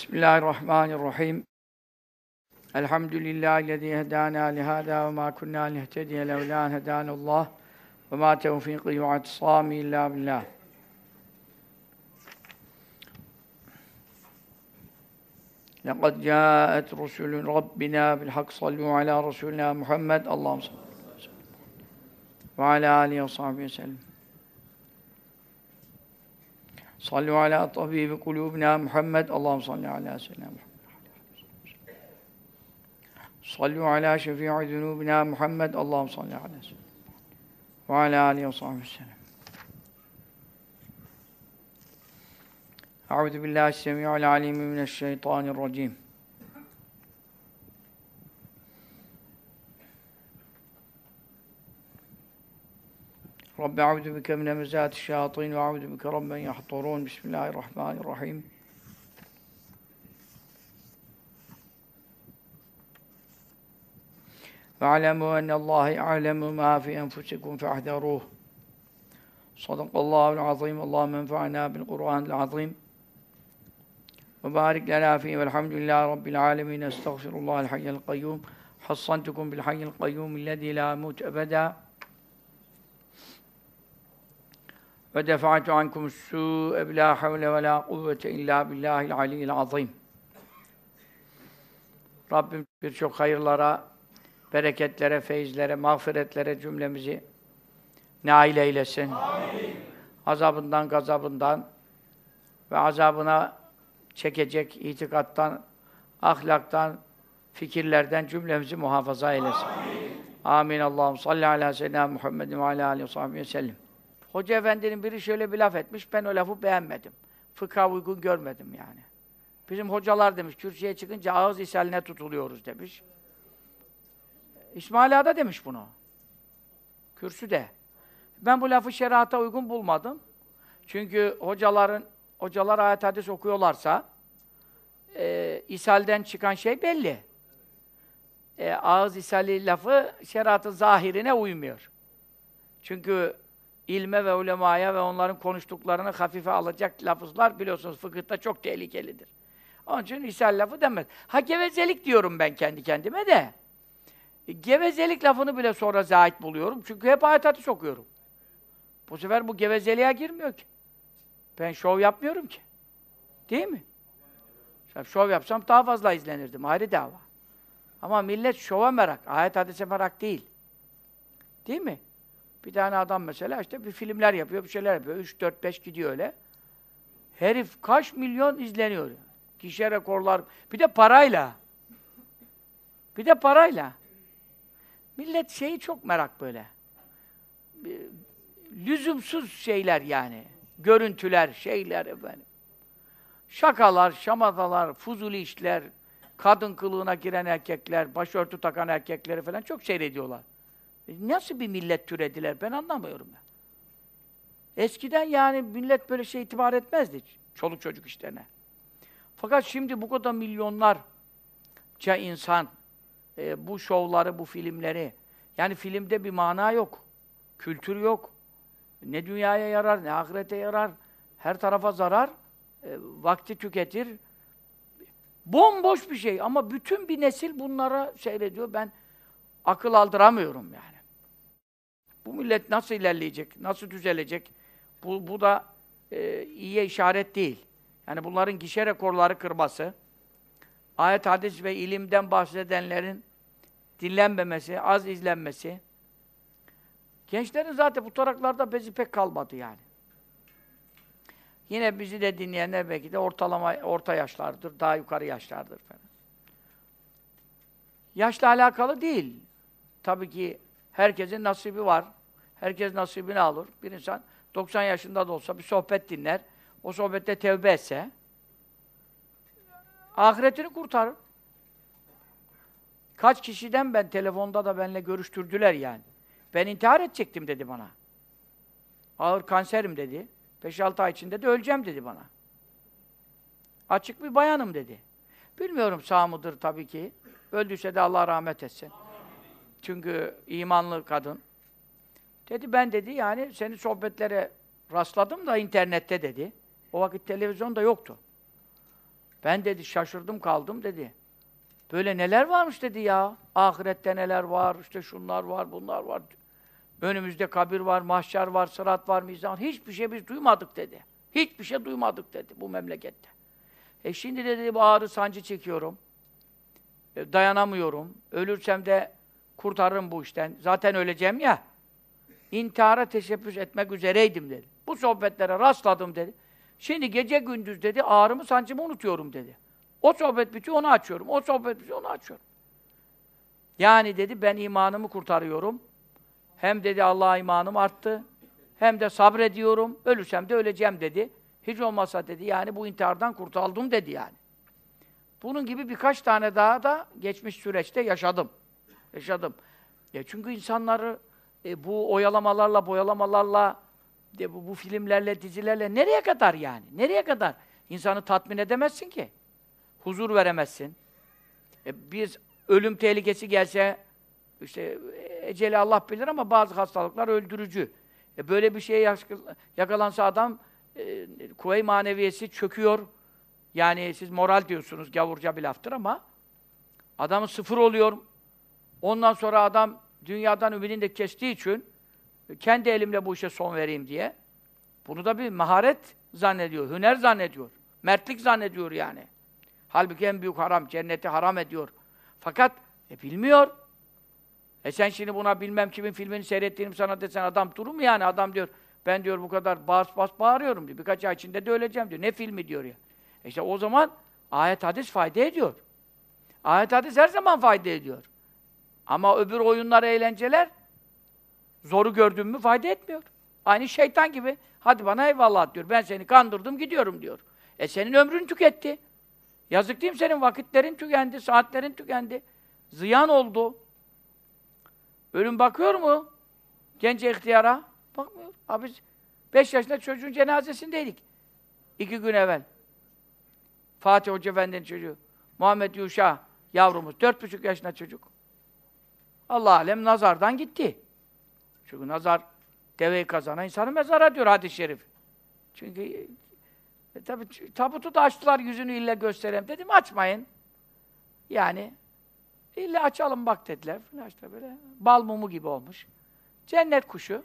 Bismillahirrahmanirrahim. Elhamdülillahi'llezî hedâna lihâzâ ve mâ kunnâ linehtediye levlâ en hedânallâh ve mâ tevfîkî ve i'tisâmî illâ billah. لَقَدْ جَاءَتْ رُسُلُ رَبِّنَا بِالْحَقِّ صَلُّوا عَلَى رَسُولِنَا مُحَمَّدٍ اللهم صل وعلى آله وصحبه وسلم. صلوا على طبيب قلوبنا محمد اللهم صل على سيدنا محمد. صلوا على شفيع ذنوبنا محمد اللهم صل على سيدنا محمد وعلى آله وصحبه وسلم. أعوذ بالله السميع العليم من الشيطان الرجيم. Rabbi a'udhu bike min hemezâti şeyâtîn ve a'udhu bike rabben yahturûn. Bismillahirrahmanirrahim. Ve alemû ennallâhe ya'lemu mâ fî enfusikum fe'ahdharûh. Sadakallâhu'l azîm. Allâhumme enfa'nâ bil Kur'ânil azîm. Ve bârik lenâ fîhi velhamdülillâhi rabbil âlemîn. Estağfirullâhel hayyel kayyûm. Hassantukum bil hayyil kayyûm illezî lâ yemûtu ebedâ. Ve defa'tu ankumus-sû'e bilâ havle ve lâ kuvvete illâ billâhil aliyyil azîm. Rabbim birçok hayırlara, bereketlere, feyizlere, mağfiretlere cümlemizi nail eylesin. Amin. Azabından, gazabından ve azabına çekecek itikattan, ahlaktan, fikirlerden cümlemizi muhafaza eylesin. Amin. Amin. Allahümme salli ala seyyidina Muhammedin ve ala aleyhi ve sahbihi ve sellem. Hoca efendinin biri şöyle bir laf etmiş, ben o lafı beğenmedim. Fıkha uygun görmedim yani. Bizim hocalar demiş, kürsüye çıkınca ağız ishaline tutuluyoruz demiş. İsmail Ağa da demiş bunu. Kürsüde. Ben bu lafı şerata uygun bulmadım. Çünkü hocalar ayet hadis okuyorlarsa, ishalden çıkan şey belli. Ağız ishali lafı şeriatın zahirine uymuyor. Çünkü ilme ve ulemaya ve onların konuştuklarını hafife alacak lafızlar biliyorsunuz fıkıhta çok tehlikelidir. Onun için ishal lafı demez. Ha gevezelik diyorum ben kendi kendime de. Gevezelik lafını bile sonra zahit buluyorum. Çünkü hep ayet hadis okuyorum. Bu sefer bu gevezeliğe girmiyor ki. Ben şov yapmıyorum ki. Değil mi? Şov yapsam daha fazla izlenirdim. Ayrı dava. Ama millet şova merak. Ayet hadise merak değil. Değil mi? Bir tane adam mesela işte bir filmler yapıyor, bir şeyler yapıyor. 3, 4, 5 gidiyor öyle. Herif kaç milyon izleniyor. Gişe rekorlar. Bir de parayla. Bir de parayla. Millet şeyi çok merak böyle. Lüzumsuz şeyler yani. Görüntüler, şeyler efendim. Şakalar, şamatalar, fuzuli işler, kadın kılığına giren erkekler, başörtü takan erkekleri falan çok seyrediyorlar. Nasıl bir millet türediler ben anlamıyorum ya. Eskiden yani millet böyle şey itibar etmezdi çoluk çocuk işlerine. Fakat şimdi bu kadar milyonlarca insan bu şovları, bu filmleri yani filmde bir mana yok. Kültür yok. Ne dünyaya yarar, ne ahirete yarar. Her tarafa zarar. Vakti tüketir. Bomboş bir şey ama bütün bir nesil bunlara seyrediyor. Ben akıl aldıramıyorum yani. Bu millet nasıl ilerleyecek, nasıl düzelecek? Bu da iyiye işaret değil. Yani bunların gişe rekorları kırması, ayet, hadis ve ilimden bahsedenlerin dinlenmemesi, az izlenmesi. Gençlerin zaten bu taraklarda bezi pek kalmadı yani. Yine bizi de dinleyenler belki de orta yaşlardır, daha yukarı yaşlardır falan. Yaşla alakalı değil. Tabii ki herkesin nasibi var. Herkes nasibini alır. Bir insan 90 yaşında da olsa bir sohbet dinler. O sohbette tevbe etse ahiretini kurtarır. Kaç kişiden ben telefonda da benimle görüştürdüler yani. Ben intihar edecektim dedi bana. Ağır kanserim dedi. 5-6 ay içinde de öleceğim dedi bana. Açık bir bayanım dedi. Bilmiyorum sağ mıdır tabii ki. Öldüyse de Allah rahmet etsin. Çünkü imanlı kadın. Dedi ben dedi yani senin sohbetlere rastladım da internette dedi. O vakit televizyon da yoktu. Ben dedi şaşırdım kaldım dedi. Böyle neler varmış dedi ya. Ahirette neler var, işte şunlar var, bunlar var. Önümüzde kabir var, mahşer var, sırat var, mizan. Hiçbir şey biz duymadık dedi. Hiçbir şey duymadık dedi bu memlekette. Şimdi dedi bu ağrı sancı çekiyorum. Dayanamıyorum. Ölürsem de kurtarırım bu işten. Zaten öleceğim ya. İntihara teşebbüs etmek üzereydim dedi. Bu sohbetlere rastladım dedi. Şimdi gece gündüz dedi ağrımı sancımı unutuyorum dedi. O sohbet bitiyor onu açıyorum. O sohbet bitiyor onu açıyorum. Yani dedi ben imanımı kurtarıyorum. Hem dedi Allah'a imanım arttı. Hem de sabrediyorum. Ölürsem de öleceğim dedi. Hiç olmazsa dedi yani bu intihardan kurtuldım dedi yani. Bunun gibi birkaç tane daha da geçmiş süreçte yaşadım. Çünkü insanları bu oyalamalarla, boyalamalarla, bu filmlerle, dizilerle nereye kadar yani? Nereye kadar? İnsanı tatmin edemezsin ki. Huzur veremezsin. Biz ölüm tehlikesi gelse, işte eceli Allah bilir ama bazı hastalıklar öldürücü. Böyle bir şeye yakalansa adam, kuvve-i maneviyesi çöküyor. Yani siz moral diyorsunuz, gavurca bir laftır ama adamın sıfır oluyor. Ondan sonra adam dünyadan ümidini de kestiği için kendi elimle bu işe son vereyim diye. Bunu da bir maharet zannediyor, hüner zannediyor. Mertlik zannediyor yani. Halbuki en büyük haram, cenneti haram ediyor. Fakat bilmiyor. Sen şimdi buna bilmem kimin filmini seyrettiğini sana desen adam durur mu yani? Adam diyor, ben diyor bu kadar bas bağırıyorum diyor. Birkaç ay içinde de öleceğim diyor. Ne filmi diyor ya. İşte o zaman ayet hadis fayda ediyor. Ayet hadis her zaman fayda ediyor. Ama öbür oyunlar, eğlenceler zoru gördün mü fayda etmiyor. Aynı şeytan gibi. Hadi bana eyvallah diyor. Ben seni kandırdım gidiyorum diyor. Senin ömrün tüketti. Yazık değil mi senin? Vakitlerin tükendi, saatlerin tükendi. Ziyan oldu. Ölüm bakıyor mu? Gence ihtiyara. Bakmıyor. Abi biz 5 yaşında çocuğun cenazesindeydik. 2 gün evvel. Fatih Hoca Efendi'nin çocuğu. Muhammed Yuşa yavrumuz. 4,5 yaşında çocuk. Allah alem nazardan gitti. Çünkü nazar deveyi kazanan insanı mezara diyor hadis-i şerif. Çünkü tabii tabutu da açtılar yüzünü illa göstereyim. Dedim açmayın. Yani illa açalım bak dediler. İşte böyle bal mumu gibi olmuş. Cennet kuşu.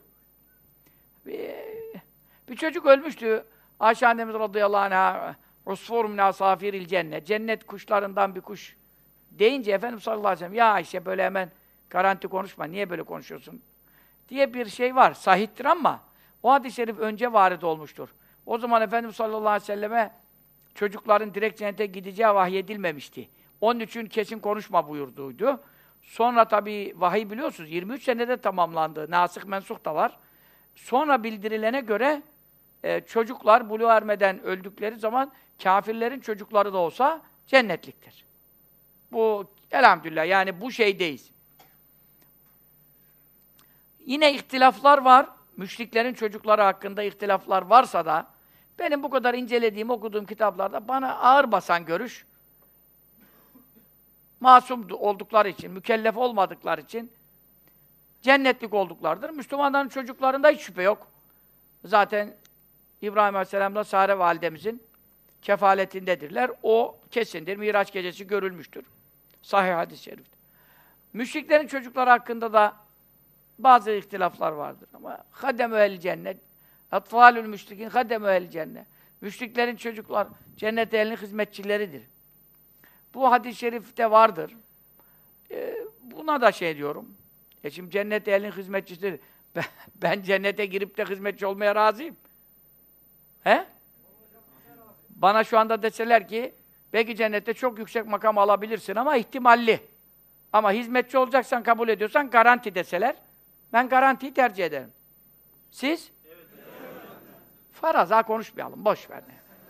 Bir çocuk ölmüştü. Ayşe annemiz radıyallahu anh'a usfur min asafiril cennet. Cennet kuşlarından bir kuş deyince Efendimiz sallallahu aleyhi ve sellem ya Ayşe böyle hemen garanti konuşma. Niye böyle konuşuyorsun? Diye bir şey var. Sahihtir ama o hadis-i şerif önce varid olmuştur. O zaman Efendimiz sallallahu aleyhi ve selleme çocukların direkt cennete gideceği vahyedilmemişti. Onun için kesin konuşma buyurduydu. Sonra tabii vahiy biliyorsunuz 23 senede tamamlandı. Nasih mensuh da var. Sonra bildirilene göre çocuklar buluğa ermeden öldükleri zaman kâfirlerin çocukları da olsa cennetliktir. Bu elhamdülillah yani bu şeydeyiz. Yine ihtilaflar var. Müşriklerin çocukları hakkında ihtilaflar varsa da benim bu kadar incelediğim, okuduğum kitaplarda bana ağır basan görüş masum oldukları için, mükellef olmadıkları için cennetlik olduklarıdır. Müslümanların çocuklarında hiç şüphe yok. Zaten İbrahim Aleyhisselam'la Sare validemizin kefaletindedirler. O kesindir. Miraç gecesi görülmüştür. Sahih hadis-i şeriftir. Müşriklerin çocukları hakkında da bazı ihtilaflar vardır ama hademü el cennet atfalül müşrikin hademü el cennet. Müşriklerin çocuklar cennet ehlinin hizmetçileridir. Bu hadis-i şerifte vardır. Buna da şey diyorum. Şimdi cennet ehlinin hizmetçisidir. Ben cennete girip de hizmetçi olmaya razıyım. He? Bana şu anda deseler ki belki cennette çok yüksek makam alabilirsin ama ihtimalli. Ama hizmetçi olacaksan, kabul ediyorsan garanti deseler ben garantiyi tercih ederim. Siz? Evet. Faraza konuşmayalım, boş ver.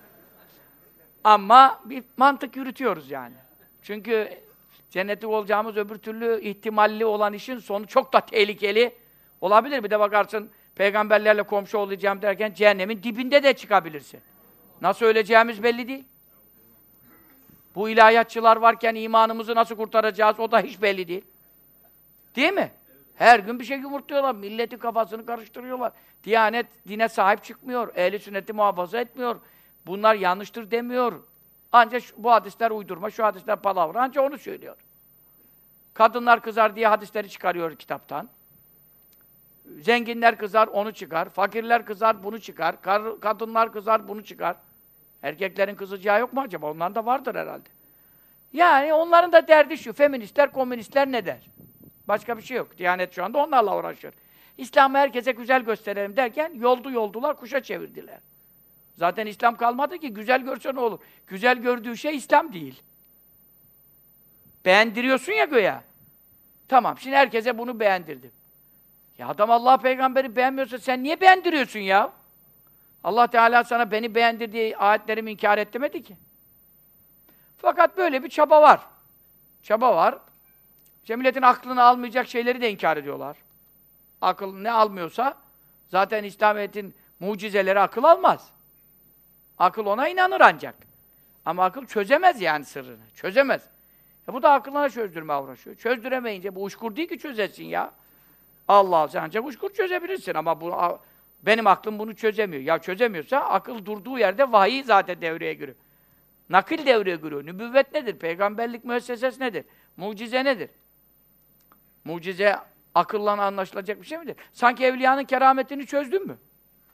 Ama bir mantık yürütüyoruz yani. Çünkü cennetlik olacağımız öbür türlü ihtimalli olan işin sonu çok da tehlikeli olabilir. Bir de bakarsın peygamberlerle komşu olacağım derken cehennemin dibinde de çıkabilirsin. Nasıl öleceğimiz belli değil. Bu ilahiyatçılar varken imanımızı nasıl kurtaracağız o da hiç belli değil. Değil mi? Her gün bir şey yumurtluyorlar, milletin kafasını karıştırıyorlar. Diyanet dine sahip çıkmıyor, ehl-i sünneti muhafaza etmiyor. Bunlar yanlıştır demiyor. Ancak bu hadisler uydurma, şu hadisler palavra, ancak onu söylüyor. Kadınlar kızar diye hadisleri çıkarıyor kitaptan. Zenginler kızar, onu çıkar. Fakirler kızar, bunu çıkar. Kadınlar kızar, bunu çıkar. Erkeklerin kızacağı yok mu acaba? Onların da vardır herhalde. Yani onların da derdi şu, feministler, komünistler ne der? Başka bir şey yok. Diyanet şu anda onlarla uğraşıyor. İslam'ı herkese güzel gösterelim derken yoldular, kuşa çevirdiler. Zaten İslam kalmadı ki, güzel görse ne olur? Güzel gördüğü şey İslam değil. Beğendiriyorsun ya göya. Tamam, şimdi herkese bunu beğendirdim. Ya adam Allah peygamberi beğenmiyorsa sen niye beğendiriyorsun ya? Allah Teala sana beni beğendir diye ayetlerimi inkar et demedi ki. Fakat böyle bir çaba var. Çaba var. İşte milletin aklını almayacak şeyleri de inkar ediyorlar. Akıl ne almıyorsa zaten İslamiyet'in mucizeleri akıl almaz. Akıl ona inanır ancak. Ama akıl çözemez yani sırrını. Çözemez. Bu da aklına çözdürmeye uğraşıyor. Çözdüremeyince bu uçkur değil ki çözesin ya. Allah Allah, sen ancak uçkur çözebilirsin ama benim aklım bunu çözemiyor. Ya çözemiyorsa akıl durduğu yerde vahiy zaten devreye giriyor. Nakil devreye giriyor. Nübüvvet nedir? Peygamberlik müessesesi nedir? Mucize nedir? Mucize akılla anlaşılacak bir şey midir? Sanki evliyanın kerametini çözdün mü?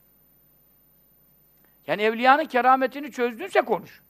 Yani evliyanın kerametini çözdünse konuş.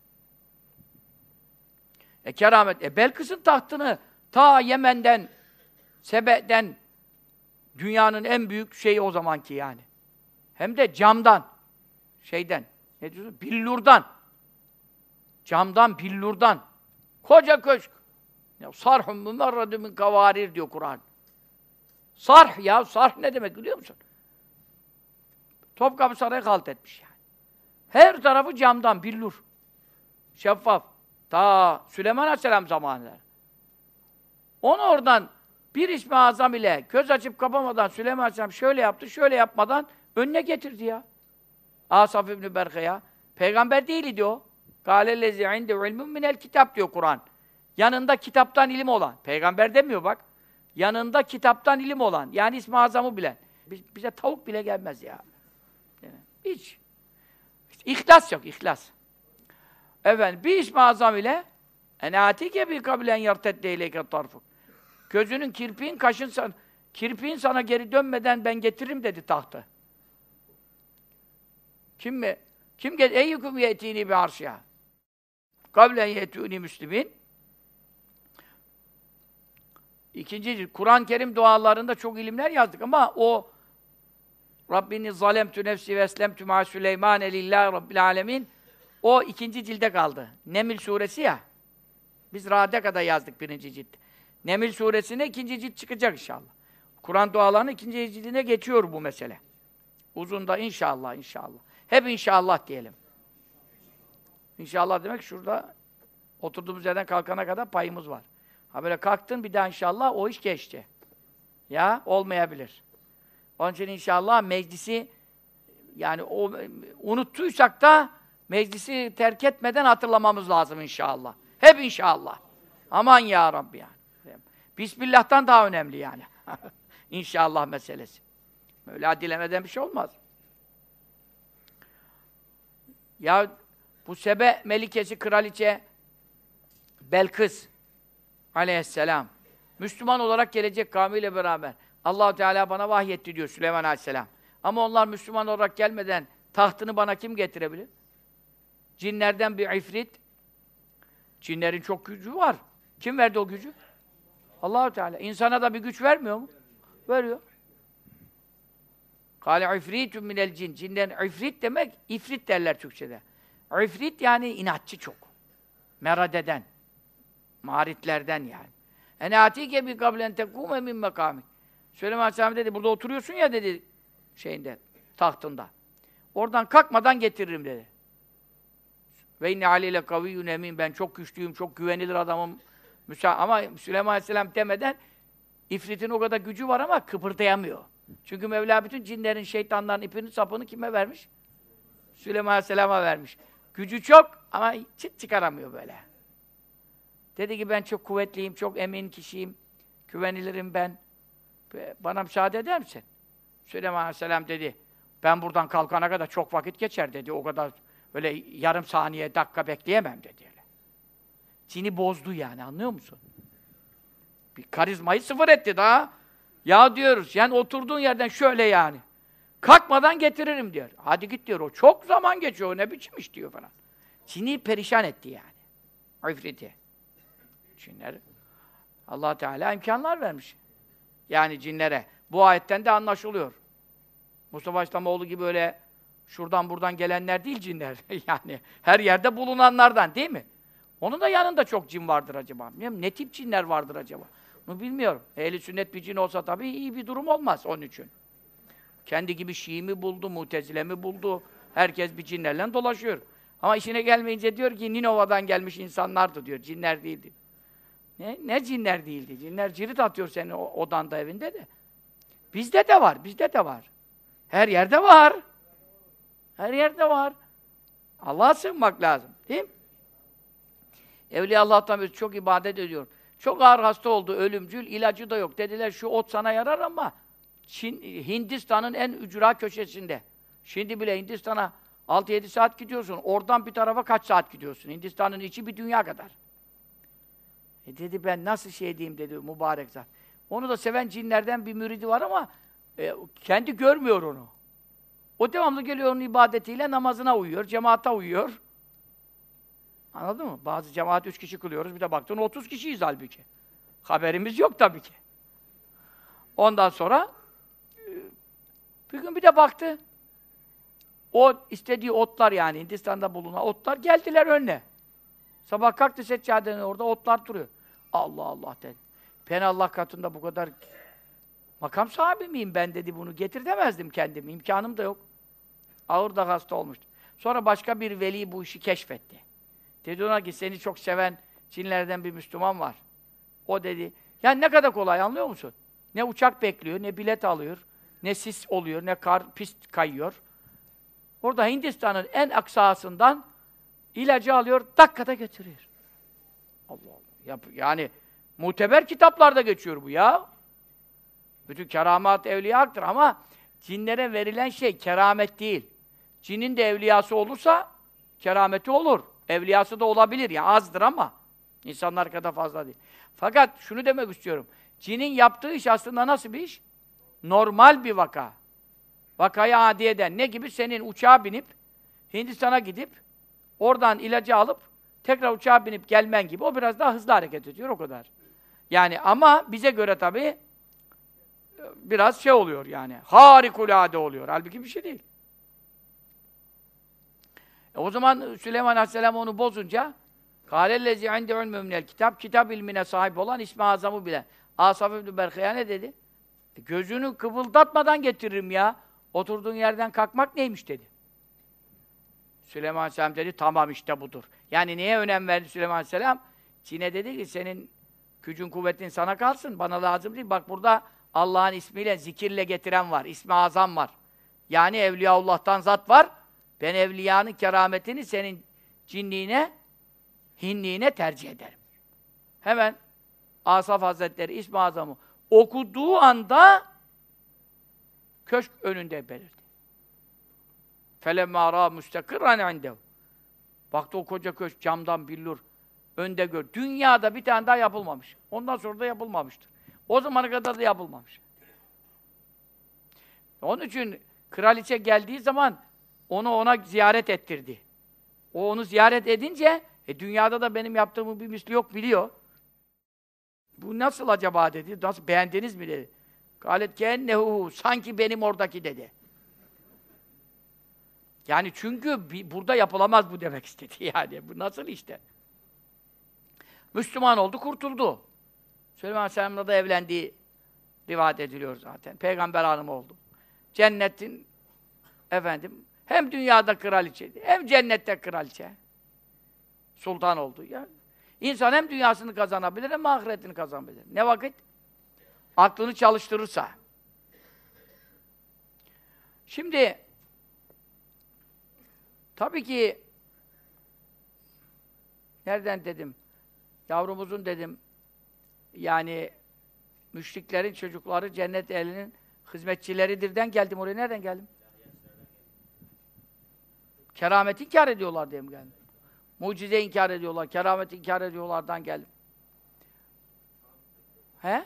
Keramet. Belkıs'ın tahtını ta Yemen'den, Sebe'den dünyanın en büyük şeyi o zamanki yani. Hem de camdan. Ne diyorsun? Billurdan. Camdan, billurdan. Koca köşk. Sarhun mümerredü min kavarir diyor Kur'an. Sarh ya, sarh ne demek biliyor musun? Topkapı Sarayı halt etmiş yani. Her tarafı camdan, billur. Şeffaf. Ta Süleyman Aleyhisselam zamanında. Onu oradan bir ismi azam ile göz açıp kapamadan Süleyman Aleyhisselam şöyle yaptı, şöyle yapmadan önüne getirdi ya. Asaf İbn-i Berkaya. Peygamber değildi o. Kâlellezî inde ilmün minel kitap diyor Kur'an. Yanında kitaptan ilim olan. Peygamber demiyor bak. Yanında kitaptan ilim olan. Yani ismi azamı bilen. Bize tavuk bile gelmez ya. Yani hiç. İhlas yok, ihlas. Efendim, bir ismi azam ile enâtike bi kablen yertedde ileyke tarfuk. Gözünün, kirpiğin sana geri dönmeden ben getiririm dedi tahtı. Kim eyyukum yetini bi arşiha. Kablen yetûni müslimin. İkinci, Kur'an-ı Kerim dualarında çok ilimler yazdık ama o Rabbini zalemtü nefsi ve eslemtü ma Süleyman lillahi rabbil alemin o ikinci cilde kaldı. Neml suresi ya. Biz Ra'de kadar yazdık birinci cilt. Neml suresine ikinci cilt çıkacak inşallah. Kur'an dualarının ikinci cildine geçiyor bu mesele. Uzun da inşallah. Hep inşallah diyelim. İnşallah demek şurada oturduğumuz yerden kalkana kadar payımız var. Ha böyle kalktın bir daha inşallah o iş geçti. Ya olmayabilir. Onun için inşallah meclisi yani unuttuysak da meclisi terk etmeden hatırlamamız lazım inşallah. Hep inşallah. Aman ya Rabbi yani. Bismillah'tan daha önemli yani. İnşallah meselesi. Öyle dilemeden bir şey olmaz. Ya bu Sebe melikesi, kraliçe Belkıs aleyhisselam Müslüman olarak gelecek kavmiyle beraber Allah-u Teala bana vahyetti diyor Süleyman aleyhisselam. Ama onlar Müslüman olarak gelmeden tahtını bana kim getirebilir? Cinlerden bir ifrit. Cinlerin çok gücü var. Kim verdi o gücü? Allah-u Teala. İnsana da bir güç vermiyor mu? Veriyor. Kâle ifritun minel cin. Cinden ifrit demek, ifrit derler Türkçe'de. İfrit yani inatçı çok. Meradeden. Maritlerden yani. Enâtike bi kablen tekûme min mekâmik. Süleyman Aleyhisselam dedi, burada oturuyorsun ya dedi, tahtında. Oradan kalkmadan getiririm dedi. Ve inne aleyle kaviyyun emin. Ben çok güçlüyüm, çok güvenilir adamım. Ama Süleyman Aleyhisselam demeden ifritin o kadar gücü var ama kıpırdayamıyor. Çünkü Mevla bütün cinlerin, şeytanların ipini, sapını kime vermiş? Süleyman Aleyhisselam'a vermiş. Gücü çok ama çıt çıkaramıyor böyle. Dedi ki ben çok kuvvetliyim, çok emin kişiyim, güvenilirim ben. Bana müsaade eder misin? Süleyman Aleyhisselam dedi, ben buradan kalkana kadar çok vakit geçer dedi. O kadar öyle yarım saniye, dakika bekleyemem dedi. Cini bozdu yani, anlıyor musun? Bir karizmayı sıfır etti daha. Ya diyoruz, yani oturduğun yerden şöyle yani. Kalkmadan getiririm diyor. Hadi git diyor, o çok zaman geçiyor, ne biçim iş diyor falan. Cini perişan etti yani. İfriti. Cinler. Allah Teala imkanlar vermiş. Yani cinlere. Bu ayetten de anlaşılıyor. Mustafa İslamoğlu gibi öyle şuradan buradan gelenler değil cinler. Yani her yerde bulunanlardan değil mi? Onun da yanında çok cin vardır acaba. Bilmiyorum, ne tip cinler vardır acaba? Bunu bilmiyorum. Ehl-i sünnet bir cin olsa tabii iyi bir durum olmaz onun için. Kendi gibi Şii mi buldu, Mutezile mi buldu? Herkes bir cinlerle dolaşıyor. Ama işine gelmeyince diyor ki Ninova'dan gelmiş insanlardı diyor. Cinler değildi. Ne cinler değildi? Cinler cirit atıyor senin odanda, evinde de. Bizde de var, bizde de var. Her yerde var. Her yerde var. Allah'a sığınmak lazım. Değil mi? Evliya Allah'tan biz çok ibadet ediyor. Çok ağır hasta oldu, ölümcül, ilacı da yok. Dediler şu ot sana yarar ama Hindistan'ın en ücra köşesinde. Şimdi bile Hindistan'a 6-7 saat gidiyorsun. Oradan bir tarafa kaç saat gidiyorsun? Hindistan'ın içi bir dünya kadar. Dedi ben nasıl şey diyeyim dedi mübarek zat. Onu da seven cinlerden bir müridi var ama kendi görmüyor onu. O devamlı geliyor onun ibadetiyle namazına uyuyor, cemaate uyuyor. Anladın mı? Bazı cemaat 3 kişi kılıyoruz, bir de baktın 30 kişiyiz halbuki. Haberimiz yok tabii ki. Ondan sonra bir gün bir de baktı. O istediği otlar yani Hindistan'da bulunan otlar geldiler önüne. Sabah kalktı seccadenin orada otlar duruyor. Allah Allah dedi. Ben Allah katında bu kadar makam sahibi miyim ben dedi bunu getir demezdim kendimi. İmkanım da yok. Ağır da hasta olmuştu. Sonra başka bir veli bu işi keşfetti. Dedi ona ki seni çok seven cinlerden bir Müslüman var. O dedi, yani ne kadar kolay anlıyor musun? Ne uçak bekliyor, ne bilet alıyor, ne sis oluyor, ne kar, pist kayıyor. Orada Hindistan'ın en aksasından ilacı alıyor, dakikada götürüyor. Allah Allah. Yani muteber kitaplarda geçiyor bu ya. Bütün keramat evliya haktır ama cinlere verilen şey keramet değil. Cinin de evliyası olursa kerameti olur. Evliyası da olabilir ya, azdır ama insanlar kadar fazla değil. Fakat şunu demek istiyorum. Cinin yaptığı iş aslında nasıl bir iş? Normal bir vaka. Vakayı adi eden. Ne gibi? Senin uçağa binip Hindistan'a gidip oradan ilacı alıp tekrar uçağa binip gelmen gibi. O biraz daha hızlı hareket ediyor, o kadar. Yani ama bize göre tabii biraz şey oluyor yani. Harikulade oluyor. Halbuki bir şey değil. O zaman Süleyman Aleyhisselam onu bozunca kâlellezî inde ilmü minel kitap, kitap ilmine sahip olan İsmi Azam'ı bilen Asaf ibn Berkıya ne dedi? Gözünü kıvıldatmadan getiririm ya. Oturduğun yerden kalkmak neymiş dedi. Süleyman Aleyhisselam dedi, tamam işte budur. Yani neye önem verdi Süleyman Aleyhisselam? Çin'e dedi ki, senin gücün kuvvetin sana kalsın, bana lazım değil. Bak burada Allah'ın ismiyle, zikirle getiren var, İsmi Azam var. Yani Evliyaullah'tan zat var. Ben evliyanın kerametini senin cinliğine, hinliğine tercih ederim. Hemen Asaf Hazretleri İsmi Azam'ı okuduğu anda köşk önünde belirdi. فَلَمَّا رَا مُسْتَقِرًا عِنْدَهُ Baktı o koca köşk camdan billur. Önde gör. Dünyada bir tane daha yapılmamış. Ondan sonra da yapılmamıştır. O zamana kadar da yapılmamış. Onun için kraliçe geldiği zaman ona ziyaret ettirdi. O onu ziyaret edince dünyada da benim yaptığımın bir misli yok biliyor. Bu nasıl acaba dedi. Nasıl beğendiniz mi dedi. Kâlet kennehu sanki benim oradaki dedi. Yani çünkü burada yapılamaz bu demek istedi yani. Bu nasıl işte? Müslüman oldu, kurtuldu. Süleyman Aleyhisselam'la da evlendiği rivayet ediliyor zaten. Peygamber hanımı oldu. Cennetin efendim hem dünyada kraliçeydi, hem cennette kraliçe. Sultan oldu ya. İnsan hem dünyasını kazanabilir hem ahiretini kazanabilir. Ne vakit? Aklını çalıştırırsa. Şimdi tabii ki nereden dedim? Yavrumuzun dedim yani müşriklerin çocukları cennet ehlinin hizmetçileridirden geldim oraya. Nereden geldim? Kerameti inkar ediyorlar diye mi geldim? Mucize inkar ediyorlar, keramet inkar ediyorlardan geldim. He?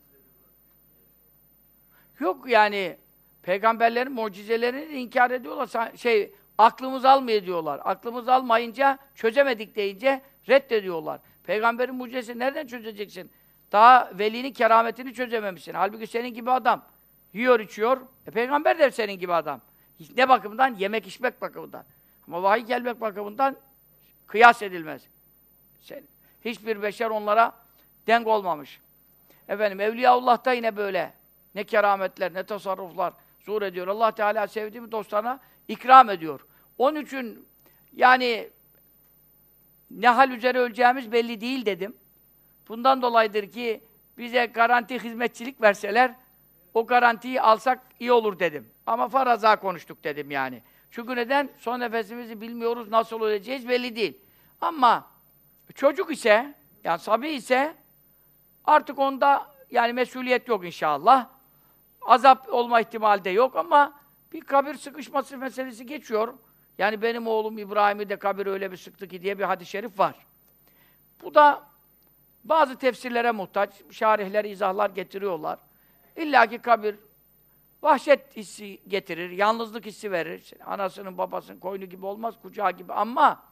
Yok yani, peygamberlerin mucizelerini inkar ediyorlar. Aklımız almıyor diyorlar. Aklımız almayınca, çözemedik deyince reddediyorlar. Peygamberin mucizesini nereden çözeceksin? Daha velinin kerametini çözememişsin. Halbuki senin gibi adam yiyor, içiyor. Peygamber de senin gibi adam. Ne bakımdan? Yemek, içmek bakımından. Ama vahiy gelmek bakımından kıyas edilmez. Hiçbir beşer onlara denk olmamış. Efendim, Evliyaullah'ta yine böyle. Ne kerametler, ne tasarruflar zuhur ediyor. Allah Teala sevdiği dostlarına ikram ediyor. Onun için yani ne hal üzere öleceğimiz belli değil dedim. Bundan dolayıdır ki bize garanti hizmetçilik verseler o garantiyi alsak iyi olur dedim. Ama faraza konuştuk dedim yani. Çünkü neden? Son nefesimizi bilmiyoruz, nasıl öleceğiz belli değil. Ama çocuk ise, yani sabi ise artık onda yani mesuliyet yok inşallah. Azap olma ihtimali de yok ama bir kabir sıkışması meselesi geçiyor. Yani benim oğlum İbrahim'i de kabir öyle bir sıktı ki diye bir hadis-i şerif var. Bu da bazı tefsirlere muhtaç. Şarihler, izahlar getiriyorlar. İlla ki kabir vahşet hissi getirir, yalnızlık hissi verir. Anasının, babasının koynu gibi olmaz, kucağı gibi ama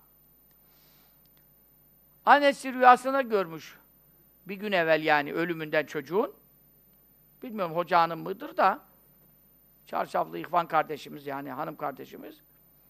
annesi rüyasında görmüş. Bir gün evvel yani ölümünden çocuğun. Bilmiyorum hoca hanım mıdır da çarşaflı ihvan kardeşimiz yani hanım kardeşimiz.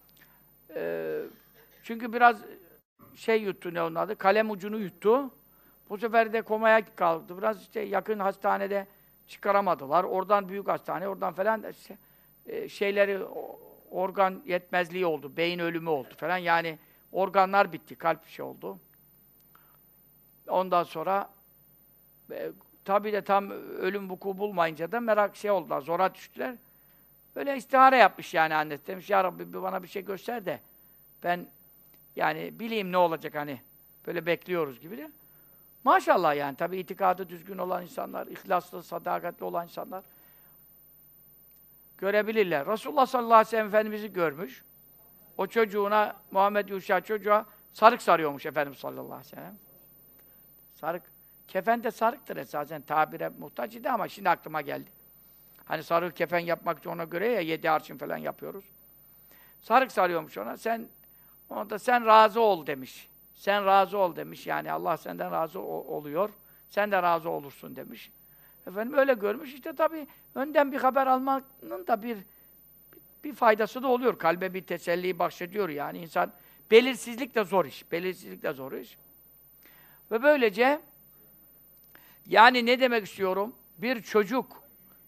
Çünkü biraz yuttu, ne onun adı? Kalem ucunu yuttu. Bu sefer de komaya kalktı. Biraz işte yakın hastanede çıkaramadılar. Oradan büyük hastane, oradan falan şeyleri organ yetmezliği oldu. Beyin ölümü oldu falan. Yani organlar bitti. Kalp oldu. Ondan sonra tabii de tam ölüm vuku bulmayınca da merak oldular. Zora düştüler. Öyle istihare yapmış yani annesi. Demiş ya Rabbi bana bir şey göster de ben yani bileyim ne olacak hani. Böyle bekliyoruz gibi de. Maşallah yani tabii itikadı düzgün olan insanlar, ihlaslı, sadakatli olan insanlar görebilirler. Resulullah sallallahu aleyhi ve sellem Efendimiz'i görmüş. O çocuğuna, Muhammed Yuşa çocuğa sarık sarıyormuş Efendimiz sallallahu aleyhi ve sellem. Sarık, kefen de sarıktır esasen, tabire muhtaç idi ama şimdi aklıma geldi. Hani sarık kefen yapmak ona göre ya 7 arşın falan yapıyoruz. Sarık sarıyormuş ona, sen razı ol demiş. Sen razı ol demiş, yani Allah senden razı oluyor, sen de razı olursun demiş. Efendim öyle görmüş, işte tabii önden bir haber almanın da bir faydası da oluyor. Kalbe bir teselli bahşediyor yani insan. Belirsizlik de zor iş, belirsizlik de zor iş. Ve böylece, yani ne demek istiyorum? Bir çocuk,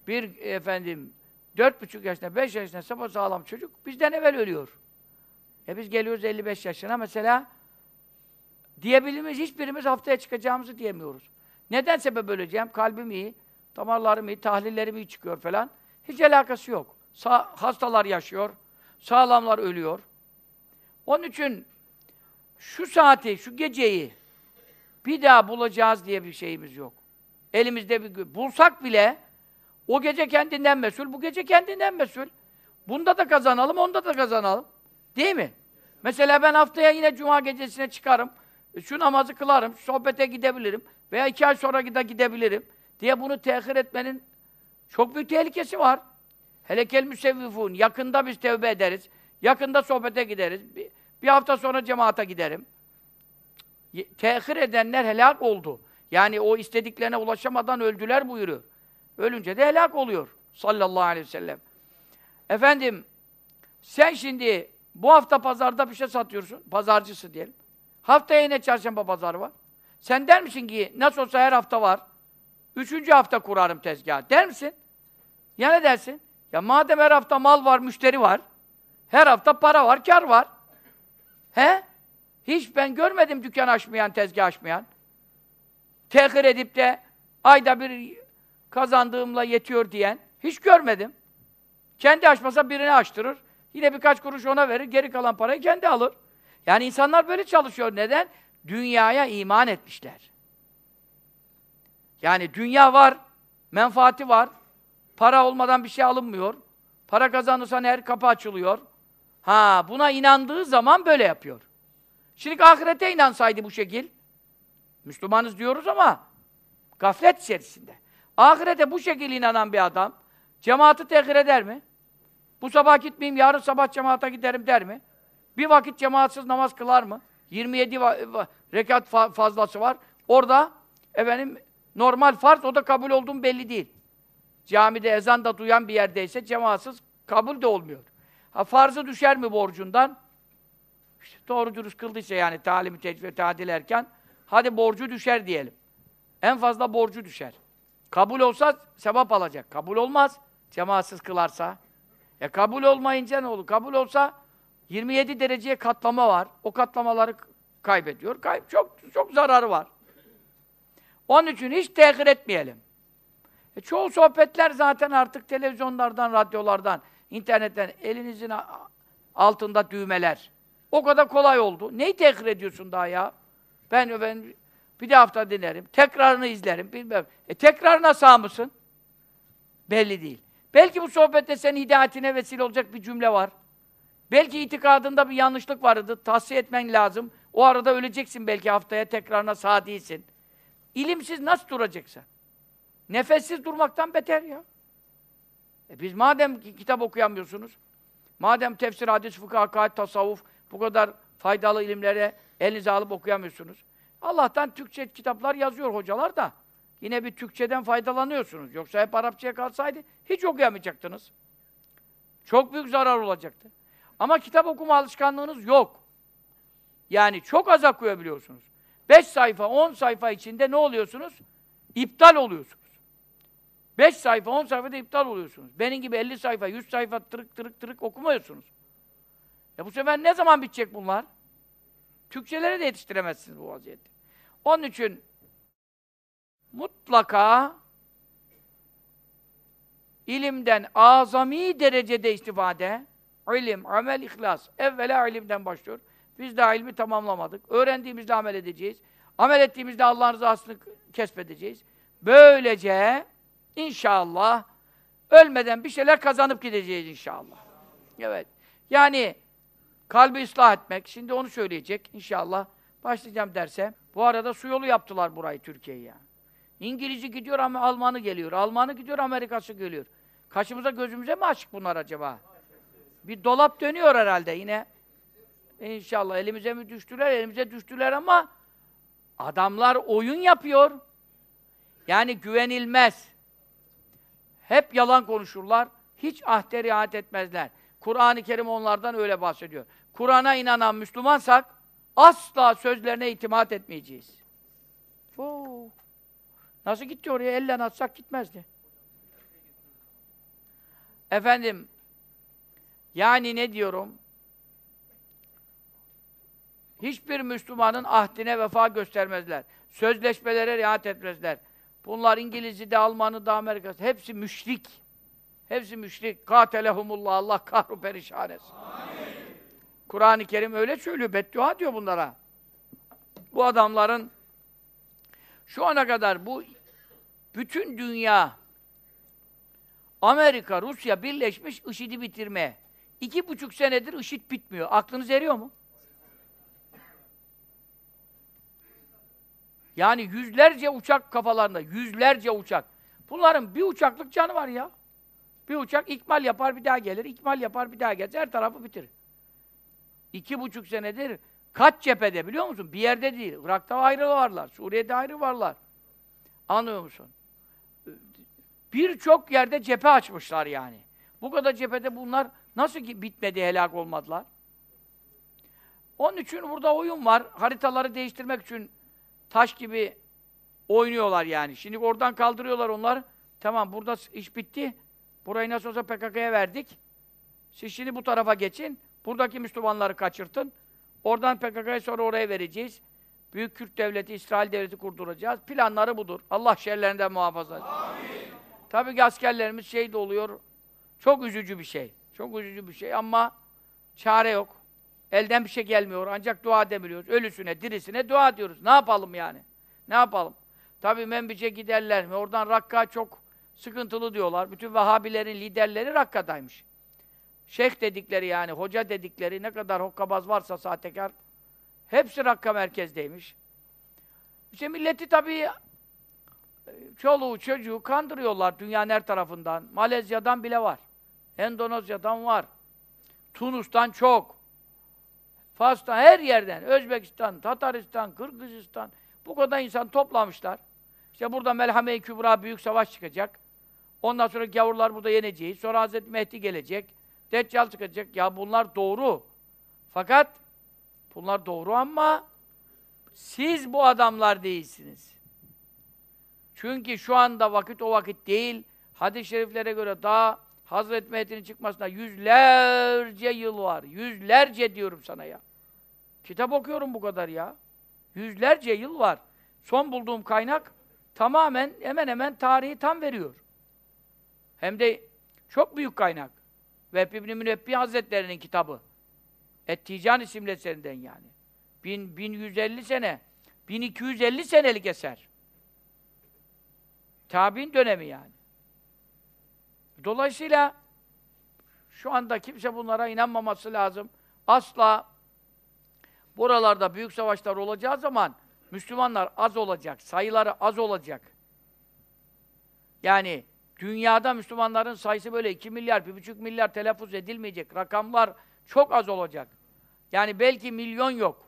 4,5 yaşında, 5 yaşında sapasağlam çocuk bizden evvel ölüyor. Biz geliyoruz 55 yaşına mesela, diyebilir miyiz? Hiçbirimiz haftaya çıkacağımızı diyemiyoruz. Neden sebep öleceğim? Kalbim iyi, damarlarım iyi, tahlillerim iyi çıkıyor falan. Hiç alakası yok. Hastalar yaşıyor, sağlamlar ölüyor. Onun için şu saati, şu geceyi bir daha bulacağız diye bir şeyimiz yok. Elimizde bir bulsak bile o gece kendinden mesul, bu gece kendinden mesul. Bunda da kazanalım, onda da kazanalım. Değil mi? Mesela ben haftaya yine cuma gecesine çıkarım. Şu namazı kılarım, sohbete gidebilirim veya 2 ay sonra gidebilirim diye bunu tehir etmenin çok büyük tehlikesi var. Helekel müsevvifûn. Yakında biz tevbe ederiz. Yakında sohbete gideriz. Bir hafta sonra cemaate giderim. Tehir edenler helak oldu. Yani o istediklerine ulaşamadan öldüler buyuruyor. Ölünce de helak oluyor. Sallallahu aleyhi ve sellem. Efendim, sen şimdi bu hafta pazarda bir şey satıyorsun. Pazarcısı diyelim. Haftaya yine çarşamba pazarı var. Sen der misin ki nasıl olsa her hafta var. 3. hafta kurarım tezgahı. Der misin? Ya ne dersin? Ya madem her hafta mal var, müşteri var. Her hafta para var, kar var. He? Hiç ben görmedim dükkan açmayan, tezgah açmayan. Tehir edip de ayda bir kazandığımla yetiyor diyen hiç görmedim. Kendi açmasa birini açtırır. Yine birkaç kuruş ona verir, geri kalan parayı kendi alır. Yani insanlar böyle çalışıyor. Neden? Dünyaya iman etmişler. Yani dünya var, menfaati var. Para olmadan bir şey alınmıyor. Para kazanırsan her kapı açılıyor. Buna inandığı zaman böyle yapıyor. Şimdi ahirete inansaydı bu şekil, Müslümanız diyoruz ama gaflet içerisinde. Ahirete bu şekil inanan bir adam, cemaati tehir eder mi? Bu sabah gitmeyeyim, yarın sabah cemaate giderim der mi? Bir vakit cemaatsiz namaz kılar mı? 27 rekat fazlası var. Orada efendim normal farz, o da kabul olduğum belli değil. Camide ezan da duyan bir yerdeyse cemaatsiz kabul de olmuyor. Ha, farzı düşer mi borcundan? İşte doğru dürüst kıldıysa yani talimi tecvid tadil erken, hadi borcu düşer diyelim. En fazla borcu düşer. Kabul olsa sevap alacak. Kabul olmaz. Cemaatsiz kılarsa. Kabul olmayınca ne olur? Kabul olsa 27 dereceye katlama var. O katlamaları kaybediyor. Çok zararı var. Onun için hiç tehir etmeyelim. Çoğu sohbetler zaten artık televizyonlardan, radyolardan, internetten elinizin altında düğmeler. O kadar kolay oldu. Neyi tehir ediyorsun daha ya? Ben bir de hafta dinlerim, tekrarını izlerim, bilmem. Tekrarına sağ mısın? Belli değil. Belki bu sohbette senin hidayetine vesile olacak bir cümle var. Belki itikadında bir yanlışlık vardı, tahsiye etmen lazım. O arada öleceksin belki, haftaya tekrarına sağ değilsin. İlimsiz nasıl duracaksın? Nefessiz durmaktan beter ya. Biz madem kitap okuyamıyorsunuz, madem tefsir, hadis, fıkıh, akaid, tasavvuf, bu kadar faydalı ilimlere elinize alıp okuyamıyorsunuz. Allah'tan Türkçe kitaplar yazıyor hocalar da. Yine bir Türkçeden faydalanıyorsunuz. Yoksa hep Arapçaya kalsaydı hiç okuyamayacaktınız. Çok büyük zarar olacaktı. Ama kitap okuma alışkanlığınız yok. Yani çok az okuyabiliyorsunuz. 5 sayfa, 10 sayfa içinde ne oluyorsunuz? İptal oluyorsunuz. 5 sayfa, 10 sayfada iptal oluyorsunuz. Benim gibi 50 sayfa, 100 sayfa tırık okumuyorsunuz. Bu sefer ne zaman bitecek bunlar? Türkçelere de yetiştiremezsiniz bu vaziyette. Onun için mutlaka ilimden azami derecede istifade, ilim, amel, ihlas. Evvela ilimden başlıyor. Biz daha ilmi tamamlamadık. Öğrendiğimizde amel edeceğiz. Amel ettiğimizde Allah'ın rızasını kesbedeceğiz. Böylece inşallah ölmeden bir şeyler kazanıp gideceğiz inşallah. Evet. Yani kalbi ıslah etmek, şimdi onu söyleyecek inşallah. Başlayacağım derse. Bu arada su yolu yaptılar burayı, Türkiye'yi yani. İngiliz'i gidiyor ama Almanı geliyor. Almanı gidiyor, Amerikası geliyor. Kaşımıza gözümüze mi açık bunlar acaba? Bir dolap dönüyor herhalde yine. İnşallah elimize mi düştüler? Elimize düştüler ama adamlar oyun yapıyor. Yani güvenilmez. Hep yalan konuşurlar. Hiç ahde riayet etmezler. Kur'an-ı Kerim onlardan öyle bahsediyor. Kur'an'a inanan Müslümansak asla sözlerine itimat etmeyeceğiz. Nasıl gitti oraya? Elle atsak gitmezdi. Efendim, yani ne diyorum? Hiçbir Müslümanın ahdine vefa göstermezler. Sözleşmelere riayet etmezler. Bunlar İngiliz'i de, Alman'ı da, Amerika'sı. Hepsi müşrik. Hepsi müşrik. Kâtelehumullah. Allah kahru perişan etsin. Kur'an-ı Kerim öyle söylüyor. Beddua diyor bunlara. Bu adamların şu ana kadar bu bütün dünya, Amerika, Rusya birleşmiş IŞİD'i bitirmeye. 2,5 senedir IŞİD bitmiyor. Aklınız eriyor mu? Yani yüzlerce uçak kafalarında, yüzlerce uçak. Bunların bir uçaklık canı var ya. Bir uçak ikmal yapar, bir daha gelir, ikmal yapar, bir daha gelir. Her tarafı bitirir. 2,5 senedir kaç cephede biliyor musun? Bir yerde değil. Irak'ta ayrı varlar, Suriye'de ayrı varlar. Anlıyor musun? Birçok yerde cephe açmışlar yani. Bu kadar cephede bunlar nasıl ki bitmedi, helak olmadılar? Onun için burada oyun var. Haritaları değiştirmek için taş gibi oynuyorlar yani. Şimdi oradan kaldırıyorlar onlar. Tamam, burada iş bitti. Burayı nasıl olsa PKK'ya verdik. Siz şimdi bu tarafa geçin. Buradaki Müslümanları kaçırtın. Oradan PKK'ya sonra oraya vereceğiz. Büyük Kürt Devleti, İsrail Devleti kurduracağız. Planları budur. Allah şerlerinden muhafaza etsin. Tabii ki askerlerimiz şehit oluyor. Çok üzücü bir şey. Çok üzücü bir şey ama çare yok. Elden bir şey gelmiyor. Ancak dua edebiliyoruz. Ölüsüne, dirisine dua ediyoruz. Ne yapalım yani? Ne yapalım? Tabii Menbiç'e giderler mi? Oradan Rakka çok sıkıntılı diyorlar. Bütün Vehhabilerin liderleri Rakka'daymış. Şeyh dedikleri yani, hoca dedikleri ne kadar hokkabaz varsa sahtekar, Hepsi Rakka merkezdeymiş. İşte milleti tabii çoluğu çocuğu kandırıyorlar dünyanın her tarafından. Malezya'dan bile var. Endonezya'dan var. Tunus'tan çok. Fas'tan, her yerden. Özbekistan, Tataristan, Kırgızistan. Bu kadar insan toplamışlar. İşte burada Melhame-i Kübra büyük savaş çıkacak. Ondan sonra gavurlar burada yeneceğiz. Sonra Hazreti Mehdi gelecek. Deccal çıkacak. Ya bunlar doğru. Fakat bunlar doğru ama siz bu adamlar değilsiniz. Çünkü şu anda vakit o vakit değil. Hadis-i şeriflere göre daha Hazreti Mehdi'nin çıkmasına yüzlerce yıl var. Yüzlerce diyorum sana ya. Kitap okuyorum bu kadar ya. Yüzlerce yıl var. Son bulduğum kaynak tamamen hemen hemen tarihi tam veriyor. Hem de çok büyük kaynak. Vehb İbn-i Münebbi Hazretleri'nin kitabı. Et-Tican isimli eserinden yani. 1150 sene, 1250 senelik eser. Tabi'in dönemi yani. Dolayısıyla şu anda kimse bunlara inanmaması lazım. Asla buralarda büyük savaşlar olacağı zaman Müslümanlar az olacak, sayıları az olacak. Yani dünyada Müslümanların sayısı böyle 2 milyar, 1,5 milyar telaffuz edilmeyecek. Rakamlar çok az olacak. Yani belki milyon yok.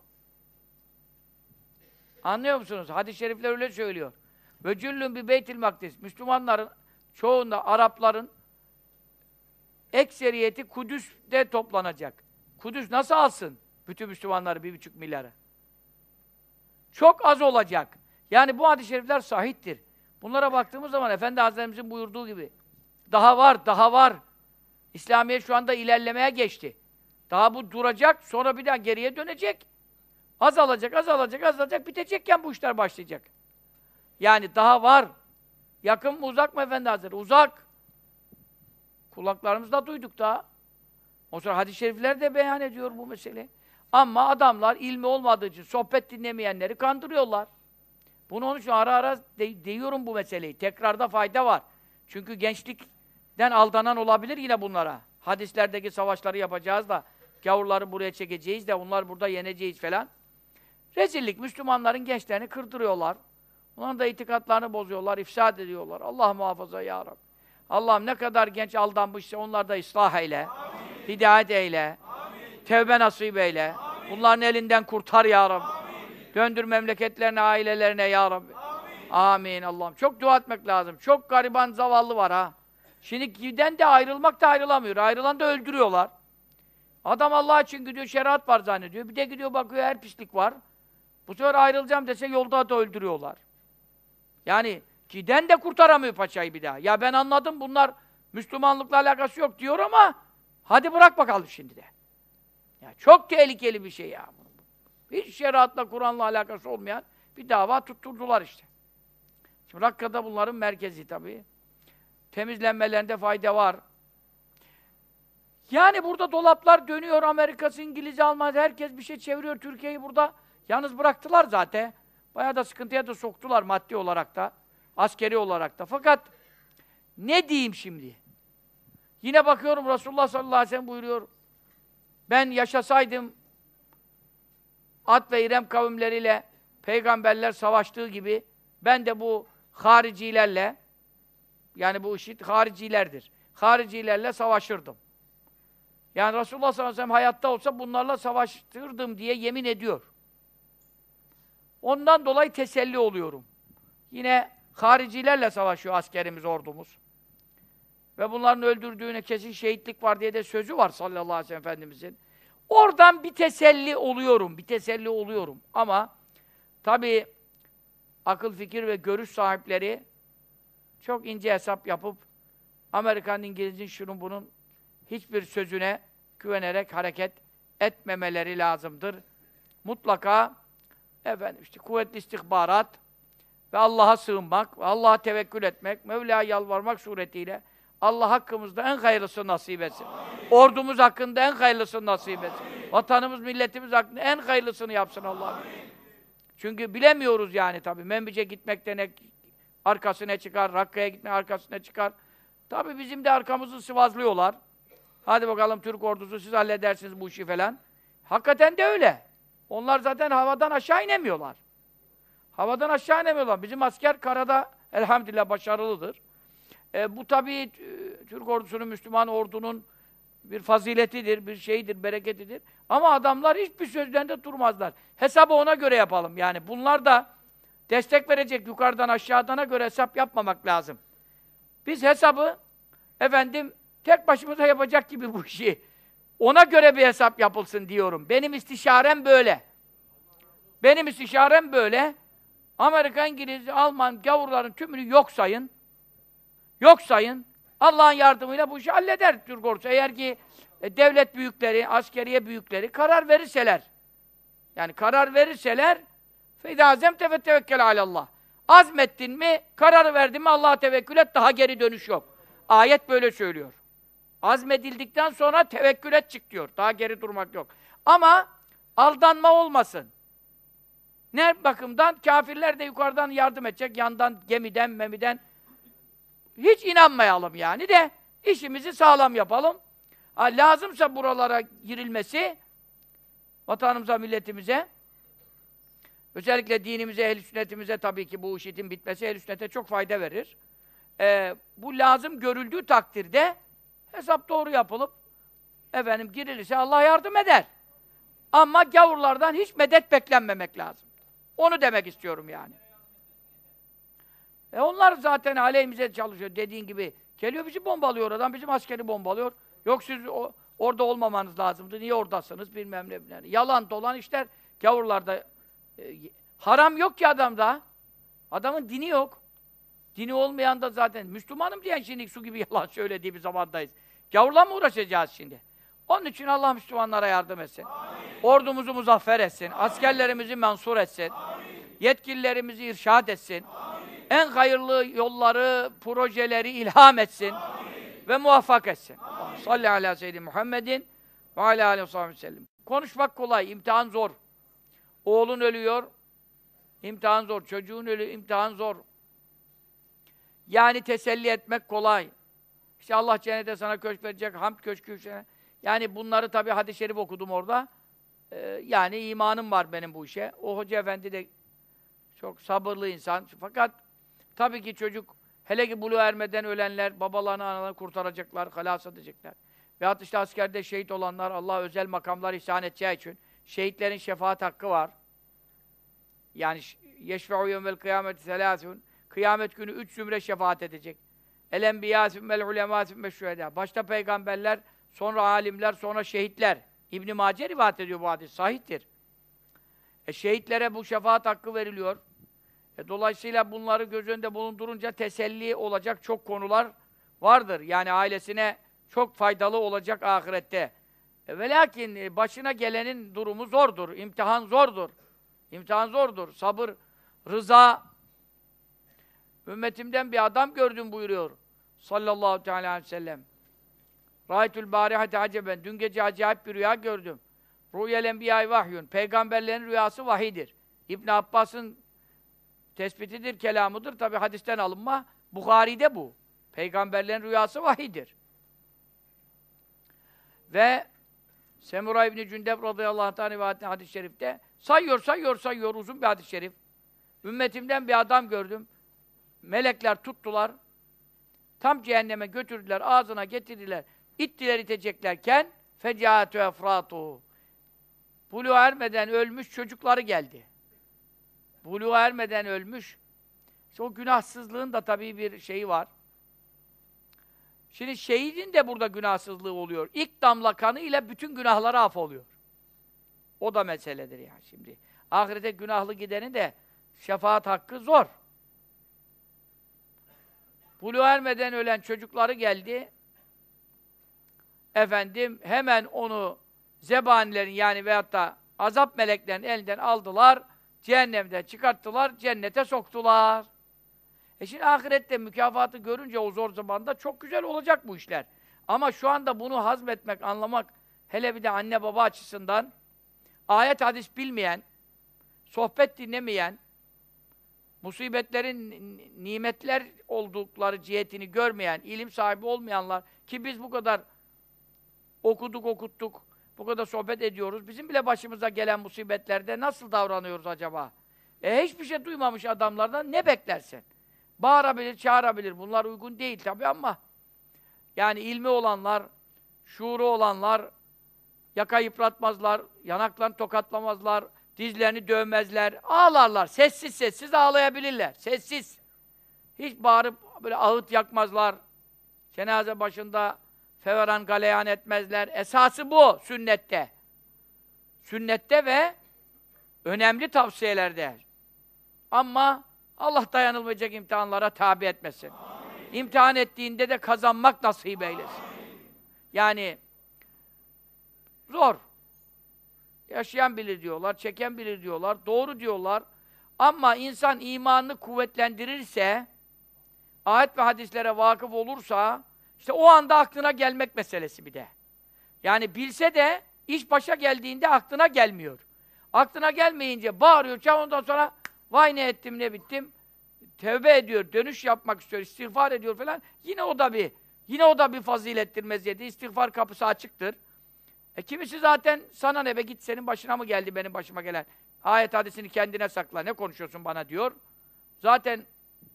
Anlıyor musunuz? Hadis-i şerifler öyle söylüyor. Ve cüllün bi Beytil Makdis. Müslümanların çoğunda Arapların ekseriyeti Kudüs'te toplanacak. Kudüs nasıl alsın bütün Müslümanları 1,5 milyara? Çok az olacak. Yani bu hadis-i şerifler sahihtir. Bunlara baktığımız zaman Efendi Hazretlerimizin buyurduğu gibi daha var, daha var. İslamiyet şu anda ilerlemeye geçti. Daha bu duracak, sonra bir daha geriye dönecek. Azalacak, azalacak, azalacak, bitecekken bu işler başlayacak. Yani daha var. Yakın mı, uzak mı Efendi Hazretleri? Uzak. Kulaklarımızla duyduk daha. O sonra hadis-i şerifler de beyan ediyor bu meseleyi. Ama adamlar ilmi olmadığı için sohbet dinlemeyenleri kandırıyorlar. Bunu onun için ara ara diyorum bu meseleyi. Tekrarda fayda var. Çünkü gençlikten aldanan olabilir yine bunlara. Hadislerdeki savaşları yapacağız da, gavurları buraya çekeceğiz de, onlar burada yeneceğiz falan. Rezillik. Müslümanların gençlerini kırdırıyorlar. Onların da itikatlarını bozuyorlar, ifsad ediyorlar. Allah muhafaza ya Rabbi. Allah'ım ne kadar genç aldanmışsa onları da ıslah eyle. Amin. Hidayet eyle. Amin. Tevbe nasip eyle. Amin. Bunların elinden kurtar ya Rabbi. Amin. Döndür memleketlerine, ailelerine ya Rabbi. Amin. Amin Allah'ım. Çok dua etmek lazım. Çok gariban, zavallı var ha. Şimdi giden de ayrılmak da ayrılamıyor. Ayrılan da öldürüyorlar. Adam Allah için gidiyor, şeriat var zannediyor. Bir de gidiyor bakıyor her pislik var. Bu sefer ayrılacağım dese yolda da öldürüyorlar. Yani giden de kurtaramıyor paçayı bir daha. Ya ben anladım bunlar Müslümanlıkla alakası yok diyor ama hadi bırak bakalım şimdi de. Ya çok tehlikeli bir şey ya. Hiç şeriatla, Kur'an'la alakası olmayan bir dava tutturdular işte. Şimdi Rakka'da bunların merkezi tabii. Temizlenmelerinde fayda var. Yani burada dolaplar dönüyor. Amerika'sı, İngilizce, Almanya herkes bir şey çeviriyor. Türkiye'yi burada yalnız bıraktılar zaten. Bayağı da sıkıntıya da soktular maddi olarak da, askeri olarak da. Fakat ne diyeyim şimdi? Yine bakıyorum Resulullah sallallahu aleyhi ve sellem buyuruyor. Ben yaşasaydım Ad ve İrem kavimleriyle peygamberler savaştığı gibi ben de bu haricilerle, yani bu IŞİD haricilerdir. Haricilerle savaşırdım. Yani Resulullah sallallahu aleyhi ve sellem hayatta olsa bunlarla savaştırdım diye yemin ediyor. Ondan dolayı teselli oluyorum. Yine haricilerle savaşıyor askerimiz, ordumuz. Ve bunların öldürdüğüne kesin şehitlik var diye de sözü var sallallahu aleyhi ve sellem Efendimizin. Oradan bir teselli oluyorum, bir teselli oluyorum. Ama tabii akıl, fikir ve görüş sahipleri çok ince hesap yapıp Amerikan, İngiliz'in, şunun bunun hiçbir sözüne güvenerek hareket etmemeleri lazımdır. Mutlaka işte kuvvetli istihbarat ve Allah'a sığınmak, ve Allah'a tevekkül etmek, Mevla'ya yalvarmak suretiyle Allah hakkımızda en hayırlısını nasip etsin. Amin. Ordumuz hakkında en hayırlısını nasip etsin. Amin. Vatanımız, milletimiz hakkında en hayırlısını yapsın Allah. Çünkü bilemiyoruz yani tabii. Menbiç'e gitmekte ne arkasına çıkar, Rakka'ya gitmek arkasına çıkar. Tabii bizim de arkamızı sıvazlıyorlar. Hadi bakalım Türk ordusu siz halledersiniz bu işi falan. Hakikaten de öyle. Onlar zaten havadan aşağı inemiyorlar. Havadan aşağı inemiyorlar. Bizim asker karada elhamdülillah başarılıdır. Bu tabii Türk ordusunun, Müslüman ordunun bir faziletidir, bir şeyidir, bereketidir. Ama adamlar hiçbir sözlerinde durmazlar. Hesabı ona göre yapalım. Yani bunlar da destek verecek yukarıdan aşağıdana göre hesap yapmamak lazım. Biz hesabı tek başımıza yapacak gibi bu işi. Ona göre bir hesap yapılsın diyorum. Benim istişarem böyle. Benim istişarem böyle. Amerika, İngiliz, Alman gavurların tümünü yok sayın. Yok sayın. Allah'ın yardımıyla bu işi halleder Türk ordusu. Eğer ki devlet büyükleri, askeriye büyükleri karar verirseler. Yani karar verirseler فَاِذَا عَزَمْتَ فَتَّوَكَّلْ عَلَى اللّٰهِ Azmettin mi, kararı verdin mi Allah'a tevekkül et, daha geri dönüş yok. Ayet böyle söylüyor. Azmedildikten sonra tevekkül et çık diyor. Daha geri durmak yok. Ama aldanma olmasın. Ne bakımdan? Kafirler de yukarıdan yardım edecek, yandan, gemiden, memiden. Hiç inanmayalım yani de, işimizi sağlam yapalım. Lazımsa buralara girilmesi, vatanımıza, milletimize, özellikle dinimize, ehl-i sünnetimize tabii ki bu işitin bitmesi ehl-i sünnete çok fayda verir. Bu lazım görüldüğü takdirde hesap doğru yapılıp girilirse Allah yardım eder. Ama gavurlardan hiç medet beklenmemek lazım. Onu demek istiyorum yani. Onlar zaten aleyhimize çalışıyor dediğin gibi. Geliyor bizi bombalıyor oradan, bizim askeri bombalıyor. Yok siz orada olmamanız lazımdı, niye oradasınız bilmem ne. Yalan dolan işler gavurlarda. Haram yok ki adamda. Adamın dini yok. Dini olmayan da zaten Müslümanım diyen şimdi su gibi yalan söylediği bir zamandayız. Gavurla mı uğraşacağız şimdi? Onun için Allah Müslümanlara yardım etsin. Amin. Ordumuzu muzaffer etsin. Amin. Askerlerimizi mensur etsin. Amin. Yetkililerimizi irşad etsin. Amin. En hayırlı yolları, projeleri ilham etsin. Amin. Ve muvaffak etsin. Salli ala seyyidina Muhammedin ve ala aleyhi ve sellem. Konuşmak kolay, imtihan zor. Oğlun ölüyor, imtihan zor. Çocuğun ölüyor, imtihan zor. Yani teselli etmek kolay. İşte Allah cennete sana köşk verecek, hamd köşkü. Yani bunları tabii hadis-i şerif okudum orada. Yani imanım var benim bu işe. O hoca efendi de çok sabırlı insan. Fakat tabii ki çocuk, hele ki buluğa ermeden ölenler, babalarını, analarını kurtaracaklar, halas edecekler. Veyahut işte askerde şehit olanlar, Allah özel makamlar ihsan edeceği için şehitlerin şefaat hakkı var. Yani yeşfe'u yevmel kıyameti selâsûn. Kıyamet günü 3 zümre şefaat edecek. El-enbiyâ sümmel ulemâ sümmeşşühedâ. Başta peygamberler, sonra alimler, sonra şehitler. İbn-i Mace rivayet ediyor bu hadis. Sahihtir. Şehitlere bu şefaat hakkı veriliyor. Dolayısıyla bunları göz önünde bulundurunca teselli olacak çok konular vardır. Yani ailesine çok faydalı olacak ahirette. Ve lakin başına gelenin durumu zordur. İmtihan zordur. İmtihan zordur. Sabır, rıza. Ümmetimden bir adam gördüm buyuruyor. Sallallahu teala aleyhi ve sellem. Râitül bârihate aceben. Dün gece acayip bir rüya gördüm. Rüyel enbiyâi vahyun. Peygamberlerin rüyası vahidir. İbn Abbas'ın tespitidir, kelamıdır. Tabi hadisten alınma. Bukhari'de bu. Peygamberlerin rüyası vahidir. Ve Semura İbn-i Cündeb radıyallahu anh rivayetinde hadis-i şerifte sayıyor uzun bir hadis-i şerif. Ümmetimden bir adam gördüm. Melekler tuttular. Tam cehenneme götürdüler, ağzına getirdiler. İttiler iteceklerken fecâetü efrâtuhu. Buluğa ermeden ölmüş çocukları geldi. Buluğa ermeden ölmüş. İşte o günahsızlığın da tabii bir şeyi var. Şimdi şehidin de burada günahsızlığı oluyor. İlk damla kanı ile bütün günahları affoluyor. O da meseledir yani şimdi. Ahirete günahlı gidenin de şefaat hakkı zor. Buluğa ermeden ölen çocukları geldi. Hemen onu zebanilerin yani veyahut da azap meleklerinin elinden aldılar, cehennemden çıkarttılar, cennete soktular. Şimdi ahirette mükafatı görünce o zor zamanda çok güzel olacak bu işler. Ama şu anda bunu hazmetmek, anlamak, hele bir de anne baba açısından ayet hadis bilmeyen, sohbet dinlemeyen, musibetlerin nimetler oldukları cihetini görmeyen, ilim sahibi olmayanlar ki biz bu kadar okuduk, okuttuk, bu kadar sohbet ediyoruz. Bizim bile başımıza gelen musibetlerde nasıl davranıyoruz acaba? Hiçbir şey duymamış adamlardan ne beklersin? Bağırabilir, çağırabilir. Bunlar uygun değil tabii ama yani ilmi olanlar, şuuru olanlar yaka yıpratmazlar, yanaklarını tokatlamazlar, dizlerini dövmezler, ağlarlar. Sessiz sessiz ağlayabilirler. Sessiz. Hiç bağırıp böyle ağıt yakmazlar. Cenaze başında feveran galeyan etmezler. Esası bu sünnette. Sünnette ve önemli tavsiyelerde. Ama Allah dayanılmayacak imtihanlara tabi etmesin. Amin. İmtihan ettiğinde de kazanmak nasip eylesin. Amin. Yani zor. Yaşayan bilir diyorlar, çeken bilir diyorlar, doğru diyorlar. Ama insan imanını kuvvetlendirirse, ayet ve hadislere vakıf olursa, işte o anda aklına gelmek meselesi bir de. Yani bilse de, iş başa geldiğinde aklına gelmiyor. Aklına gelmeyince bağırıyor, ondan sonra vay ne ettim, ne bittim. Tevbe ediyor, dönüş yapmak istiyor, istiğfar ediyor falan. Yine o da bir fazilettir, meziyeti. İstiğfar kapısı açıktır. Kimisi zaten sana ne be, git senin başına mı geldi benim başıma gelen? Ayet hadisini kendine sakla, ne konuşuyorsun bana diyor. Zaten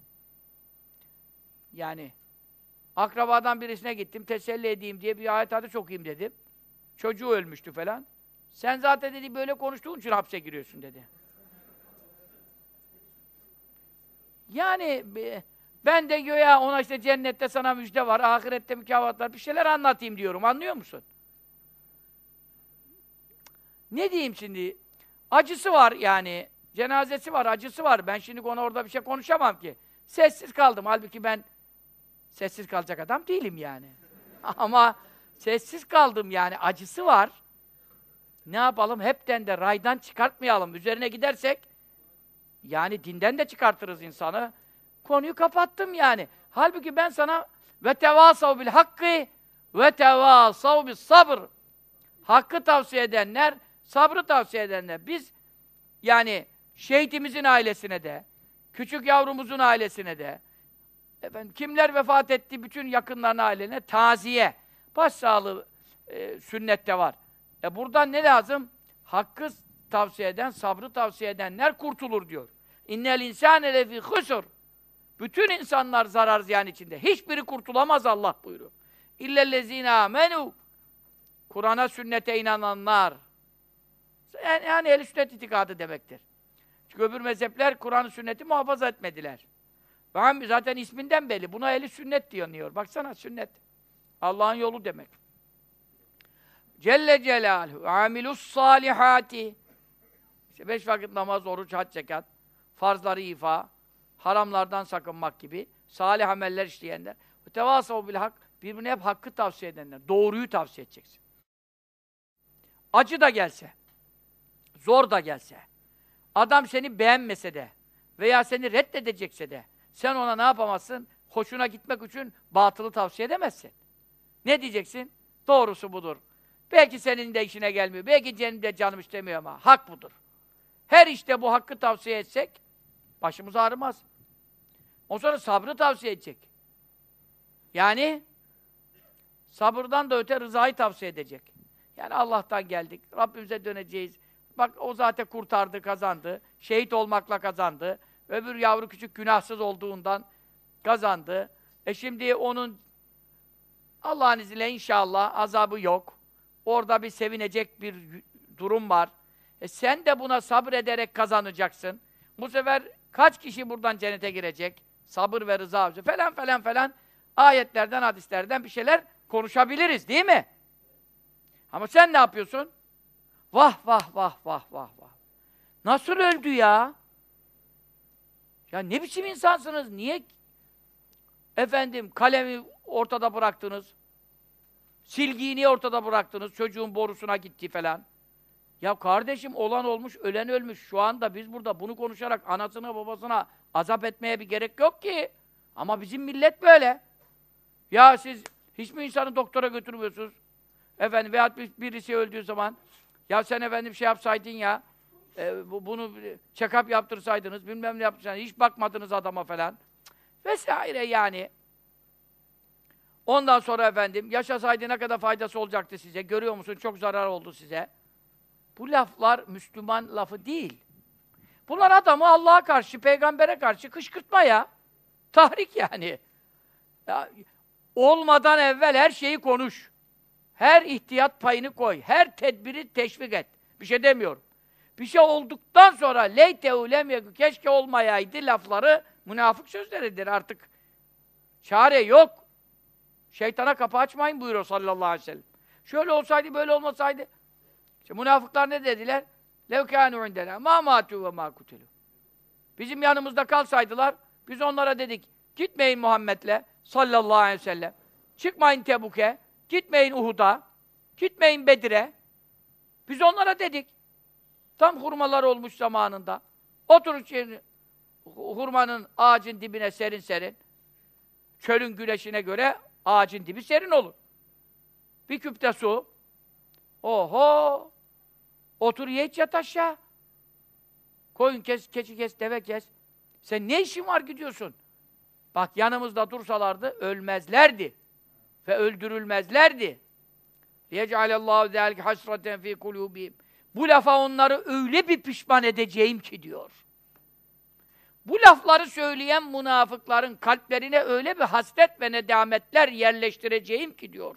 yani akrabadan birisine gittim, teselli edeyim diye bir ayet hadis okuyayım dedim. Çocuğu ölmüştü falan. Sen zaten dedi böyle konuştuğun için hapse giriyorsun dedi. Yani ben de göya ona işte cennette sana müjde var, ahirette mükafatlar, bir şeyler anlatayım diyorum, anlıyor musun? Ne diyeyim şimdi? Acısı var yani, cenazesi var, acısı var. Ben şimdi ona orada bir şey konuşamam ki. Sessiz kaldım. Halbuki ben sessiz kalacak adam değilim yani. Ama sessiz kaldım yani, acısı var. Ne yapalım? Hepten de raydan çıkartmayalım. Üzerine gidersek, yani dinden de çıkartırız insanı. Konuyu kapattım yani. Halbuki ben sana ve tevasav bil hakkı ve tevasav bis sabr. Hakkı tavsiye edenler, sabrı tavsiye edenler. Biz yani şehitimizin ailesine de, küçük yavrumuzun ailesine de, kimler vefat etti, bütün yakınlarının ailelerine taziye, başsağlığı sünnette var. Buradan ne lazım? Hakkı tavsiye eden, sabrı tavsiye edenler kurtulur diyor. İnnel insâne lefî husr. Bütün insanlar zarar ziyan içinde. Hiçbiri kurtulamaz Allah buyuruyor. İllellezîne âmenû. Kur'an'a, sünnete inananlar. Yani ehl-i sünnet itikadı demektir. Çünkü öbür mezhepler Kur'an-ı sünneti muhafaza etmediler. Zaten isminden belli. Buna ehl-i sünnet diyor. Baksana sünnet. Allah'ın yolu demek. Celle Celaluhu amilus salihati. İşte 5 vakit namaz, oruç, hac, zekat, farzları ifa, haramlardan sakınmak gibi salih ameller işleyenler. Tevasav bil hak, birbirine hep hakkı tavsiye edenler. Doğruyu tavsiye edeceksin. Acı da gelse, zor da gelse, adam seni beğenmese de veya seni reddedecekse de sen ona ne yapamazsın? Hoşuna gitmek için batılı tavsiye edemezsin. Ne diyeceksin? Doğrusu budur. Belki senin de işine gelmiyor. Belki benim de canım istemiyor ama hak budur. Her işte bu hakkı tavsiye etsek başımız ağrımaz. O sonra sabrı tavsiye edecek. Yani sabırdan da öte rızayı tavsiye edecek. Yani Allah'tan geldik, Rabbimize döneceğiz. Bak o zaten kurtardı, kazandı. Şehit olmakla kazandı. Öbür yavru küçük günahsız olduğundan kazandı. Şimdi onun Allah'ın izniyle inşallah azabı yok. Orada bir sevinecek bir durum var. Sen de buna sabrederek kazanacaksın. Bu sefer kaç kişi buradan cennete girecek? Sabır ve rıza falan ayetlerden, hadislerden bir şeyler konuşabiliriz, değil mi? Ama sen ne yapıyorsun? Vah vah vah vah vah vah. Nasıl öldü ya? Ya ne biçim insansınız? Niye kalemi ortada bıraktınız? Silgiyi niye ortada bıraktınız? Çocuğun borusuna gitti falan. Ya kardeşim, olan olmuş, ölen ölmüş. Şu anda biz burada bunu konuşarak anasına babasına azap etmeye bir gerek yok ki. Ama bizim millet böyle. Ya siz hiç mi insanı doktora götürmüyorsunuz? Veyahut birisi öldüğü zaman ya sen şey yapsaydın ya, bunu check-up yaptırsaydınız, bilmem ne yaptırsaydınız, hiç bakmadınız adama falan. Vesaire yani. Ondan sonra efendim, yaşasaydı ne kadar faydası olacaktı size, görüyor musun, çok zarar oldu size. Bu laflar Müslüman lafı değil. Bunlar adamı Allah'a karşı, peygambere karşı kışkırtma ya. Tahrik yani. Ya, olmadan evvel her şeyi konuş. Her ihtiyat payını koy. Her tedbiri teşvik et. Bir şey demiyorum. Bir şey olduktan sonra leytehu lem yekun, keşke olmayaydı lafları münafık sözleridir artık. Çare yok. Şeytana kapı açmayın buyuruyor sallallahu aleyhi ve sellem. Şöyle olsaydı, böyle olmasaydı. İşte münafıklar ne dediler? لَوْ كَانُوا عِنْدَنَا مَا مَاتُوا وَمَا قُتِلُوا. Bizim yanımızda kalsaydılar, biz onlara dedik, gitmeyin Muhammed'le sallallahu aleyhi ve sellem. Çıkmayın Tebuk'e, gitmeyin Uhud'a, gitmeyin Bedir'e. Biz onlara dedik. Tam hurmalar olmuş zamanında. Oturun hurmanın ağacın dibine serin serin. Çölün güneşine göre ağacın dibi serin olur. Bir küpte su. Oho! Otur ye iç yat aşağı. Koyun kes, keçi kes, deve kes. Sen ne işin var gidiyorsun? Bak yanımızda dursalardı ölmezlerdi. Ve öldürülmezlerdi. لِيَجْعَلَ ذَٰلِكَ حَسْرَةً ف۪ي قُلُوبِهِمْ. Bu lafa onları öyle bir pişman edeceğim ki diyor. Bu lafları söyleyen münafıkların kalplerine öyle bir hasret ve nedametler yerleştireceğim ki diyor.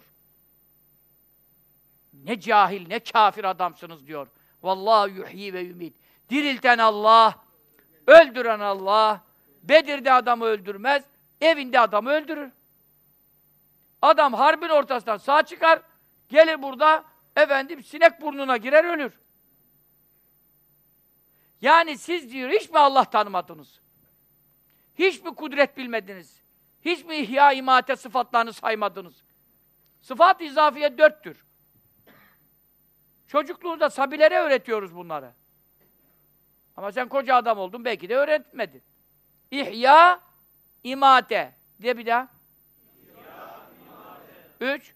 Ne cahil, ne kafir adamsınız diyor. Vallahi yuhyi ve yumit. Dirilten Allah, öldüren Allah, Bedir'de adamı öldürmez, evinde adamı öldürür. Adam harbin ortasından sağ çıkar, gelir burada, efendim sinek burnuna girer ölür. Yani siz diyor, hiç mi Allah tanımadınız? Hiç mi kudret bilmediniz? Hiç mi ihya imate sıfatlarını saymadınız? Sıfat-ı izafiye 4'tür. Çocukluğunda sabilere öğretiyoruz bunları. Ama sen koca adam oldun, belki de öğretmedin. İhya, imate. Diye bir daha. İhya, imate. 3.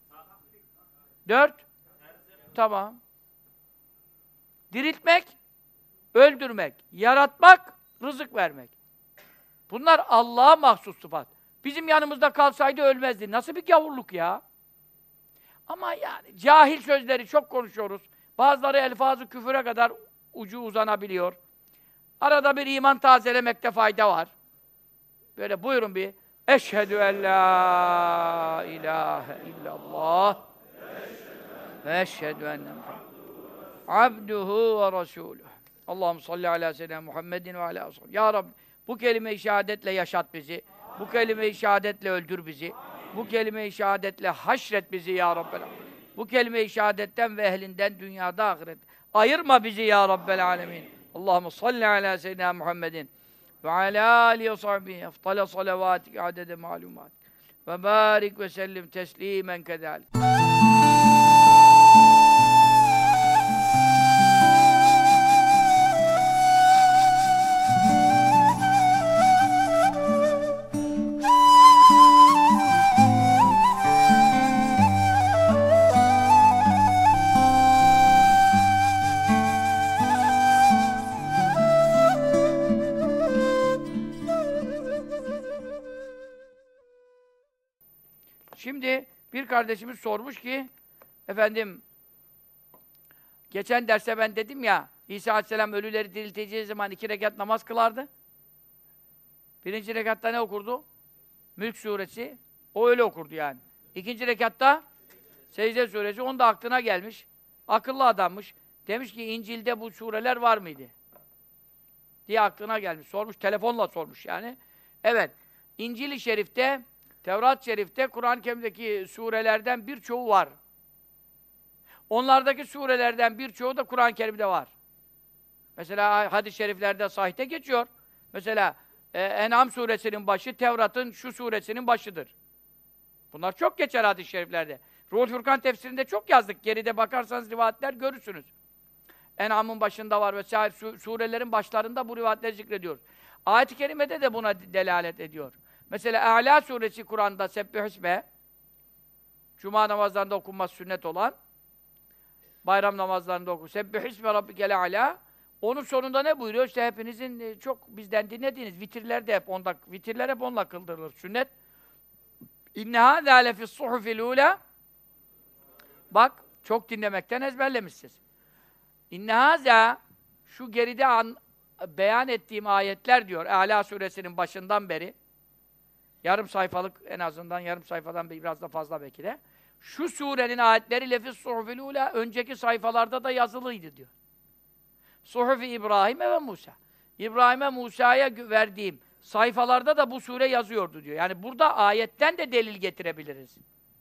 4. Tamam. Diriltmek, öldürmek, yaratmak, rızık vermek. Bunlar Allah'a mahsus sıfat. Bizim yanımızda kalsaydı ölmezdi. Nasıl bir gavurluk ya? Ama yani cahil sözleri çok konuşuyoruz. Bazıları elfazı küfüre kadar ucu uzanabiliyor. Arada bir iman tazelemekte fayda var. Böyle buyurun bir. Eşhedü en la ilahe illallah ve eşhedü enne abduhu ve rasuluhu. Allahümme salli ala seyyidina Muhammedin ve ala ashabi. Ya Rabbi, bu kelime-i şehadetle yaşat bizi. Bu kelime-i şehadetle öldür bizi. Bu kelime-i şehadetle haşret bizi ya Rabbel alemin. Bu kelime-i şehadetten ve ehlinden dünyada ahiret. Ayırma bizi ya Rabbel alemin. Allahümme salli ala seyyidina Muhammedin ve ala alihi ve sahbihi eftale salavatik adede malumat ve barik ve sellim teslimen kedalik. Şimdi bir kardeşimiz sormuş ki, efendim, geçen derste ben dedim ya, İsa Aleyhisselam ölüleri dirilteceği zaman 2 rekat namaz kılardı. 1. rekatta ne okurdu? Mülk suresi. O öyle okurdu yani. 2. rekatta Secde suresi. Onun da aklına gelmiş. Akıllı adammış. Demiş ki İncil'de bu sureler var mıydı? Diye aklına gelmiş. Sormuş, telefonla sormuş yani. Evet. İncil-i Şerif'te, Tevrat-ı Şerif'te, Kur'an-ı Kerim'deki surelerden birçoğu var. Onlardaki surelerden birçoğu da Kur'an-ı Kerim'de var. Mesela hadis-i şeriflerde sahihte geçiyor. Mesela En'am suresinin başı, Tevrat'ın şu suresinin başıdır. Bunlar çok geçer hadis-i şeriflerde. Ruhul Furkan tefsirinde çok yazdık. Geride bakarsanız rivayetler görürsünüz. En'am'ın başında var vesaire surelerin başlarında bu rivayetleri zikrediyor. Ayet-i kerimede de buna delalet ediyor. Mesela A'la suresi Kur'an'da Sebbihüsme, Cuma namazlarında okunması sünnet olan, bayram namazlarında okunması Sebbihüsme Rabbikel A'la. Onun sonunda ne buyuruyor? İşte hepinizin çok bizden dinlediğiniz vitirler de hep onda, vitirler hep onunla kıldırılır. Sünnet. İnne hâzâ lefis suhufil ûlâ. Bak, çok dinlemekten ezberlemişsiniz. İnne hâzâ, şu geride beyan ettiğim ayetler diyor, Âlâ suresinin başından beri, yarım sayfalık, en azından yarım sayfadan biraz da fazla belki de, şu surenin ayetleri lefis suhufil ûlâ, önceki sayfalarda da yazılıydı diyor. Suhuf-i İbrahim'e ve Musa. İbrahim'e, Musa'ya verdiğim sayfalarda da bu sure yazıyordu diyor. Yani burada ayetten de delil getirebiliriz.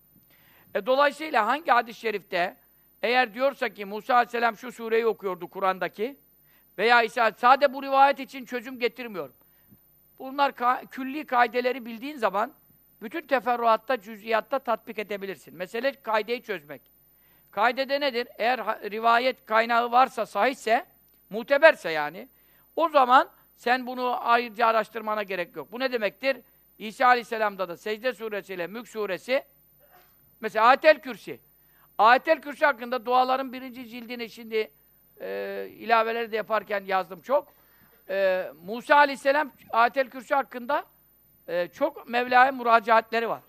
Dolayısıyla hangi hadis-i şerifte eğer diyorsa ki Musa Aleyhisselam şu sureyi okuyordu Kur'an'daki veya İsa, sade bu rivayet için çözüm getirmiyorum. Bunlar külli kaideleri bildiğin zaman bütün teferruatta, cüz'iyatta tatbik edebilirsin. Mesele kaideyi çözmek. Kaidede nedir? Eğer rivayet kaynağı varsa, sahihse, muteberse yani, o zaman sen bunu ayrıca araştırmana gerek yok. Bu ne demektir? İsa Aleyhisselam'da da Secde suresiyle Mülk suresi, mesela Ayetel Kürsi. Ayetel Kürsi hakkında duaların 1. cildini şimdi ilaveleri de yaparken yazdım çok. Musa Aleyhisselam Ayetel Kürsi hakkında çok Mevla'ya müracaatleri var.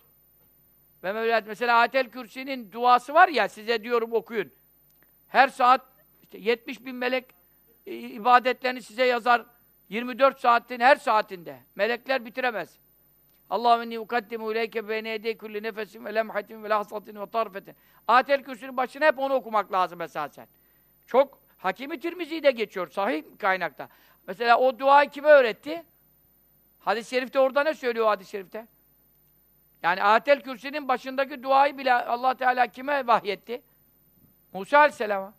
Ve Mevla, mesela Ayetel Kürsi'nin duası var ya, size diyorum okuyun. Her saat işte 70 bin melek ibadetlerini size yazar. 24 saatin her saatinde. Melekler bitiremez. Allahümme inni ukaddimu ileyke beyne yedey kulli nefesin ve lemhatin ve lahzatin ve tarfetin. Ayetel Kürsü'nün başına hep onu okumak lazım esasen. Çok Hakim-i Tirmizi'de geçiyor sahih kaynakta. Mesela o duayı kime öğretti? Hadis-i şerifte orada ne söylüyor o hadis-i şerifte? Yani Ayetel Kürsü'nün başındaki duayı bile Allah Teala kime vahyetti? Musa Aleyhisselam'a.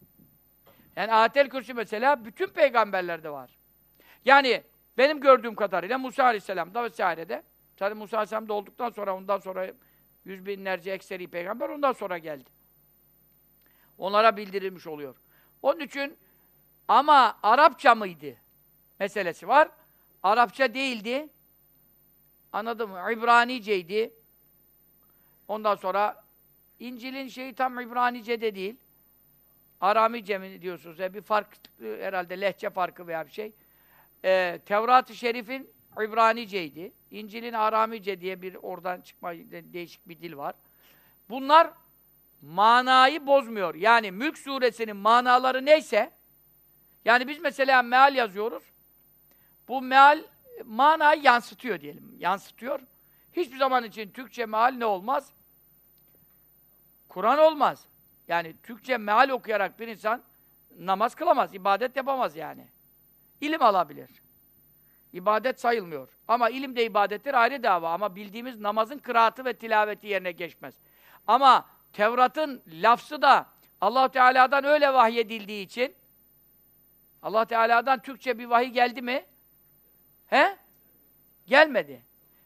Yani Ayetel Kürsü mesela bütün peygamberlerde var. Yani benim gördüğüm kadarıyla Musa Aleyhisselam'da vesairede, tabi Musa Aleyhisselam'da olduktan sonra, ondan sonra yüz binlerce ekseri peygamber ondan sonra geldi. Onlara bildirilmiş oluyor. Onun için ama Arapça mıydı meselesi var. Arapça değildi. Anladın mı? İbraniceydi. Ondan sonra İncil'in şeyi tam İbranice'de değil. Aramice mi diyorsunuz? Bir fark, herhalde lehçe farkı veya bir şey. Tevrat-ı Şerif'in İbraniceydi. İncil'in Aramice diye bir oradan çıkma değişik bir dil var. Bunlar manayı bozmuyor. Yani Mülk suresinin manaları neyse, yani biz mesela meal yazıyoruz. Bu meal manayı yansıtıyor diyelim. Yansıtıyor. Hiçbir zaman için Türkçe meal ne olmaz? Kur'an olmaz. Yani Türkçe meal okuyarak bir insan namaz kılamaz, ibadet yapamaz yani. İlim alabilir. İbadet sayılmıyor. Ama ilim de ibadettir, ayrı dava. Ama bildiğimiz namazın kıraatı ve tilaveti yerine geçmez. Ama Tevrat'ın lafzı da Allah Teala'dan öyle vahyedildiği için, Allah Teala'dan Türkçe bir vahiy geldi mi? He? Gelmedi.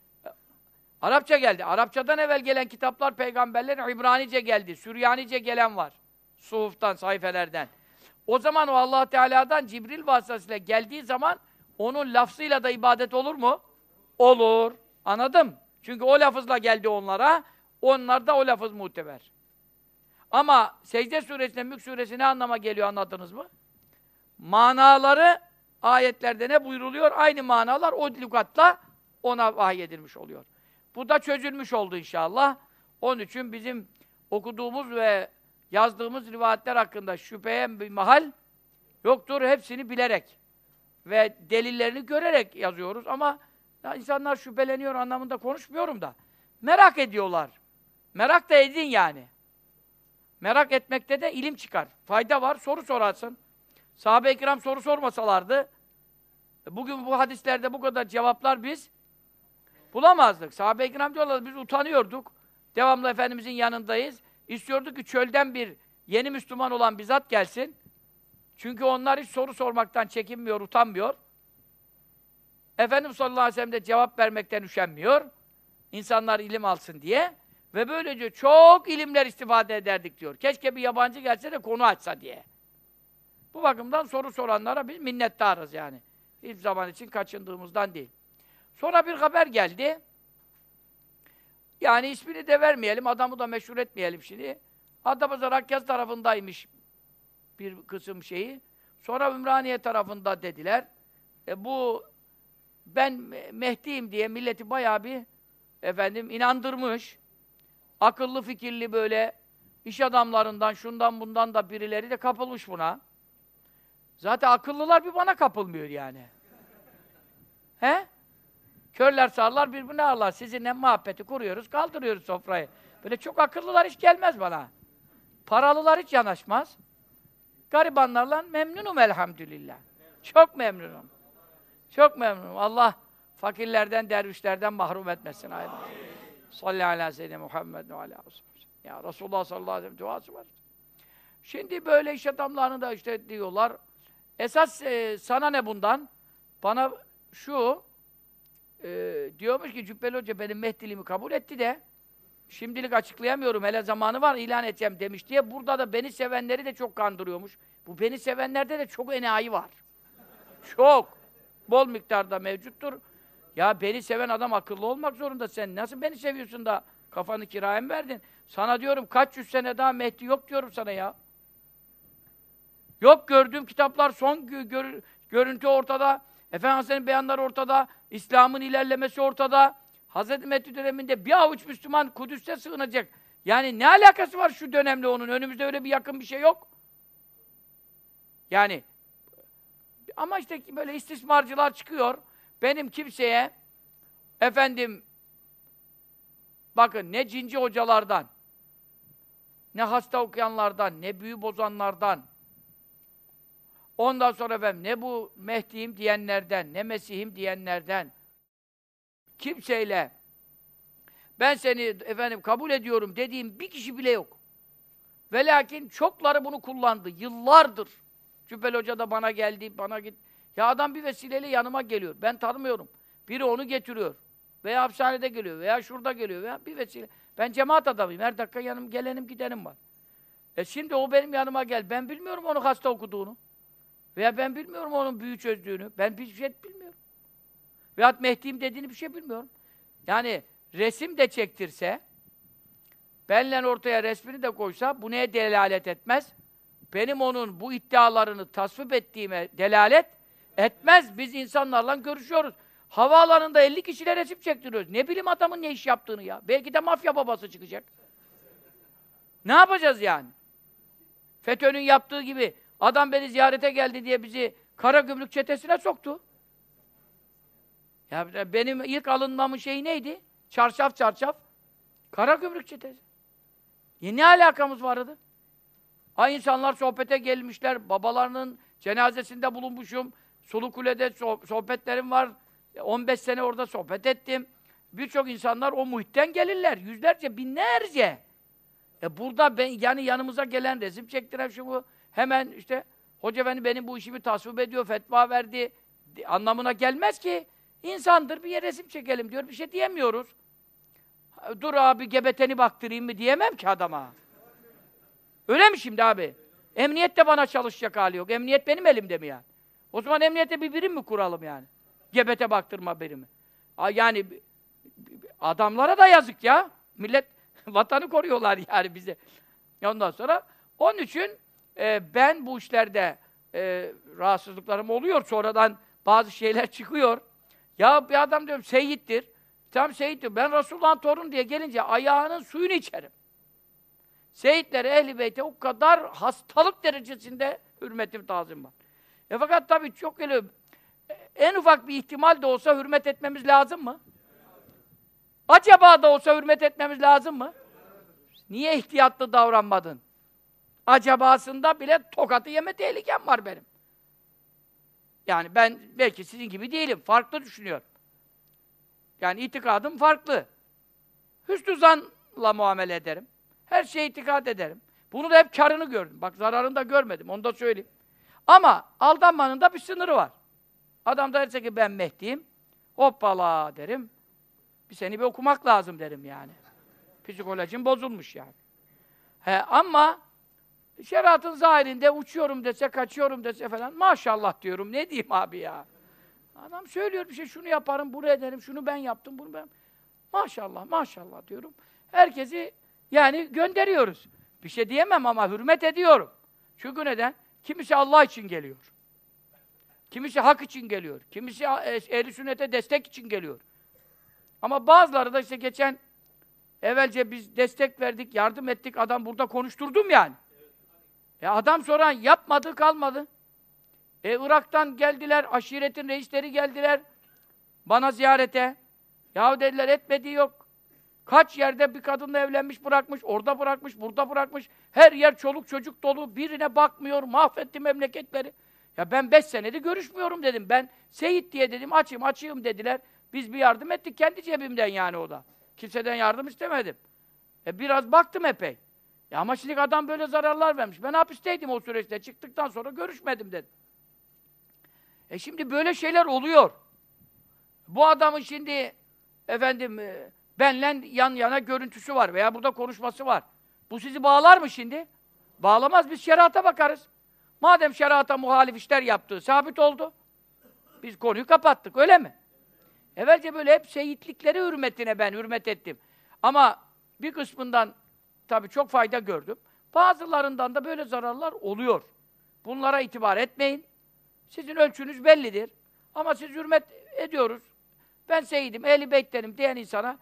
Arapça geldi. Arapçadan evvel gelen kitaplar peygamberlerin İbranice geldi. Süryanice gelen var. Suhuftan, sayfelerden. O zaman o Allah Teala'dan Cibril vasıtasıyla geldiği zaman onun lafzıyla da ibadet olur mu? Olur. Anladım. Çünkü o lafızla geldi onlara. Onlar da o lafız muteber. Ama Secde suresinde, Mülk suresi ne anlama geliyor anladınız mı? Manaları ayetlerde ne buyruluyor? Aynı manalar o lügatla ona vahyedilmiş oluyor. Bu da çözülmüş oldu inşallah. Onun için bizim okuduğumuz ve yazdığımız rivayetler hakkında şüpheye bir mahal yoktur. Hepsini bilerek ve delillerini görerek yazıyoruz ama ya insanlar şüpheleniyor anlamında konuşmuyorum da. Merak ediyorlar. Merak da edin yani. Merak etmekte de ilim çıkar. Fayda var, soru sorarsın. Sahabe-i kiram soru sormasalardı, bugün bu hadislerde bu kadar cevaplar biz bulamazdık. Sahabe-i kiram diyorlar, biz utanıyorduk. Devamlı Efendimizin yanındayız. İstiyorduk ki çölden bir yeni Müslüman olan bir zat gelsin. Çünkü onlar hiç soru sormaktan çekinmiyor, utanmıyor. Efendimiz sallallahu aleyhi ve sellem de cevap vermekten üşenmiyor. İnsanlar ilim alsın diye. Ve böylece çok ilimler istifade ederdik diyor. Keşke bir yabancı gelse de konu açsa diye. Bu bakımdan soru soranlara biz minnettarız yani. Hiçbir zaman için kaçındığımızdan değil. Sonra bir haber geldi. Yani ismini de vermeyelim, adamı da meşhur etmeyelim şimdi. Adapazarı Akyazı tarafındaymış bir kısım şeyi. Sonra Ümraniye tarafında dediler. Bu ben Mehdi'yim diye milleti bayağı bir efendim inandırmış. Akıllı fikirli böyle iş adamlarından, şundan bundan da birileri de kapılmış buna. Zaten akıllılar bir bana kapılmıyor yani. He? Körler sağırlar birbirine ağırlar. Sizinle muhabbeti kuruyoruz, kaldırıyoruz sofrayı. Böyle çok akıllılar hiç gelmez bana. Paralılar hiç yanaşmaz. Garibanlarla memnunum elhamdülillah. Çok memnunum. Çok memnunum. Allah fakirlerden, dervişlerden mahrum etmesin. Salli ala seyyidina Muhammed ve ala ya Resulullah sallallahu aleyhi ve sellem duası var. Şimdi böyle iş adamlarını da işte diyorlar. Esas sana ne bundan? Bana şu diyormuş ki Cübbeli Hoca benim Mehdiliğimi kabul etti de şimdilik açıklayamıyorum. Hele zamanı var ilan edeceğim demiş diye. Burada da beni sevenleri de çok kandırıyormuş. Bu beni sevenlerde de çok enayi var. Çok. Bol miktarda mevcuttur. Ya beni seven adam akıllı olmak zorunda. Sen nasıl beni seviyorsun da kafanı kiraya mı verdin? Sana diyorum kaç yüz sene daha Mehdi yok diyorum sana ya. Yok gördüğüm kitaplar son görüntü ortada. Efendimiz'in beyanları ortada. İslam'ın ilerlemesi ortada. Hz. Mehdi döneminde bir avuç Müslüman Kudüs'te sığınacak. Yani ne alakası var şu dönemle onun? Önümüzde öyle bir yakın bir şey yok. Yani ama işte böyle istismarcılar çıkıyor. Benim kimseye efendim bakın ne cinci hocalardan, ne hasta okuyanlardan, ne büyü bozanlardan, ondan sonra efendim ne bu Mehdi'yim diyenlerden, ne Mesih'im diyenlerden kimseyle ben seni efendim kabul ediyorum dediğim bir kişi bile yok. Ve lakin çokları bunu kullandı. Yıllardır. Cübbeli Hoca da bana geldi, bana git. Ya adam bir vesileyle yanıma geliyor. Ben tanımıyorum. Biri onu getiriyor. Veya hapishanede geliyor, veya şurada geliyor, veya bir vesile. Ben cemaat adamıyım. Her dakika gelenim gidenim var. Şimdi o benim yanıma gel. Ben bilmiyorum onun hasta okuduğunu. Veya ben bilmiyorum onun büyü çözdüğünü. Ben bir şey bilmiyorum. Veyahut Mehdi'yim dediğini bir şey bilmiyorum. Yani resim de çektirse, benle ortaya resmini de koysa, bu neye delalet etmez? Benim onun bu iddialarını tasvip ettiğime delalet etmez. Biz insanlarla görüşüyoruz. Havaalanında 50 kişiyle resim çektiriyoruz. Ne bileyim adamın ne iş yaptığını ya. Belki de mafya babası çıkacak. Ne yapacağız yani? FETÖ'nün yaptığı gibi adam beni ziyarete geldi diye bizi Karagümrük çetesine soktu. Ya benim ilk alınmamın şeyi neydi? Çarşaf çarşaf. Karagümrük çetesi. Ne alakamız vardı? Ha insanlar sohbete gelmişler, babalarının cenazesinde bulunmuşum, Sulukule'de sohbetlerim var, 15 sene orada sohbet ettim. Birçok insanlar o muhitten gelirler, yüzlerce, binlerce. Burada yani yanımıza gelen, resim çektiren şu bu, hemen işte, Hoca Efendi benim bu işimi tasvip ediyor, fetva verdi, anlamına gelmez ki. İnsandır, bir yere resim çekelim diyor, bir şey diyemiyoruz. Dur abi, gebeteni baktırayım mı diyemem ki adama. Öyle mi şimdi abi? Emniyet de bana çalışacak hali yok. Emniyet benim elimde mi yani? O zaman emniyete bir birim mi kuralım yani? Gebete baktırma birimi. Yani adamlara da yazık ya. Millet vatanı koruyorlar yani bize. Ondan sonra onun için ben bu işlerde rahatsızlıklarım oluyor. Sonradan bazı şeyler çıkıyor. Ya bir adam diyorum seyittir. Tam seyittir. Ben Resulullah'ın torunu diye gelince ayağının suyunu içerim. Seyitlere, Ehl-i Beyt'e o kadar hastalık derecesinde hürmetim, tazim var. Fakat tabii çok öyle, en ufak bir ihtimal de olsa hürmet etmemiz lazım mı? Acaba da olsa hürmet etmemiz lazım mı? Niye ihtiyatlı davranmadın? Acabasında bile tokatı yeme tehlikem var benim. Yani ben belki sizin gibi değilim, farklı düşünüyorum. Yani itikadım farklı. Hüsnü zanla muamele ederim. Her şeye itikad ederim. Bunu da hep karını gördüm. Bak zararını da görmedim, onu da söyleyeyim. Ama aldanmanın da bir sınırı var. Adam da derse ki ben Mehdi'yim, hoppala derim. Seni bir okumak lazım derim yani. Psikolojim bozulmuş yani. Ama şeriatın zahirinde uçuyorum dese, kaçıyorum dese falan, maşallah diyorum, ne diyeyim abi ya. Adam söylüyor bir şey, şunu yaparım, bunu ederim, şunu ben yaptım, bunu ben... Maşallah, maşallah diyorum. Herkesi yani gönderiyoruz. Bir şey diyemem ama hürmet ediyorum. Çünkü neden? Kimisi Allah için geliyor. Kimisi hak için geliyor. Kimisi ehl-i sünnete destek için geliyor. Ama bazıları da işte geçen evvelce biz destek verdik, yardım ettik, adam burada konuşturdum yani. Adam sonra yapmadı, kalmadı. Irak'tan geldiler, aşiretin reisleri geldiler bana ziyarete. Yahu dediler, etmediği yok. Kaç yerde bir kadınla evlenmiş bırakmış, orada bırakmış, burada bırakmış. Her yer çoluk çocuk dolu, birine bakmıyor, mahvetti memleketleri. Ya ben 5 senedir görüşmüyorum dedim. Ben Seyit diye dedim, açayım dediler. Biz bir yardım ettik, kendi cebimden yani o da. Kimseden yardım istemedim. Biraz baktım epey. Ama şimdi adam böyle zararlar vermiş. Ben hapisteydim o süreçte, çıktıktan sonra görüşmedim dedim. Şimdi böyle şeyler oluyor. Bu adamın şimdi, benle yan yana görüntüsü var veya burada konuşması var. Bu sizi bağlar mı şimdi? Bağlamaz, biz şerata bakarız. Madem şerata muhalif işler yaptığı sabit oldu, biz konuyu kapattık, öyle mi? Evvelce böyle hep şehitlikleri hürmetine ben hürmet ettim. Ama bir kısmından tabii çok fayda gördüm. Bazılarından da böyle zararlar oluyor. Bunlara itibar etmeyin. Sizin ölçünüz bellidir. Ama siz hürmet ediyoruz. Ben Seyyidim, Ehl-i Beyt'tenim diyen insana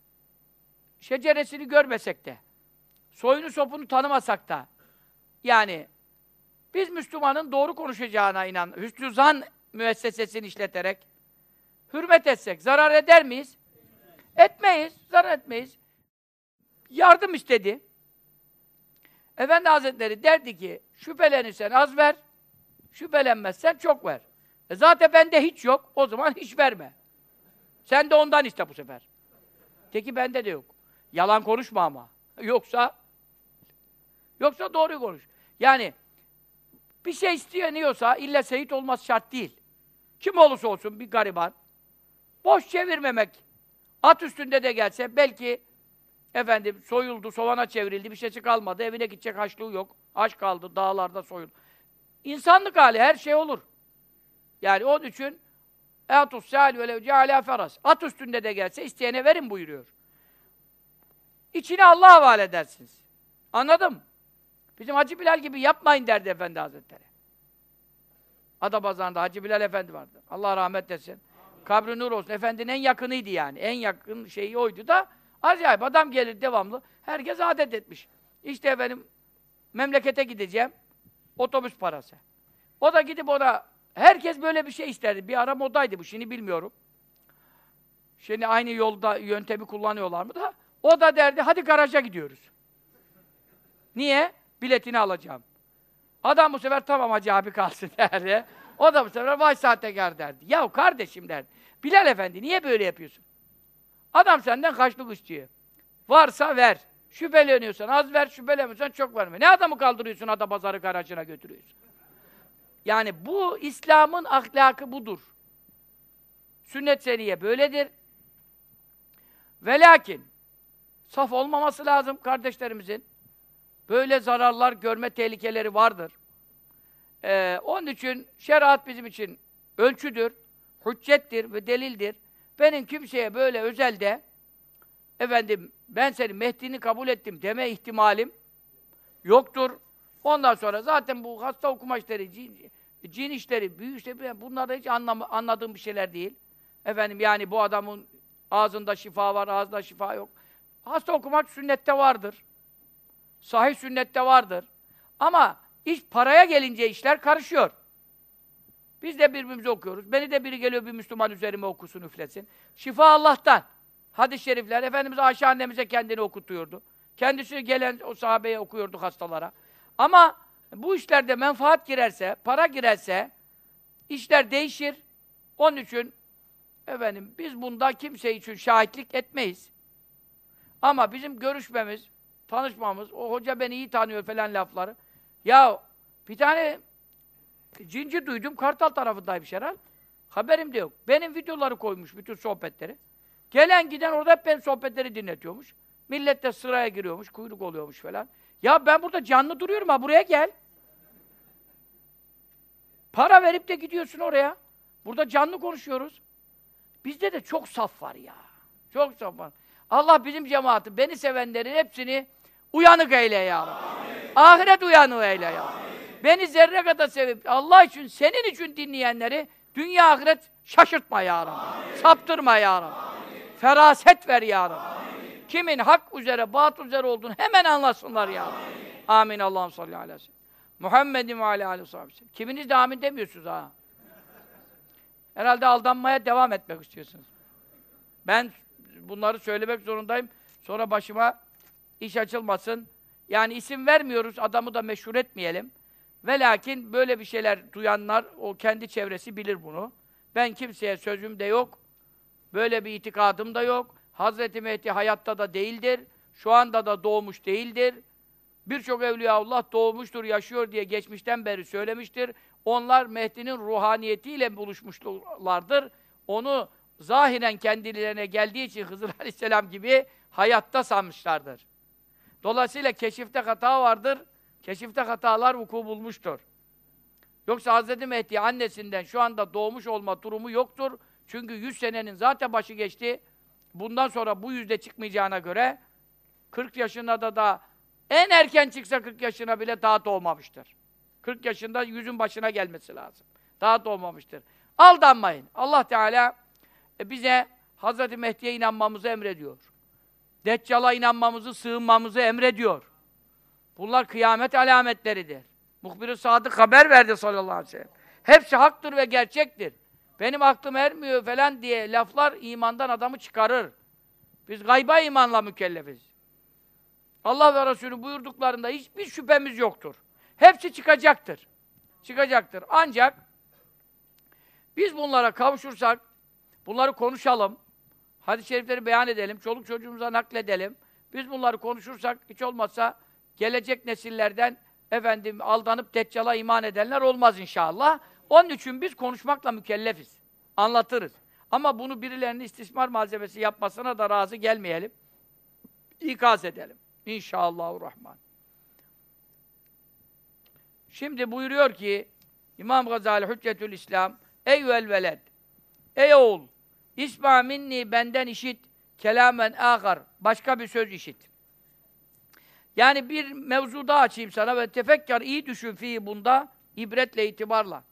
şeceresini görmesek de, soyunu sopunu tanımasak da, yani biz Müslümanın doğru konuşacağına hüsnü zan müessesesini işleterek hürmet etsek, zarar eder miyiz? Etmeyiz, zarar etmeyiz. Yardım istedi. Efendi Hazretleri derdi ki, şüphelenirsen az ver, şüphelenmezsen çok ver. Zaten bende hiç yok, o zaman hiç verme. Sen de ondan iste bu sefer. De ki bende de yok. Yalan konuşma ama. Yoksa doğruyu konuş. Yani bir şey isteniyorsa illa Seyit olması şart değil. Kim olursa olsun bir gariban. Boş çevirmemek. At üstünde de gelse belki soyuldu, sovana çevrildi, bir şeysi kalmadı, evine gidecek haçlığı yok. Aç kaldı, dağlarda soyuldu. İnsanlık hali, her şey olur. Yani onun için اَتُسْ سَالِ وَلَوْ جَعَلَا فَرَسْ At üstünde de gelse isteyene verin buyuruyor. İçini Allah'a havale edersiniz. Anladım. Bizim Hacı Bilal gibi yapmayın derdi Efendi Hazretleri. Adapazarı'nda Hacı Bilal Efendi vardı. Allah rahmet etsin. Kabri nur olsun. Efendinin en yakınıydı yani. En yakın şeyi oydu da acayip. Adam gelir devamlı. Herkes adet etmiş. İşte memlekete gideceğim. Otobüs parası. O da gidip herkes böyle bir şey isterdi. Bir ara modaydı bu. Şimdi bilmiyorum. Şimdi aynı yolda yöntemi kullanıyorlar mı da. O da derdi, hadi garaja gidiyoruz. Niye? Biletini alacağım. Adam bu sefer tamam Hacı abi kalsın derdi. O da bu sefer vay sahtekâr derdi. Yahu kardeşim derdi. Bilal Efendi niye böyle yapıyorsun? Adam senden kaçlık istiyor. Varsa ver. Şüpheleniyorsan az ver, şüpheleniyorsan çok verme. Ne adamı kaldırıyorsun, Adapazarı garajına götürüyorsun? Yani bu İslam'ın ahlakı budur. Sünnet seniye böyledir. Ve lakin saf olmaması lazım kardeşlerimizin. Böyle zararlar görme tehlikeleri vardır. Onun için şeriat bizim için ölçüdür, hüccettir ve delildir. Benim kimseye böyle özelde ben senin Mehdi'ni kabul ettim deme ihtimalim yoktur. Ondan sonra zaten bu hasta okuma işleri, cin işleri, büyü işleri, bunlar da hiç anladığım bir şeyler değil. Yani bu adamın ağzında şifa var, ağzında şifa yok. Hasta okumak sünnette vardır. Sahih sünnette vardır. Ama iş paraya gelince işler karışıyor. Biz de birbirimize okuyoruz. Beni de biri geliyor bir Müslüman üzerime okusun, üflesin. Şifa Allah'tan. Hadis-i şerifler, Efendimiz Ayşe annemize kendini okutuyordu. Kendisi gelen o sahabeye okuyordu hastalara. Ama bu işlerde menfaat girerse, para girerse işler değişir. Onun için biz bunda kimse için şahitlik etmeyiz. Ama bizim görüşmemiz, tanışmamız, o hoca beni iyi tanıyor falan lafları. Ya bir tane cinci duydum, Kartal tarafındaymış herhal. Haberim de yok. Benim videoları koymuş, bütün sohbetleri. Gelen giden orada hep benim sohbetleri dinletiyormuş. Millet de sıraya giriyormuş, kuyruk oluyormuş falan. Ya ben burada canlı duruyorum ha, buraya gel. Para verip de gidiyorsun oraya. Burada canlı konuşuyoruz. Bizde de çok saf var ya. Çok saf var. Allah bizim cemaati, beni sevenlerin hepsini uyanık eyle ya Rabbi. Ahiret uyanığı eyle ya Rabbi. Beni zerre kadar sevip Allah için, senin için dinleyenleri dünya ahiret şaşırtma ya Rabbi. Saptırma ya Rabbi. Feraset ver ya Rabbi. Kimin hak üzere, batıl üzere olduğunu hemen anlasınlar ya Rabbi. Amin. Allah'ım salli aleyhi ve sellem. Muhammedin ve aleyhi ve sellem. Kiminiz de amin demiyorsunuz ha. Herhalde aldanmaya devam etmek istiyorsunuz. Ben bunları söylemek zorundayım. Sonra başıma iş açılmasın. Yani isim vermiyoruz, adamı da meşhur etmeyelim. Ve lakin böyle bir şeyler duyanlar, o kendi çevresi bilir bunu. Ben kimseye sözüm de yok. Böyle bir itikadım da yok. Hazreti Mehdi hayatta da değildir. Şu anda da doğmuş değildir. Birçok Evliyaullah doğmuştur, yaşıyor diye geçmişten beri söylemiştir. Onlar Mehdi'nin ruhaniyetiyle buluşmuşlardır. Onu zahiren kendilerine geldiği için Hızır Aleyhisselam gibi hayatta sanmışlardır. Dolayısıyla keşifte hata vardır. Keşifte hatalar vuku bulmuştur. Yoksa Hz. Mehdi annesinden şu anda doğmuş olma durumu yoktur. Çünkü 100 senenin zaten başı geçti. Bundan sonra bu yüzde çıkmayacağına göre 40 yaşında da en erken çıksa 40 yaşına bile daha doğmamıştır. 40 yaşında 100'ün başına gelmesi lazım. Daha doğmamıştır. Aldanmayın. Allah Teala bize Hz. Mehdi'ye inanmamızı emrediyor. Deccal'a inanmamızı, sığınmamızı emrediyor. Bunlar kıyamet alametleridir. Muhbir-i Sadık haber verdi sallallahu aleyhi ve sellem. Hepsi haktır ve gerçektir. Benim aklım ermiyor falan diye laflar imandan adamı çıkarır. Biz gayba imanla mükellefiz. Allah ve Resulü buyurduklarında hiçbir şüphemiz yoktur. Hepsi çıkacaktır. Çıkacaktır. Ancak biz bunlara kavuşursak, bunları konuşalım, hadis-i şerifleri beyan edelim, çoluk çocuğumuza nakledelim. Biz bunları konuşursak, hiç olmazsa gelecek nesillerden aldanıp Deccal'a iman edenler olmaz inşallah. Onun için biz konuşmakla mükellefiz. Anlatırız. Ama bunu birilerinin istismar malzemesi yapmasına da razı gelmeyelim. İkaz edelim. İnşallahurrahman. Şimdi buyuruyor ki İmam Gazali Hüccetül İslam, Eyyüel veled, ey oğul, İsma minni, benden işit, kelamen âgar, başka bir söz işit. Yani bir mevzuda açayım sana ve tefekkar, iyi düşün fi bunda, ibretle, itibarla.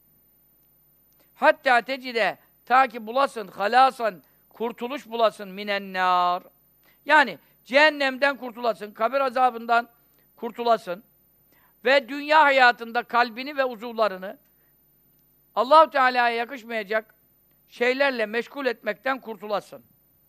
Hatta tecide, ta ki bulasın, halasan, kurtuluş bulasın minennâr. Yani cehennemden kurtulasın, kabir azabından kurtulasın ve dünya hayatında kalbini ve uzuvlarını Allah-u Teala'ya yakışmayacak şeylerle meşgul etmekten kurtulasın.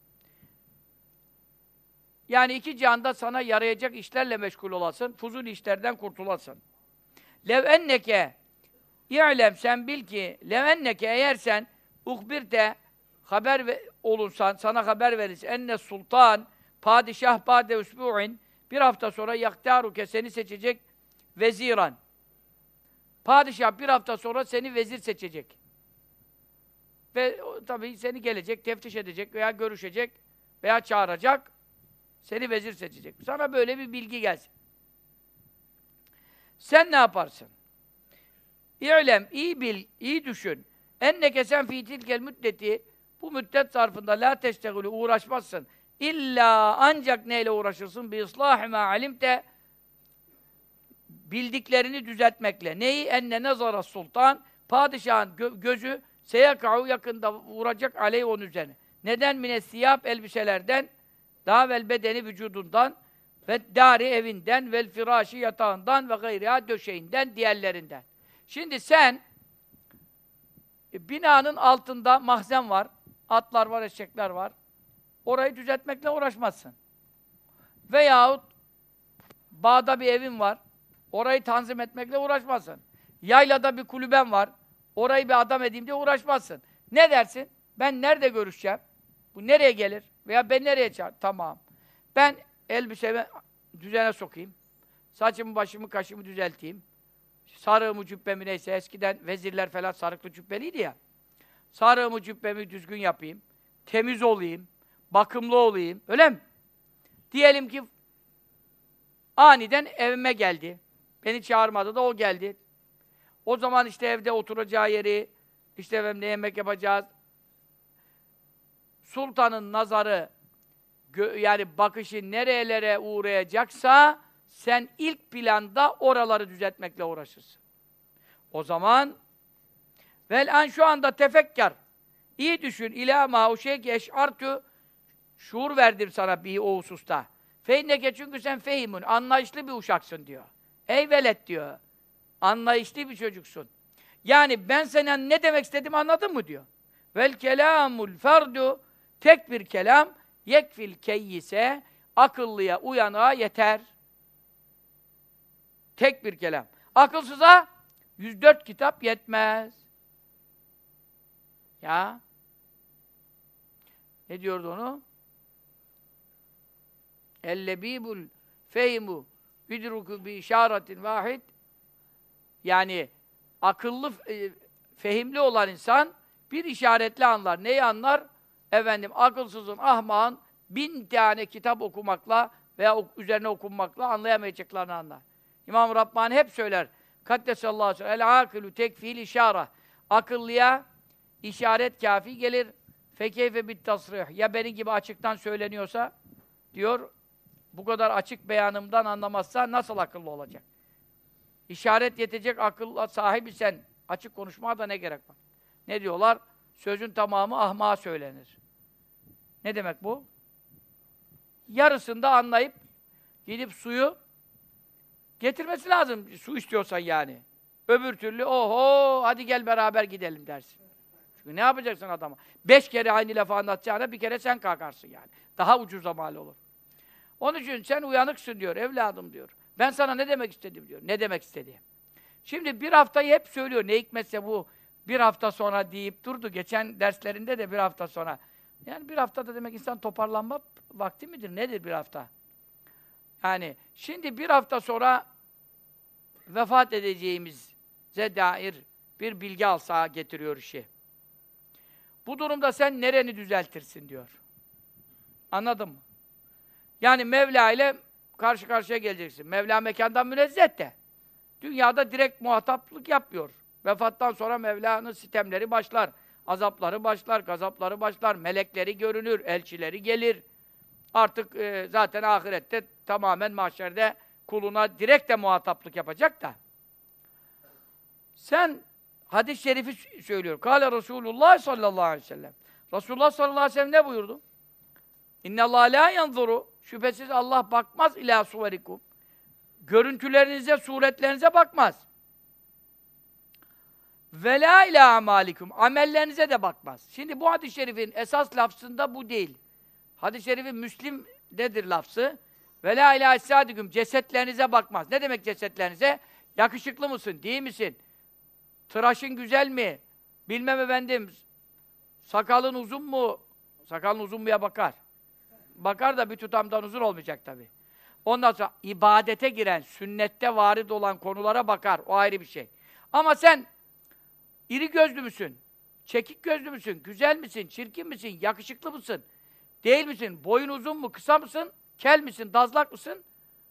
Yani iki cihanda sana yarayacak işlerle meşgul olasın, fuzul işlerden kurtulasın. Lev enneke, i'lem, sen bil ki, lev enneke, eğer sen uhbirte, haber olunsan, sana haber verirse, enne sultan, padişah ba'de usbu'in, bir hafta sonra yaktaruke, seni seçecek veziran. Padişah bir hafta sonra seni vezir seçecek. Ve tabii seni gelecek, teftiş edecek veya görüşecek veya çağıracak, seni vezir seçecek. Sana böyle bir bilgi gelsin. Sen ne yaparsın? İ'lem, iyi bil, iyi düşün. Enneke sen fî tilkel müddeti, bu müddet zarfında la teştegülü, uğraşmazsın. İlla, ancak neyle uğraşırsın? Bi ıslâhi mâ alimte, bildiklerini düzeltmekle. Neyi? Enne nezara sultan, padişahın gözü seyekâhu, yakında vuracak aleyh onun üzerine. Neden? Minessiyâb, elbiselerden, daha vel bedeni vücudundan ve dâri evinden vel firâşi yatağından ve gayriha döşeğinden, diğerlerinden. Şimdi sen binanın altında mahzen var, atlar var, eşekler var. Orayı düzeltmekle uğraşmazsın. Veyahut bağda bir evin var, orayı tanzim etmekle uğraşmazsın. Yaylada bir kulüben var, orayı bir adam edeyim diye uğraşmazsın. Ne dersin? Ben nerede görüşeceğim? Bu nereye gelir? Veya ben nereye çağır? Tamam. Ben elbisemi düzene sokayım. Saçımı, başımı, kaşımı düzelteyim. Sarığımı, cübbemi neyse, eskiden vezirler falan sarıklı cübbeliydi ya. Sarığımı, cübbemi düzgün yapayım. Temiz olayım. Bakımlı olayım. Öyle mi? Diyelim ki aniden evime geldi. Beni çağırmadı da o geldi. O zaman işte evde oturacağı yeri, işte efendim ne yemek yapacağız. Sultanın nazarı, yani bakışı nerelere uğrayacaksa sen ilk planda oraları düzeltmekle uğraşırsın. O zaman vel an, şu anda tefekkar, iyi düşün, ilâ mâ, o şey ki eş'artü, Şuur verdim sana bir o hususta. Feinneke çünkü sen fehimun, anlayışlı bir uşaksın diyor. Ey velet diyor. Anlayışlı bir çocuksun. Yani ben sana ne demek istediğimi anladın mı diyor. Vel kelamul ferdu, tek bir kelam yekfil keyyise, akıllıya, uyanığa yeter. Tek bir kelam. Akılsıza 104 kitap yetmez. Ya. Ne diyordu onu? Ellebibul feymu yudruku bi işaretin vahid. Yani akıllı, fehimli olan insan bir işaretle anlar. Neyi anlar? Efendim, akılsızın, ahmağın 1000 tane kitap okumakla veya üzerine okunmakla anlayamayacaklarını anlar. İmam-ı Rabbani hep söyler. Kaddesallahu aleyhi ve sellem. El-akilu tekfil işara. Akıllıya işaret kafi gelir. Fekeyfe bit tasrih. Ya benim gibi açıktan söyleniyorsa diyor, bu kadar açık beyanımdan anlamazsa nasıl akıllı olacak? İşaret yetecek akılla sahibi sen. Açık konuşmaya da ne gerek var? Ne diyorlar? Sözün tamamı ahmağa söylenir. Ne demek bu? Yarısında anlayıp gidip suyu getirmesi lazım. Su istiyorsan yani. Öbür türlü oho hadi gel beraber gidelim dersin. Çünkü ne yapacaksın adama? 5 kere aynı lafı anlatacağına bir kere sen kalkarsın yani. Daha ucuza mal olur. Onun için sen uyanıksın diyor evladım diyor. Ben sana ne demek istedim diyor. Ne demek istediğim. Şimdi bir haftayı hep söylüyor. Ne hikmetse bu bir hafta sonra deyip durdu. Geçen derslerinde de bir hafta sonra. Yani bir haftada demek insan toparlanma vakti midir? Nedir bir hafta? Yani şimdi bir hafta sonra vefat edeceğimize dair bir bilgi alsa getiriyor işi. Bu durumda sen nereni düzeltirsin diyor. Anladın mı? Yani Mevla ile karşı karşıya geleceksin. Mevla mekandan münezzeh de. Dünyada direkt muhataplık yapmıyor. Vefattan sonra Mevla'nın sitemleri başlar. Azapları başlar, gazapları başlar. Melekleri görünür, elçileri gelir. Artık zaten ahirette tamamen mahşerde kuluna direkt de muhataplık yapacak da. Sen hadis-i şerifi söylüyor. Kâle Resulullah sallallahu aleyhi ve sellem. Resulullah sallallahu aleyhi ve sellem ne buyurdu? İnnallâhe lâ yanzuru. Şüphesiz Allah bakmaz ilâ suverikum. Görüntülerinize, suretlerinize bakmaz. Ve lâ ilâ amâlikum. Amellerinize de bakmaz. Şimdi bu hadis-i şerifin esas lafzında bu değil. Hadis-i şerifin Müslim'dedir lafzı. Ve lâ ilâ essâdikum. Cesetlerinize bakmaz. Ne demek cesetlerinize? Yakışıklı mısın, değil misin? Tıraşın güzel mi? Bilmem efendim, sakalın uzun mu? Sakalın uzun muya bakar. Bakar da bir tutamdan uzun olmayacak tabii. Ondan sonra ibadete giren, sünnette varid olan konulara bakar. O ayrı bir şey. Ama sen iri gözlü müsün? Çekik gözlü müsün? Güzel misin? Çirkin misin? Yakışıklı mısın? Değil misin? Boyun uzun mu? Kısa mısın? Kel misin? Dazlak mısın?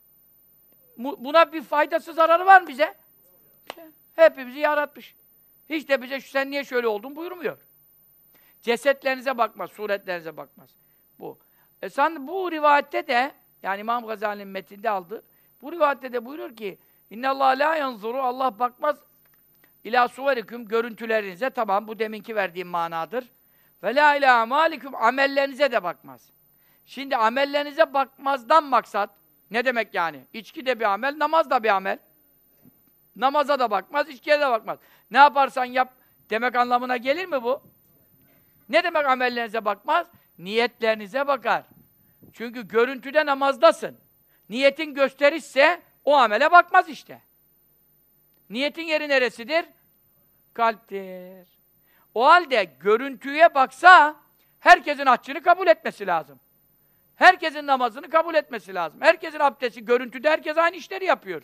Buna bir faydası, zararı var mı bize? Hepimizi yaratmış. Hiç de bize sen niye şöyle oldun buyurmuyor. Cesetlerinize bakmaz, suretlerinize bakmaz. Bu. Sen bu rivayette de, yani İmam Gazali'nin metninde aldı. Bu rivayette de buyurur ki İnnallâhe lâ yanzuru, Allah bakmaz ilâ suverikum, görüntülerinize. Tamam, bu deminki verdiğim manadır. Ve lâ ilâ amâlikum, amellerinize de bakmaz. Şimdi amellerinize bakmazdan maksat ne demek yani? İçki de bir amel, namaz da bir amel. Namaza da bakmaz, içkiye de bakmaz. Ne yaparsan yap demek anlamına gelir mi bu? Ne demek amellerinize bakmaz? Niyetlerinize bakar. Çünkü görüntüde namazdasın. Niyetin gösterişse o amele bakmaz işte. Niyetin yeri neresidir? Kalptir. O halde görüntüye baksa herkesin haccını kabul etmesi lazım. Herkesin namazını kabul etmesi lazım. Herkesin abdesti, görüntüde herkes aynı işleri yapıyor.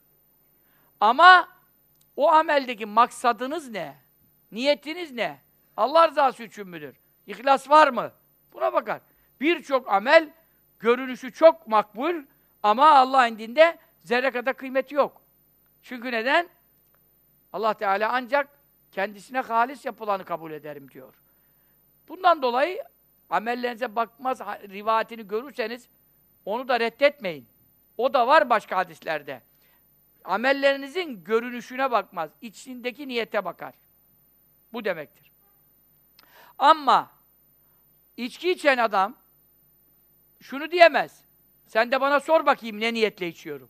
Ama o ameldeki maksadınız ne? Niyetiniz ne? Allah rızası için müdür? İhlas var mı? Buna bakar. Birçok amel görünüşü çok makbul ama Allah indinde zerre kadar kıymeti yok. Çünkü neden? Allah Teala ancak kendisine halis yapılanı kabul ederim diyor. Bundan dolayı amellerinize bakmaz rivayetini görürseniz onu da reddetmeyin. O da var başka hadislerde. Amellerinizin görünüşüne bakmaz, içindeki niyete bakar. Bu demektir. Ama içki içen adam şunu diyemez. Sen de bana sor bakayım ne niyetle içiyorum.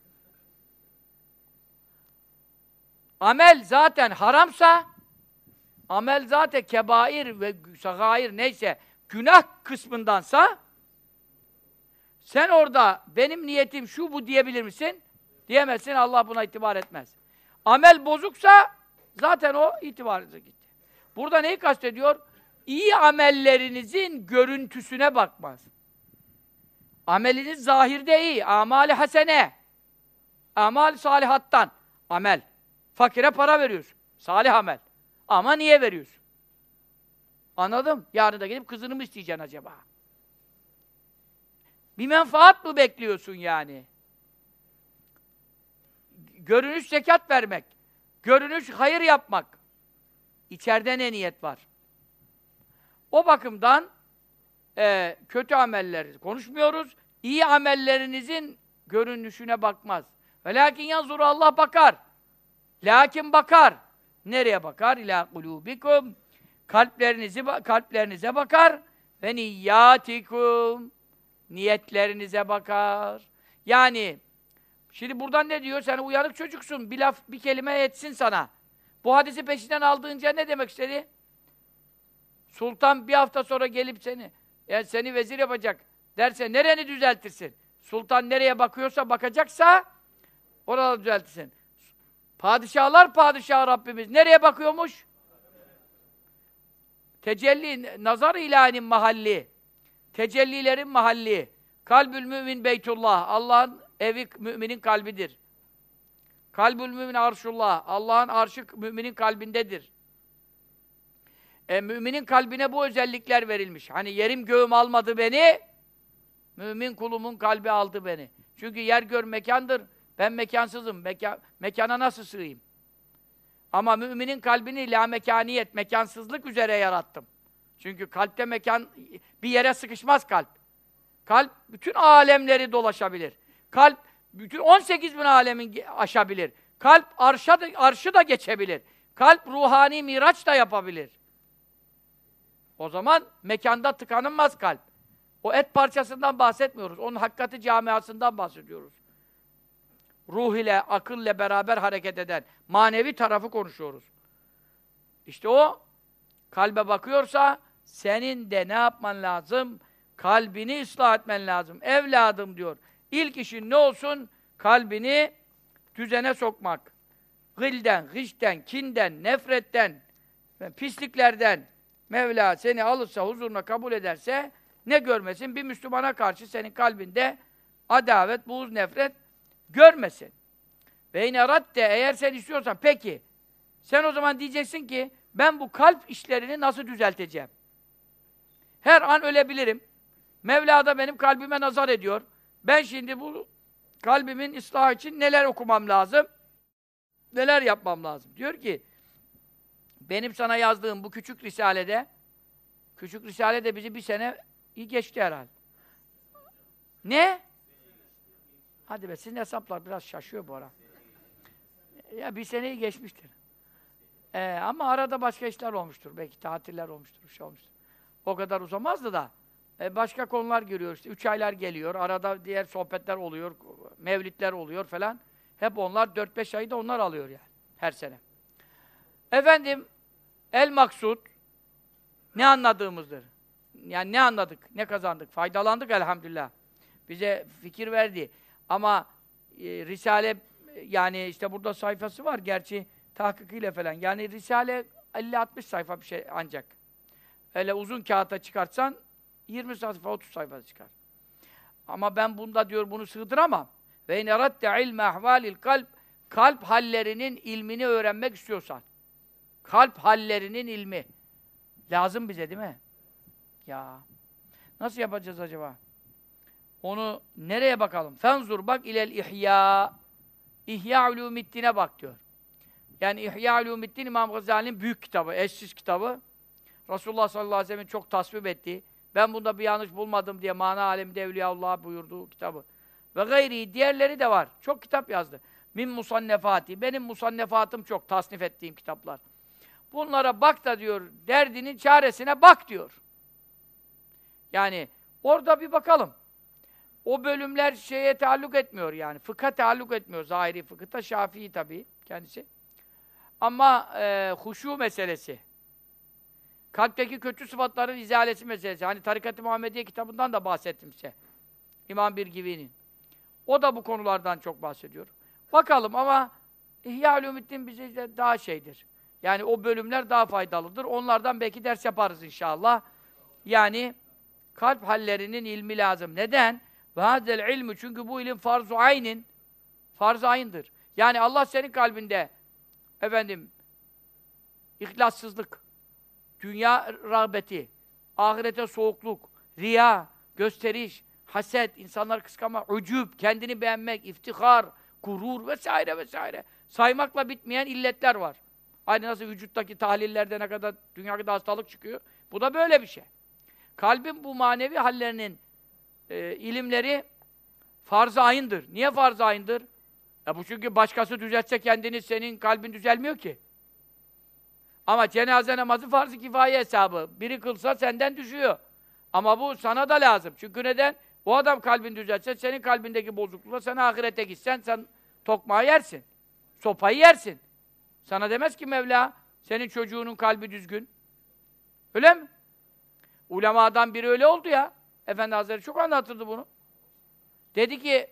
Amel zaten haramsa, amel zaten kebair ve sagair neyse günah kısmındansa, sen orada benim niyetim şu bu diyebilir misin? Diyemezsin, Allah buna itibar etmez. Amel bozuksa zaten o itibarınıza gitti. Burada neyi kastediyor? İyi amellerinizin görüntüsüne bakmaz. Ameliniz zahirde iyi, amali hasene. Amal salihattan, amel. Fakire para veriyorsun, salih amel. Ama niye veriyorsun? Anladım. Yarın da gidip kızını mı isteyeceksin acaba? Bir menfaat mı bekliyorsun yani? Görünüş zekat vermek, görünüş hayır yapmak. İçeride ne niyet var? O bakımdan kötü amelleri konuşmuyoruz. İyi amellerinizin görünüşüne bakmaz. Velakin yanzuru, Allah bakar. Lakin bakar. Nereye bakar? İlâ kulûbikum. Kalplerinize bakar. Ve niyyâtikum. Niyetlerinize bakar. Yani şimdi buradan ne diyor? Sen uyanık çocuksun. Bir laf, bir kelime etsin sana. Bu hadisi peşinden aldığınca ne demek istedi? Sultan bir hafta sonra gelip seni vezir yapacak derse nereni düzeltirsin? Sultan nereye bakıyorsa, bakacaksa orada düzeltirsin. Padişahlar padişahı Rabbimiz nereye bakıyormuş? Tecelli, nazar ilahin mahalli. Tecellilerin mahalli. Kalbül mümin beytullah. Allah'ın evi müminin kalbidir. Kalbül mümin arşullah. Allah'ın arşı müminin kalbindedir. Müminin kalbine bu özellikler verilmiş. Hani yerim göğüm almadı beni, mümin kulumun kalbi aldı beni. Çünkü yer gör mekandır, ben mekansızım. Mekana nasıl sığayım? Ama müminin kalbini lâmekaniyet, mekansızlık üzere yarattım. Çünkü kalpte mekan, bir yere sıkışmaz kalp. Kalp bütün alemleri dolaşabilir. Kalp bütün 18 bin alemin aşabilir. Kalp arşı da geçebilir. Kalp ruhani miraç da yapabilir. O zaman mekanda tıkanılmaz kalp. O et parçasından bahsetmiyoruz. Onun hakikati camiasından bahsediyoruz. Ruh ile, akıl ile beraber hareket eden manevi tarafı konuşuyoruz. İşte o kalbe bakıyorsa senin de ne yapman lazım? Kalbini ıslah etmen lazım. Evladım diyor. İlk işin ne olsun? Kalbini düzene sokmak. Gılden, gışten, kinden, nefretten, pisliklerden Mevla seni alırsa, huzuruna kabul ederse ne görmesin? Bir Müslümana karşı senin kalbinde adavet, buğz, nefret görmesin. Ve in eradde, eğer sen istiyorsan, peki sen o zaman diyeceksin ki ben bu kalp işlerini nasıl düzelteceğim? Her an ölebilirim. Mevla da benim kalbime nazar ediyor. Ben şimdi bu kalbimin ıslahı için neler okumam lazım? Neler yapmam lazım? Diyor ki benim sana yazdığım bu küçük risalede bizi bir sene iyi geçti herhalde. Ne? Hadi be, sizin hesaplar biraz şaşıyor bu ara. Ya bir seneyi geçmiştir. Ama arada başka işler olmuştur. Belki tatiller olmuştur, bir şey olmuştur. O kadar uzamazdı da. Başka konular görüyoruz. İşte 3 aylar geliyor, arada diğer sohbetler oluyor, mevlidler oluyor falan. Hep onlar, 4-5 ayı da onlar alıyor yani, her sene. Efendim, el maksud, ne anladığımızdır. Yani ne anladık, ne kazandık, faydalandık elhamdülillah. Bize fikir verdi. Ama Risale, yani işte burada sayfası var, gerçi tahkikiyle falan. Yani Risale 50-60 sayfa bir şey ancak. Öyle uzun kağıta çıkartsan 20 sayfa, 30 sayfa çıkar. Ama ben bunda diyor bunu sığdıramam. Ve in eradde ilme ahvalil kalp, kalp hallerinin ilmini öğrenmek istiyorsan. Kalp hallerinin ilmi. Lazım bize değil mi? Ya. Nasıl yapacağız acaba? Onu nereye bakalım? Fenzur bak ilel ihya. İhya Ulûmiddin'e bak diyor. Yani İhya Ulûmiddin İmam Gazali'nin büyük kitabı, eşsiz kitabı. Resulullah sallallahu aleyhi ve sellem'in çok tasvip ettiği, ben bunda bir yanlış bulmadım diye mana aleminde Evliyaullah buyurduğu kitabı. Ve gayri, diğerleri de var. Çok kitap yazdı. Min musannefati. Benim musannefatım çok, tasnif ettiğim kitaplar. Bunlara bak da diyor, derdinin çaresine bak diyor. Yani Orada bir bakalım. O bölümler şeye taalluk etmiyor yani. Fıkha taalluk etmiyor. Zahiri fıkıhta Şafii tabii kendisi. Ama huşu meselesi, kalpteki kötü sıfatların izalesi meselesi. Hani Tarikat-ı Muhammediye kitabından da bahsettim size. İmam Birgivi'nin. O da bu konulardan çok bahsediyor. Bakalım ama İhya-ül-Ümiddin bize de daha şeydir. Yani o bölümler daha faydalıdır. Onlardan belki ders yaparız inşallah. Yani kalp hallerinin ilmi lazım. Neden? Ve hazel ilmi, çünkü bu ilim farz-ı aynin, farz-ı ayındır. Yani Allah senin kalbinde efendim ihlassızlık, dünya rağbeti, ahirete soğukluk, riya, gösteriş, haset, insanlar kıskanma, ucub, kendini beğenmek, iftihar, gurur vesaire vesaire. Saymakla bitmeyen illetler var. Aynı nasıl vücuttaki tahlillerde ne kadar dünyada hastalık çıkıyor. Bu da böyle bir şey. Kalbin bu manevi hallerinin ilimleri farz-ı ayındır. Niye farz-ı ayındır? Bu çünkü başkası düzeltse kendini, senin kalbin düzelmiyor ki. Ama cenaze namazı farz-ı kifaye hesabı. Biri kılsa senden düşüyor. Ama bu sana da lazım. Çünkü neden? O adam kalbini düzeltse, senin kalbindeki bozuklukla sen ahirete gitsen, sen tokmağı yersin. Sopayı yersin. Sana demez ki Mevla, senin çocuğunun kalbi düzgün. Öyle mi? Ulemadan biri öyle oldu ya. Efendi Hazretleri çok anlatırdı bunu. Dedi ki,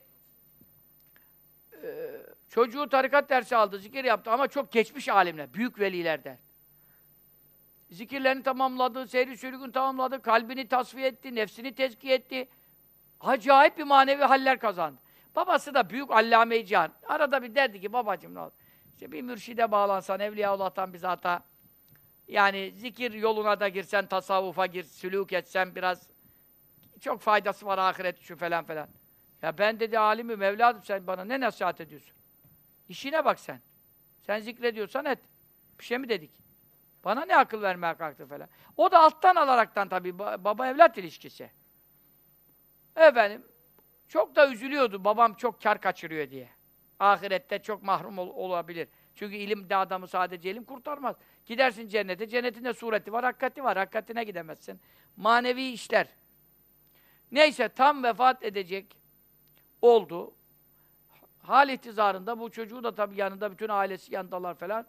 çocuğu tarikat dersi aldı, zikir yaptı ama çok geçmiş alimler, büyük velilerden. Zikirlerini tamamladı, seyri sülükünü tamamladı, kalbini tasfiye etti, nefsini tezkiye etti. Acayip bir manevi haller kazandı. Babası da büyük allame-i cihan. Arada bir derdi ki, babacığım ne olur? İşte bir mürşide bağlansan, Evliyaullah'tan bize ata, yani zikir yoluna da girsen, tasavvufa gir, sülûk etsen biraz, çok faydası var ahiret şu falan falan. Ya ben dedi alimim, evladım sen bana ne nasihat ediyorsun? İşine bak sen. Sen zikrediyorsan et. Bir şey mi dedik? Bana ne akıl vermeye kalktı falan. O da alttan alaraktan tabii, baba evlat ilişkisi. Efendim, çok da üzülüyordu babam çok kar kaçırıyor diye. Ahirette çok mahrum olabilir. Çünkü ilim de adamı sadece ilim kurtarmaz. Gidersin cennete, cennetin de sureti var, hakikati var. Hakikatine gidemezsin. Manevi işler. Neyse, tam vefat edecek oldu. Hal ihtizarında bu çocuğu da tabii yanında, bütün ailesi yanındalar falan.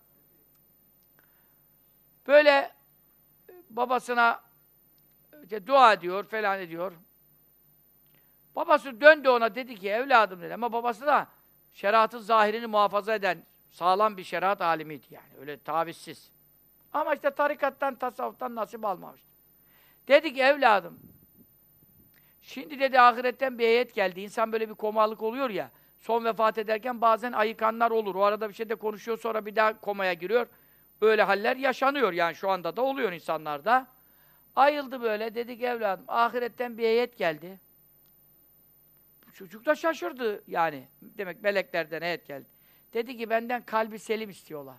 Böyle babasına işte dua ediyor falan ediyor. Babası döndü ona, dedi ki evladım dedi, ama babası da şeriatın zahirini muhafaza eden sağlam bir şeriat alimiydi yani, öyle tavizsiz. Ama işte tarikattan, tasavvuftan nasip almamıştı. Dedi ki evladım, şimdi dedi ahiretten bir heyet geldi. İnsan böyle bir komalık oluyor ya, son vefat ederken bazen ayıkanlar olur. O arada bir şey de konuşuyor, sonra bir daha komaya giriyor. Öyle haller yaşanıyor yani, şu anda da oluyor insanlarda. Ayıldı böyle, dedi ki evladım, ahiretten bir heyet geldi. Bu çocuk da şaşırdı yani. Demek meleklerden heyet geldi. Dedi ki benden kalbi selim istiyorlar.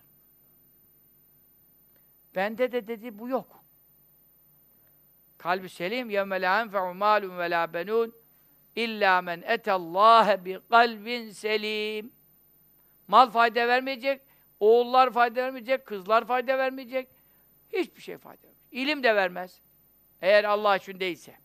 Bende de dedi bu yok. Kalbi selim yevme la yenfe'u mâlun ve lâ benûn illâ men etallâhe bi kalbin selim. Mal fayda vermeyecek, oğullar fayda vermeyecek, kızlar fayda vermeyecek. Hiçbir şey fayda vermeyecek. İlim de vermez. Eğer Allah için değilse.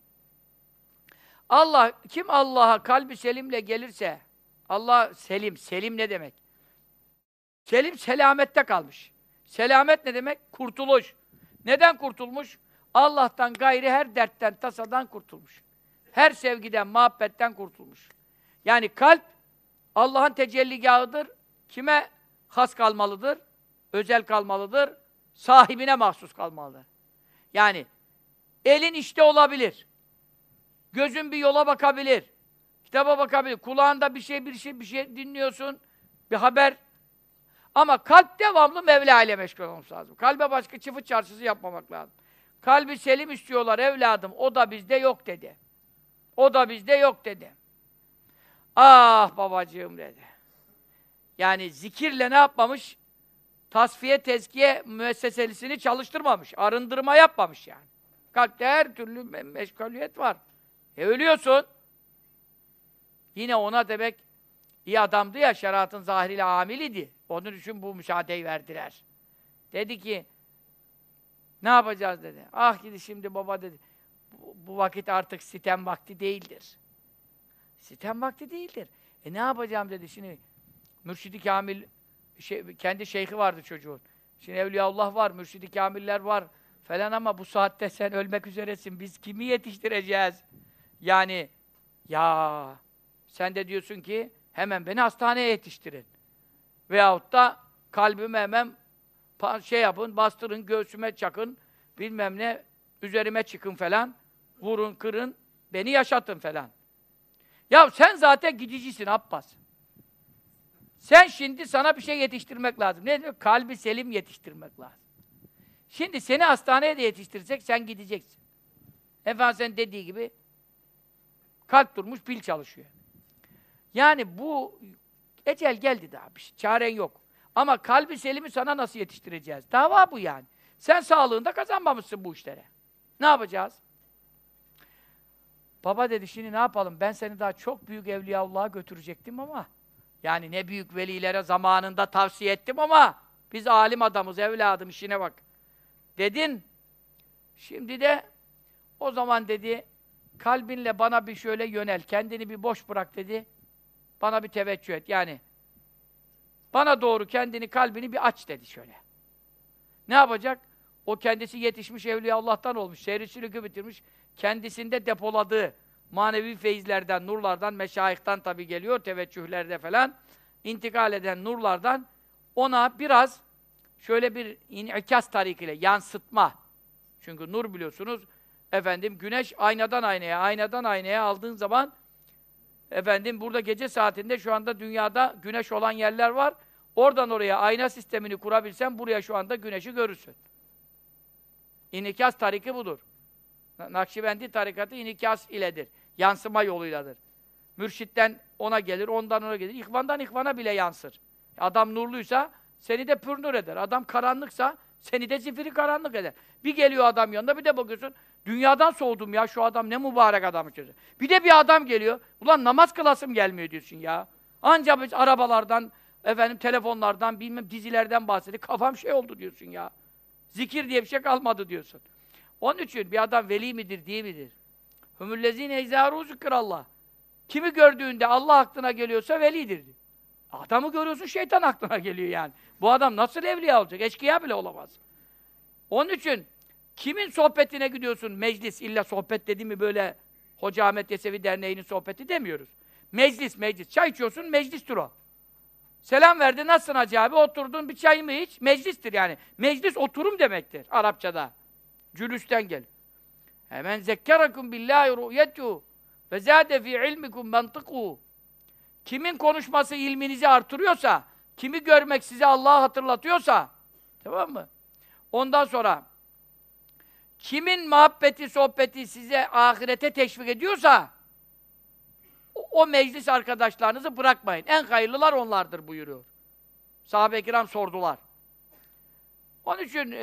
Kim Allah'a kalbi selimle gelirse, Allah selim, selim ne demek? Selim, selamette kalmış. Selamet ne demek? Kurtuluş. Neden kurtulmuş? Allah'tan gayri her dertten, tasadan kurtulmuş. Her sevgiden, muhabbetten kurtulmuş. Yani kalp, Allah'ın tecelligahıdır. Kime has kalmalıdır? Özel kalmalıdır. Sahibine mahsus kalmalıdır. Yani, elin işte olabilir. Gözün bir yola bakabilir. Kitaba bakabilir. Kulağında bir şey dinliyorsun. Bir haber. Ama kalp devamlı Mevla ile meşgul olması lazım. Kalbe başka çıfıt çarşısı yapmamak lazım. Kalbi selim istiyorlar evladım. O da bizde yok dedi. O da bizde yok dedi. Ah babacığım dedi. Yani zikirle ne yapmamış? Tasfiye, tezkiye müesseselisini çalıştırmamış. Arındırma yapmamış yani. Kalpte her türlü meşguliyet var. Ölüyorsun. Yine ona demek iyi adamdı ya, şeriatın zahiriyle amiliydi. Onun için bu müsaadeyi verdiler. Dedi ki, ne yapacağız dedi. Ah gidi şimdi baba dedi. bu vakit artık sitem vakti değildir. Sitem vakti değildir. Ne yapacağım dedi şimdi. Mürşid-i Kamil, kendi şeyhi vardı çocuğun. Şimdi Evliyaullah var, Mürşid-i Kamiller var falan ama bu saatte sen ölmek üzeresin. Biz kimi yetiştireceğiz? Yani, ya sen de diyorsun ki hemen beni hastaneye yetiştirin. Veyahut da kalbime hemen şey yapın, bastırın, göğsüme çakın, bilmem ne, üzerime çıkın falan, vurun, kırın, beni yaşatın falan. Ya sen zaten gidicisin Abbas. Sen şimdi sana bir şey yetiştirmek lazım. Ne diyor? Kalbi selim yetiştirmek lazım. Şimdi seni hastaneye de yetiştirsek sen gideceksin. Efendimiz'in dediği gibi kalp durmuş, pil çalışıyor. Yani bu ecel geldi daha. Bir çaren yok. Ama kalbi selimi sana nasıl yetiştireceğiz? Dava bu yani. Sen sağlığında kazanmamışsın bu işlere. Ne yapacağız? Baba dedi, şimdi ne yapalım? Ben seni daha çok büyük Evliyaullah'a götürecektim ama yani ne büyük velilere zamanında tavsiye ettim ama biz alim adamız, evladım, işine bak. Dedin. Şimdi de o zaman dedi, kalbinle bana bir şöyle yönel, kendini bir boş bırak dedi. Bana bir teveccüh et. Yani bana doğru kendini, kalbini bir aç dedi şöyle. Ne yapacak? O kendisi yetişmiş Evliyaullah'tan olmuş, seyri sülükü bitirmiş. Kendisinde depoladığı manevi feyizlerden, nurlardan, meşayihtan tabi geliyor, teveccühlerde falan, intikal eden nurlardan ona biraz şöyle bir inikas tarikiyle, yansıtma. Çünkü nur biliyorsunuz, efendim güneş aynadan aynaya, aynadan aynaya aldığın zaman, efendim burada gece saatinde şu anda dünyada güneş olan yerler var. Oradan oraya ayna sistemini kurabilsen buraya şu anda güneşi görürsün. İnikas tariki budur. Nakşibendi tarikatı inikas iledir. Yansıma yoluyladır. Mürşitten ona gelir, ondan ona gelir. İhvandan ihvana bile yansır. Adam nurluysa seni de pürnür eder. Adam karanlıksa seni de zifiri karanlık eder. Bir geliyor adam yanında, bir de bakıyorsun dünyadan soğudum ya, şu adam ne mübarek adamı çözüyor. Bir de bir adam geliyor, ulan namaz kılasım gelmiyor diyorsun ya. Ancak biz arabalardan, efendim telefonlardan, bilmem dizilerden bahsediyor. Kafam şey oldu diyorsun ya. Zikir diye bir şey kalmadı diyorsun. Onun için bir adam veli midir, değil midir? Hümüllezîne izârû zikrallah. Kimi gördüğünde Allah aklına geliyorsa velidir. Adamı görüyorsun, şeytan aklına geliyor yani. Bu adam nasıl evliya olacak? Eşkıya bile olamaz. Onun için kimin sohbetine gidiyorsun? Meclis, illa sohbet dedi mi böyle Hoca Ahmet Yesevi Derneği'nin sohbeti demiyoruz. Meclis, meclis. Çay içiyorsun, meclistir o. Selam verdi, nasılsın hacı abi? Oturdun, bir çayımı iç. Meclistir yani. Meclis oturum demektir Arapçada. Cülüsten gel. Hemen zekkerakum billahi ru'yetu ve zâde fî ilmikum mantıkû. Kimin konuşması ilminizi artırıyorsa, kimi görmek size Allah'ı hatırlatıyorsa, tamam mı? Ondan sonra kimin muhabbeti, sohbeti size ahirete teşvik ediyorsa, o meclis arkadaşlarınızı bırakmayın. En hayırlılar onlardır buyuruyor. Sahabe-i kiram sordular. Onun için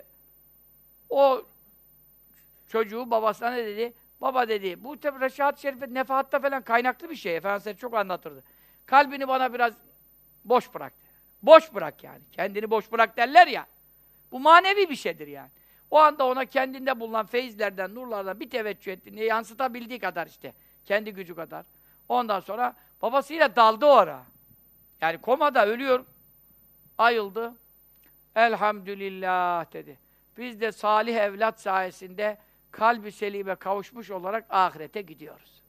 o çocuğu babasına ne dedi? Baba dedi, bu tabi Reşahat-ı Şerife nefahatta falan kaynaklı bir şey. Efendimiz çok anlatırdı. Kalbini bana biraz boş bırak. Boş bırak yani. Kendini boş bırak derler ya. Bu manevi bir şeydir yani. O anda ona kendinde bulunan feyizlerden, nurlardan bir teveccüh ettiğini yansıtabildiği kadar işte. Kendi gücü kadar. Ondan sonra babasıyla daldı o ara. Yani komada ölüyor. Ayıldı. Elhamdülillah dedi. Biz de salih evlat sayesinde kalbi selime kavuşmuş olarak ahirete gidiyoruz.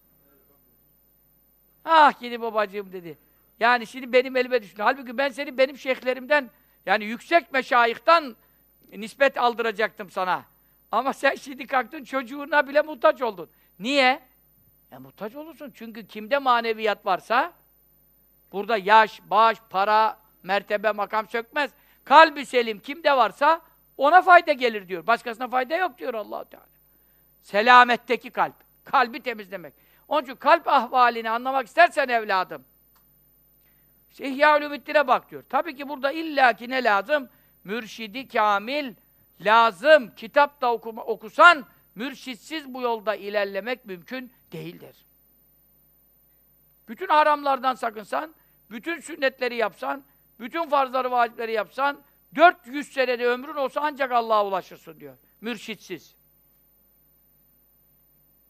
Ah gidi babacığım dedi. Yani şimdi benim elime düştü. Halbuki ben seni benim şeyhlerimden, yani yüksek meşayihtan nispet aldıracaktım sana. Ama sen şimdi kalktın çocuğuna bile muhtaç oldun. Niye? Muhtaç olursun. Çünkü kimde maneviyat varsa burada yaş, baş, para, mertebe, makam sökmez. Kalbi selim kimde varsa ona fayda gelir diyor. Başkasına fayda yok diyor Allah-u Teala. Selametteki kalp. Kalbi temizlemek. Onun için kalp ahvalini anlamak istersen evladım, İşte İhya-ül-Ümiddin'e bak diyor. Tabii ki burada illaki ne lazım? Mürşidi kamil lazım. Kitap da okusan, mürşitsiz bu yolda ilerlemek mümkün değildir. Bütün haramlardan sakınsan, bütün sünnetleri yapsan, bütün farzları, vacipleri yapsan, 400 senede ömrün olsa ancak Allah'a ulaşırsın diyor. Mürşitsiz.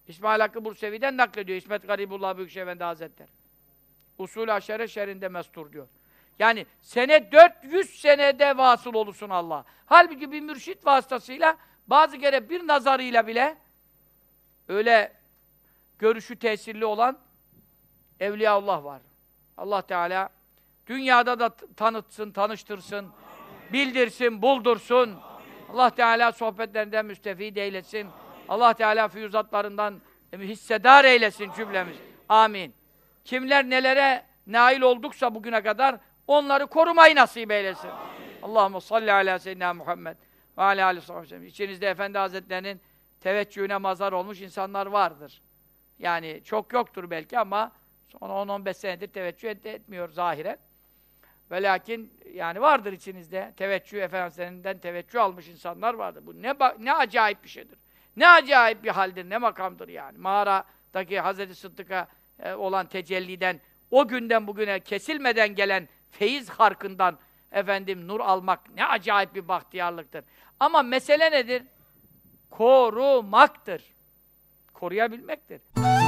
İsmail Hakkı Bursevi'den naklediyor. İsmet Garibullah Büyükşehir Efendi Hazretleri. Usul-i aşere şerinde mestur diyor. Yani sene 400 senede vasıl olursun Allah. Halbuki bir mürşit vasıtasıyla bazı kere bir nazarıyla bile öyle görüşü tesirli olan Evliyaullah var. Allah Teala dünyada da tanıtsın, tanıştırsın, bildirsin, buldursun. Allah Teala sohbetlerinden müstefid eylesin. Allah Teala füyüzatlarından hissedar eylesin cümlemiz. Amin. Kimler nelere nail olduksa bugüne kadar onları korumayı nasip eylesin. Allahumme salli ala seyyidina Muhammed ve ala aleyhi ve sellem. İçinizde Efendi Hazretlerinin teveccühüne mazhar olmuş insanlar vardır. Yani çok yoktur belki ama son 10-15 senedir teveccüh etmiyor zahiren. Ve lakin yani vardır içinizde teveccüh Efendilerinden teveccüh almış insanlar vardır. Bu ne acayip bir şeydir. Ne acayip bir haldir, ne makamdır yani. Mağaradaki Hazreti Sıddık'a olan tecelliden o günden bugüne kesilmeden gelen feyiz harkından efendim nur almak ne acayip bir bahtiyarlıktır. Ama mesele nedir? Korumaktır. Koruyabilmektir.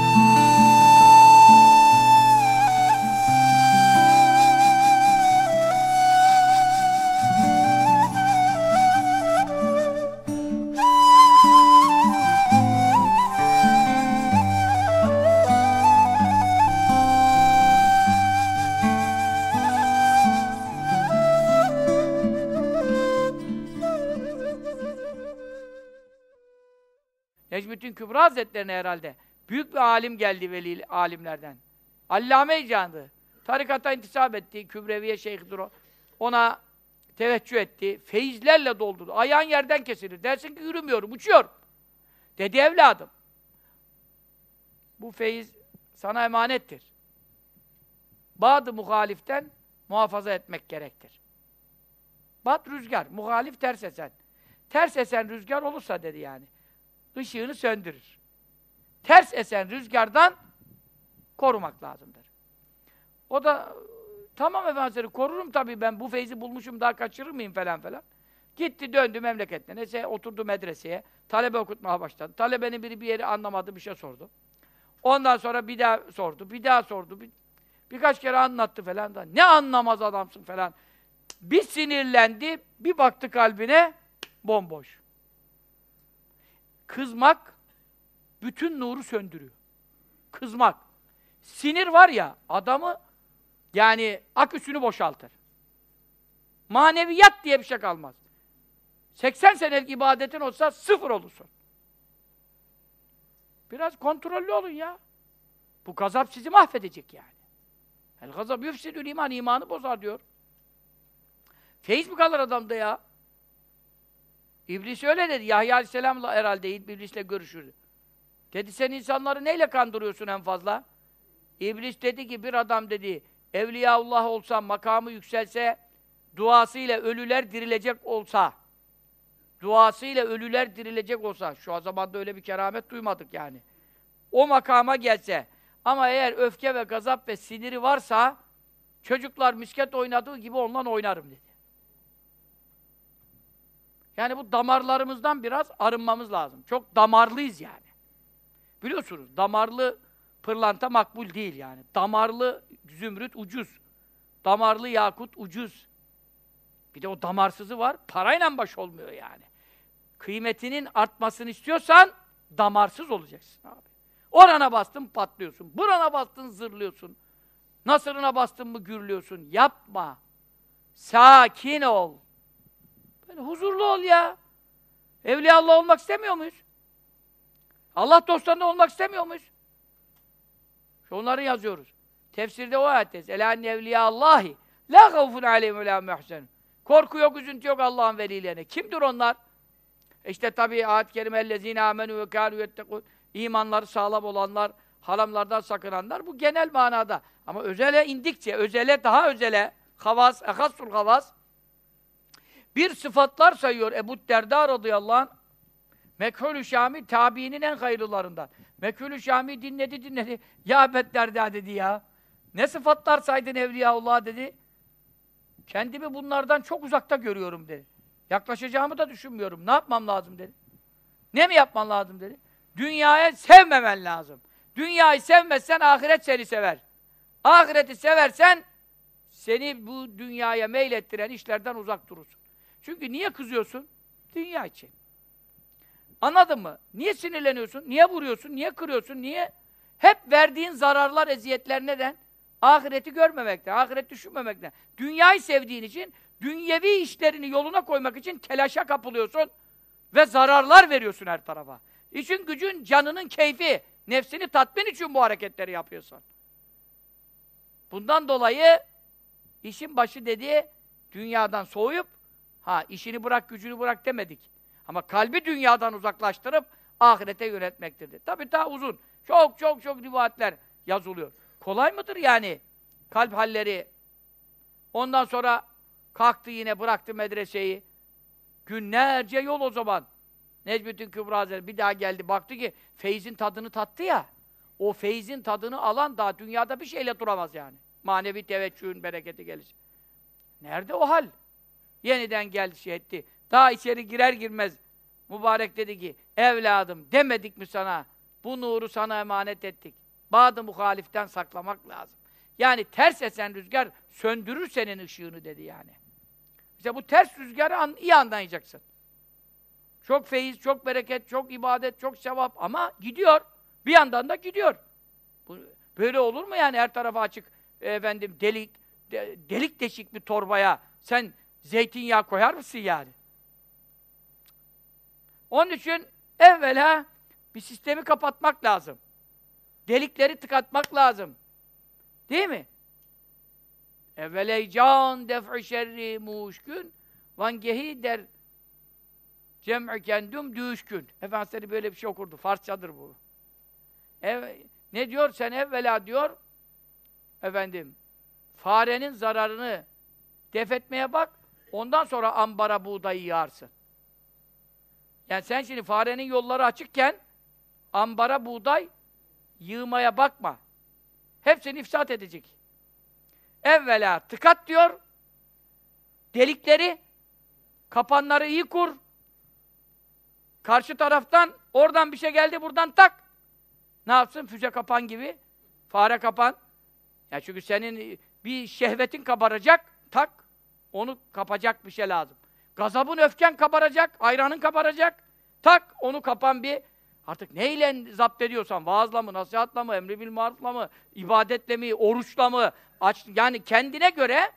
Necmettin Kübra Hazretlerine herhalde büyük bir alim geldi veli alimlerden. Allame-i Can'dı. Tarikata intisap etti. Kübreviye şeyhdir o. Ona teveccüh etti. Feyizlerle doldurdu. Ayağın yerden kesilir. Dersin ki yürümüyorum, uçuyorum. Dedi evladım. Bu feyiz sana emanettir. Bazı muhaliften muhafaza etmek gerektir. Bat rüzgar, muhalif ters esen. Ters esen rüzgar olursa dedi yani. Işığını söndürür. Ters esen rüzgardan korumak lazımdır. O da tamam efendim korurum tabii ben bu feyzi bulmuşum daha kaçırır mıyım falan falan. Gitti döndü memleketine. Neyse oturdu medreseye. Talebe okutmaya başladı. Talebenin biri bir yeri anlamadı bir şey sordu. Ondan sonra bir daha sordu. Bir daha sordu. Birkaç kere anlattı falan da. Ne anlamaz adamsın falan. Bir sinirlendi. Bir baktı kalbine bomboş. Kızmak bütün nuru söndürüyor. Kızmak. Sinir var ya adamı yani aküsünü boşaltır. Maneviyat diye bir şey kalmaz. 80 senelik ibadetin olsa sıfır olursun. Biraz kontrollü olun ya. Bu gazap sizi mahvedecek yani. El gazap yüfsidül iman, imanı bozar diyor. Feyiz mi kalır adamda ya? İblis öyle dedi. Yahya Aleyhisselam'la herhalde İblis'le görüşürdü. Dedi sen insanları neyle kandırıyorsun en fazla? İblis dedi ki bir adam dedi Evliyaullah olsa, makamı yükselse, duasıyla ölüler dirilecek olsa, duasıyla ölüler dirilecek olsa, şu zamanda öyle bir keramet duymadık yani. O makama gelse, ama eğer öfke ve gazap ve siniri varsa, çocuklar misket oynadığı gibi onunla oynarım dedi. Yani bu damarlarımızdan biraz arınmamız lazım. Çok damarlıyız yani. Biliyorsunuz, damarlı pırlanta makbul değil yani. Damarlı zümrüt ucuz. Damarlı yakut ucuz. Bir de o damarsızı var, parayla baş olmuyor yani. Kıymetinin artmasını istiyorsan, damarsız olacaksın abi. Orana bastın patlıyorsun, burana bastın zırlıyorsun. Nasırına bastın mı gürlüyorsun. Yapma. Sakin ol. Böyle huzurlu ol ya. Evliyaullah olmak istemiyor muyuz? Allah dostlarında olmak istemiyor muyuz? Onları yazıyoruz. Tefsirde o ayetteyiz. Elâ evliyâllâhi lâ gavfun aleyhim ve lâ muhsen. Korku yok, üzüntü yok Allah'ın velilerine. Kimdir onlar? İşte tabii ayet-i kerime ellezîne âmenû ve kâlû yettekûn. İmanları sağlam olanlar, haramlardan sakınanlar. Bu genel manada. Ama özele indikçe, özele daha özele, havas, ehassul havas, bir sıfatlar sayıyor Ebu Derda radıyallahu anh. Mekhûl-ü Şâmi tabiinin en hayırlılarından. Mekhûl-ü Şâmi dinledi. Ya Ebu Derda dedi ya. Ne sıfatlar saydın Evliyaullah dedi. Kendimi bunlardan çok uzakta görüyorum dedi. Yaklaşacağımı da düşünmüyorum. Ne yapmam lazım dedi. Ne mi yapman lazım dedi. Dünyayı sevmemen lazım. Dünyayı sevmezsen ahiret seni sever. Ahireti seversen seni bu dünyaya meylettiren işlerden uzak durursun. Çünkü niye kızıyorsun? Dünya için. Anladın mı? Niye sinirleniyorsun? Niye vuruyorsun? Niye kırıyorsun? Niye? Hep verdiğin zararlar, eziyetler neden? Ahireti görmemekten, ahiret düşünmemekten. Dünyayı sevdiğin için, dünyevi işlerini yoluna koymak için telaşa kapılıyorsun ve zararlar veriyorsun her tarafa. İşin gücün, canının keyfi, nefsini tatmin için bu hareketleri yapıyorsun. Bundan dolayı işin başı dediği dünyadan soğuyup, işini bırak, gücünü bırak demedik. Ama kalbi dünyadan uzaklaştırıp ahirete yönetmektir. Tabii daha uzun. Çok rivayetler yazılıyor. Kolay mıdır yani? Kalp halleri. Ondan sonra kalktı yine bıraktı medreseyi. Günlerce yol o zaman. Necmettin Kübra Hazretleri bir daha geldi. Baktı ki feyzin tadını tattı ya. O feyzin tadını alan daha dünyada bir şeyle duramaz yani. Manevi teveccühün bereketi gelir. Nerede o hal? Yeniden geldi şey etti. Daha içeri girer girmez mübarek dedi ki evladım demedik mi sana? Bu nuru sana emanet ettik. Bazı muhaliften saklamak lazım. Yani ters esen rüzgar söndürür senin ışığını dedi yani. İşte bu ters rüzgarı iyi anlayacaksın. Çok feyiz, çok bereket, çok ibadet, çok sevap ama gidiyor. Bir yandan da gidiyor. Böyle olur mu yani her tarafa açık delik deşik bir torbaya sen zeytinyağı koyar mısın yani? Onun için evvela bir sistemi kapatmak lazım. Delikleri tıkatmak lazım. Değil mi? Evvela can def'i şerri muşkün vangehi der cem'i kendüm düşkün. Efendimiz böyle bir şey okurdu. Farsçadır bu. Ne diyor? Sen evvela diyor farenin zararını def etmeye bak. Ondan sonra ambara buğdayı yağarsın. Yani sen şimdi farenin yolları açıkken ambara buğday yığmaya bakma. Hepsini ifsat edecek. Evvela tıkat diyor. Delikleri, kapanları iyi kur. Karşı taraftan oradan bir şey geldi buradan tak. Ne yapsın? Füze kapan gibi. Fare kapan. Ya çünkü senin bir şehvetin kabaracak. Tak. Onu kapacak bir şey lazım. Gazabın, öfken kabaracak. Ayranın kabaracak. Tak. Onu kapan bir. Artık neyle zapt ediyorsan, vaazla mı, nasihatla mı, emri bil marufla mı, ibadetle mi, oruçla mı, yani kendine göre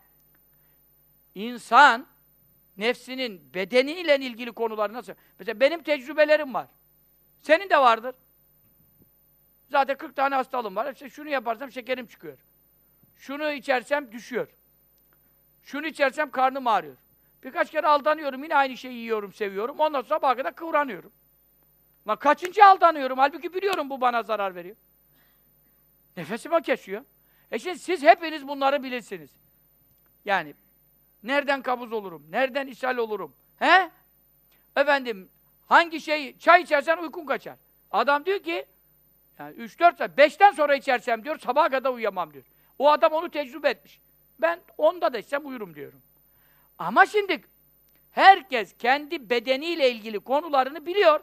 insan nefsinin bedeniyle ilgili konular nasıl? Mesela benim tecrübelerim var. Senin de vardır. Zaten 40 tane hastalığım var. İşte şunu yaparsam şekerim çıkıyor. Şunu içersem düşüyor. Şunu içersem karnım ağrıyor. Birkaç kere aldanıyorum, yine aynı şeyi yiyorum, seviyorum. Ondan sonra sabaha kadar kıvranıyorum. Lan kaçıncı aldanıyorum? Halbuki biliyorum bu bana zarar veriyor. Nefesimi kesiyor. Şimdi siz hepiniz bunları bilirsiniz. Yani nereden kabuz olurum? Nereden ishal olurum? He? Hangi çay içersen uykun kaçar. Adam diyor ki yani 3-4 saat, 5'ten sonra içersem diyor, sabaha kadar uyuyamam diyor. O adam onu tecrübe etmiş. Ben 10'da da içsem uyurum diyorum. Ama şimdi herkes kendi bedeniyle ilgili konularını biliyor.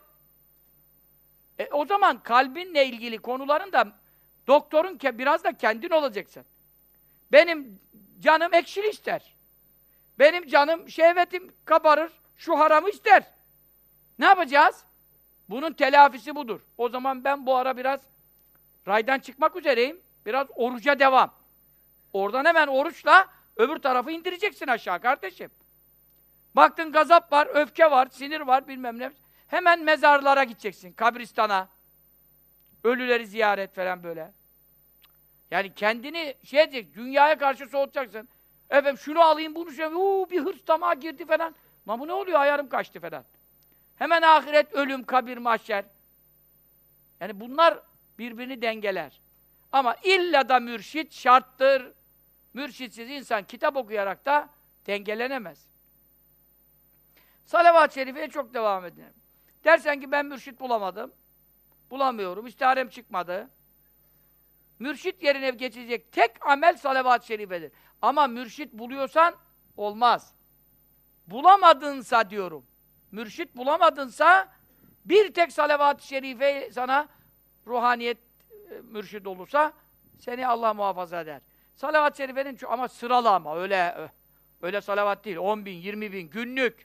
O zaman kalbinle ilgili konuların da doktorun biraz da kendin olacaksın. Benim canım ekşili ister. Benim canım şehvetim kabarır, şu haramı ister. Ne yapacağız? Bunun telafisi budur. O zaman ben bu ara biraz raydan çıkmak üzereyim. Biraz oruca devam. Oradan hemen oruçla öbür tarafı indireceksin aşağı kardeşim. Baktın gazap var, öfke var, sinir var, bilmem ne. Hemen mezarlara gideceksin, kabristana. Ölüleri ziyaret falan böyle. Yani kendini dünyaya karşı soğutacaksın. Şunu alayım, bunu bir hırs tamağa girdi falan. Lan bu ne oluyor? Ayarım kaçtı falan. Hemen ahiret, ölüm, kabir, mahşer. Yani bunlar birbirini dengeler. Ama illa da mürşit şarttır. Mürşitsiz insan kitap okuyarak da dengelenemez. Salavat-ı Şerife'ye çok devam edin. Dersen ki ben mürşit bulamadım. Bulamıyorum, istiharem çıkmadı. Mürşit yerine geçecek tek amel salavat-ı şerifedir. Ama mürşit buluyorsan olmaz. Bulamadınsa diyorum. Mürşit bulamadınsa Bir tek salavat-ı şerife sana ruhaniyet mürşid olursa seni Allah muhafaza eder. Salavat-ı şerifenin ama sıralı ama öyle salavat değil. 10 bin, 20 bin günlük.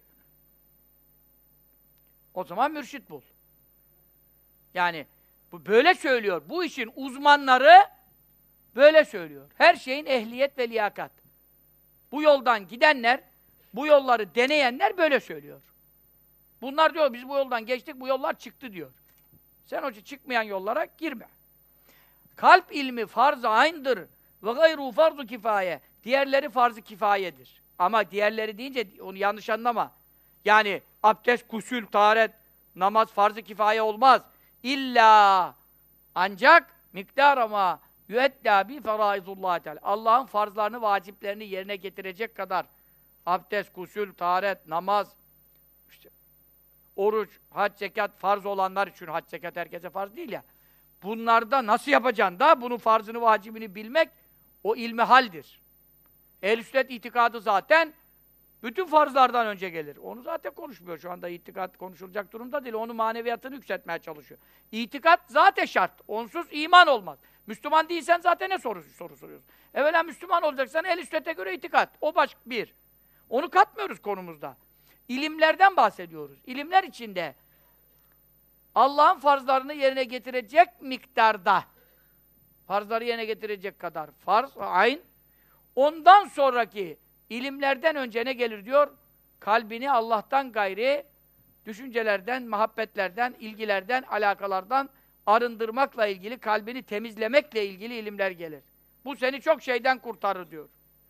O zaman mürşid bul. Yani bu böyle söylüyor. Bu işin uzmanları böyle söylüyor. Her şeyin ehliyet ve liyakat. Bu yoldan gidenler, bu yolları deneyenler böyle söylüyor. Bunlar diyor, biz bu yoldan geçtik, bu yollar çıktı diyor. Sen o çıkmayan yollara girme. Kalp ilmi farz-ı ayn'dır ve gayru farz-ı kifaye. Diğerleri farz-ı kifayedir. Ama diğerleri deyince onu yanlış anlama. Yani abdest, gusül, taharet, namaz farz-ı kifaye olmaz. İlla ancak miktar ama yüeddâ bi ferâizullah Teala. Allah'ın farzlarını, vaciplerini yerine getirecek kadar abdest, gusül, taharet, namaz, işte oruç, hac, zekat farz olanlar için hac, zekat herkese farz değil ya. Bunlarda nasıl yapacaksın da bunun farzını, vacibini bilmek o ilmihaldir. Ehl-i sünnet itikadı zaten bütün farzlardan önce gelir. Onu zaten konuşmuyor. Şu anda itikat konuşulacak durumda değil. Onun maneviyatını yükseltmeye çalışıyor. İtikat zaten şart. Onsuz iman olmaz. Müslüman değilsen zaten ne soru soruyorsun? Evvela Müslüman olacaksan ehl-i sünnete göre itikat. O başka bir. Onu katmıyoruz konumuzda. İlimlerden bahsediyoruz. İlimler içinde Allah'ın farzlarını yerine getirecek miktarda, farzları yerine getirecek kadar farz, ayn, ondan sonraki ilimlerden önce ne gelir diyor? Kalbini Allah'tan gayri düşüncelerden, muhabbetlerden, ilgilerden, alakalardan arındırmakla ilgili, kalbini temizlemekle ilgili ilimler gelir. Bu seni çok şeyden kurtarır diyor.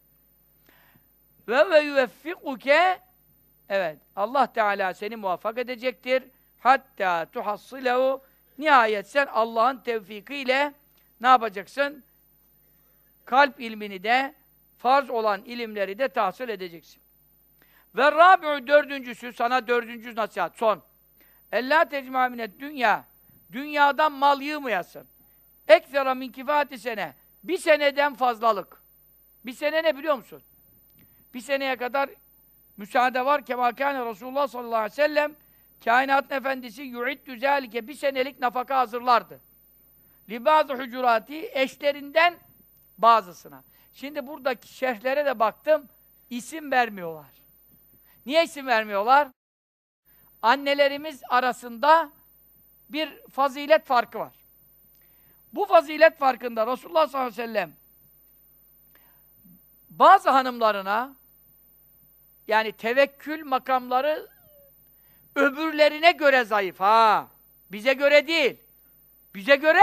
Ve yuveffikuke, evet, Allah Teala seni muvaffak edecektir. Hatta tuhassilehu, nihayet sen Allah'ın tevfikiyle ne yapacaksın? Kalp ilmini de, farz olan ilimleri de tahsil edeceksin. Ve rabi'u, dördüncüsü, sana dördüncü nasihat, son. Ellâ tecmâ minet dünya, dünyadan mal yığmayasın. Eksera min kifâti sene, bir seneden fazlalık. Bir sene ne biliyor musun? Bir seneye kadar müsaade var. Kemâ kâne Resulullah sallallahu aleyhi ve sellem, kainatın efendisi yu'iddü zâlike, bir senelik nafaka hazırlardı. Libâz-ı hucurâti, eşlerinden bazısına. Şimdi buradaki şerhlere de baktım, isim vermiyorlar. Niye isim vermiyorlar? Annelerimiz arasında bir fazilet farkı var. Bu fazilet farkında Resulullah sallallahu aleyhi ve sellem bazı hanımlarına, yani tevekkül makamları öbürlerine göre zayıf ha. Bize göre değil. Bize göre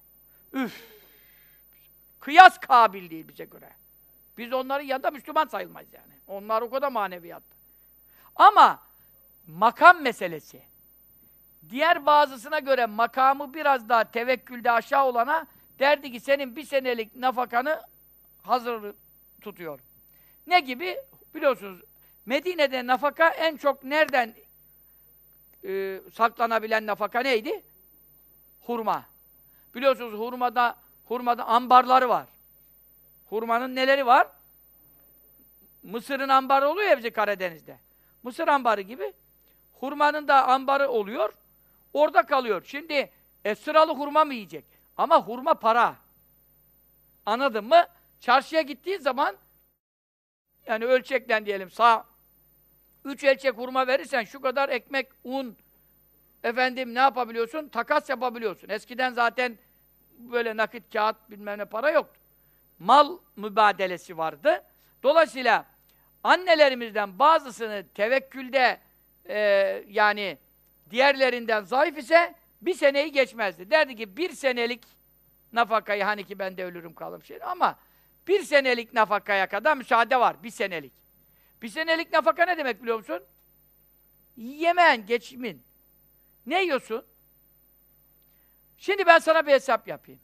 kıyas kabil değil bize göre. Biz onların yanında Müslüman sayılmayız yani. Onlar o kadar maneviyatta. Ama makam meselesi. Diğer bazısına göre makamı biraz daha tevekkülde aşağı olana derdi ki senin bir senelik nafakanı hazır tutuyor. Ne gibi? Biliyorsunuz Medine'de nafaka en çok nereden saklanabilen nafaka neydi? Hurma. Biliyorsunuz hurmada ambarları var. Hurmanın neleri var? Mısırın ambarı oluyor ya bize Karadeniz'de. Mısır ambarı gibi. Hurmanın da ambarı oluyor. Orada kalıyor. Şimdi sıralı hurma mı yiyecek? Ama hurma para. Anladın mı? Çarşıya gittiğin zaman yani ölçekten diyelim 3 ölçek hurma verirsen şu kadar ekmek, un, efendim ne yapabiliyorsun? Takas yapabiliyorsun. Eskiden zaten böyle nakit, kağıt bilmem ne para yoktu. Mal mübadelesi vardı. Dolayısıyla annelerimizden bazısını tevekkülde yani diğerlerinden zayıf ise bir seneyi geçmezdi. Derdi ki bir senelik nafakayı, hani ki ben de ölürüm kalırım şey ama bir senelik nafakaya kadar müsaade var. Bir senelik. Bir senelik nafaka ne demek biliyor musun? Yemen, geçimin. Ne yiyorsun? Şimdi ben sana bir hesap yapayım.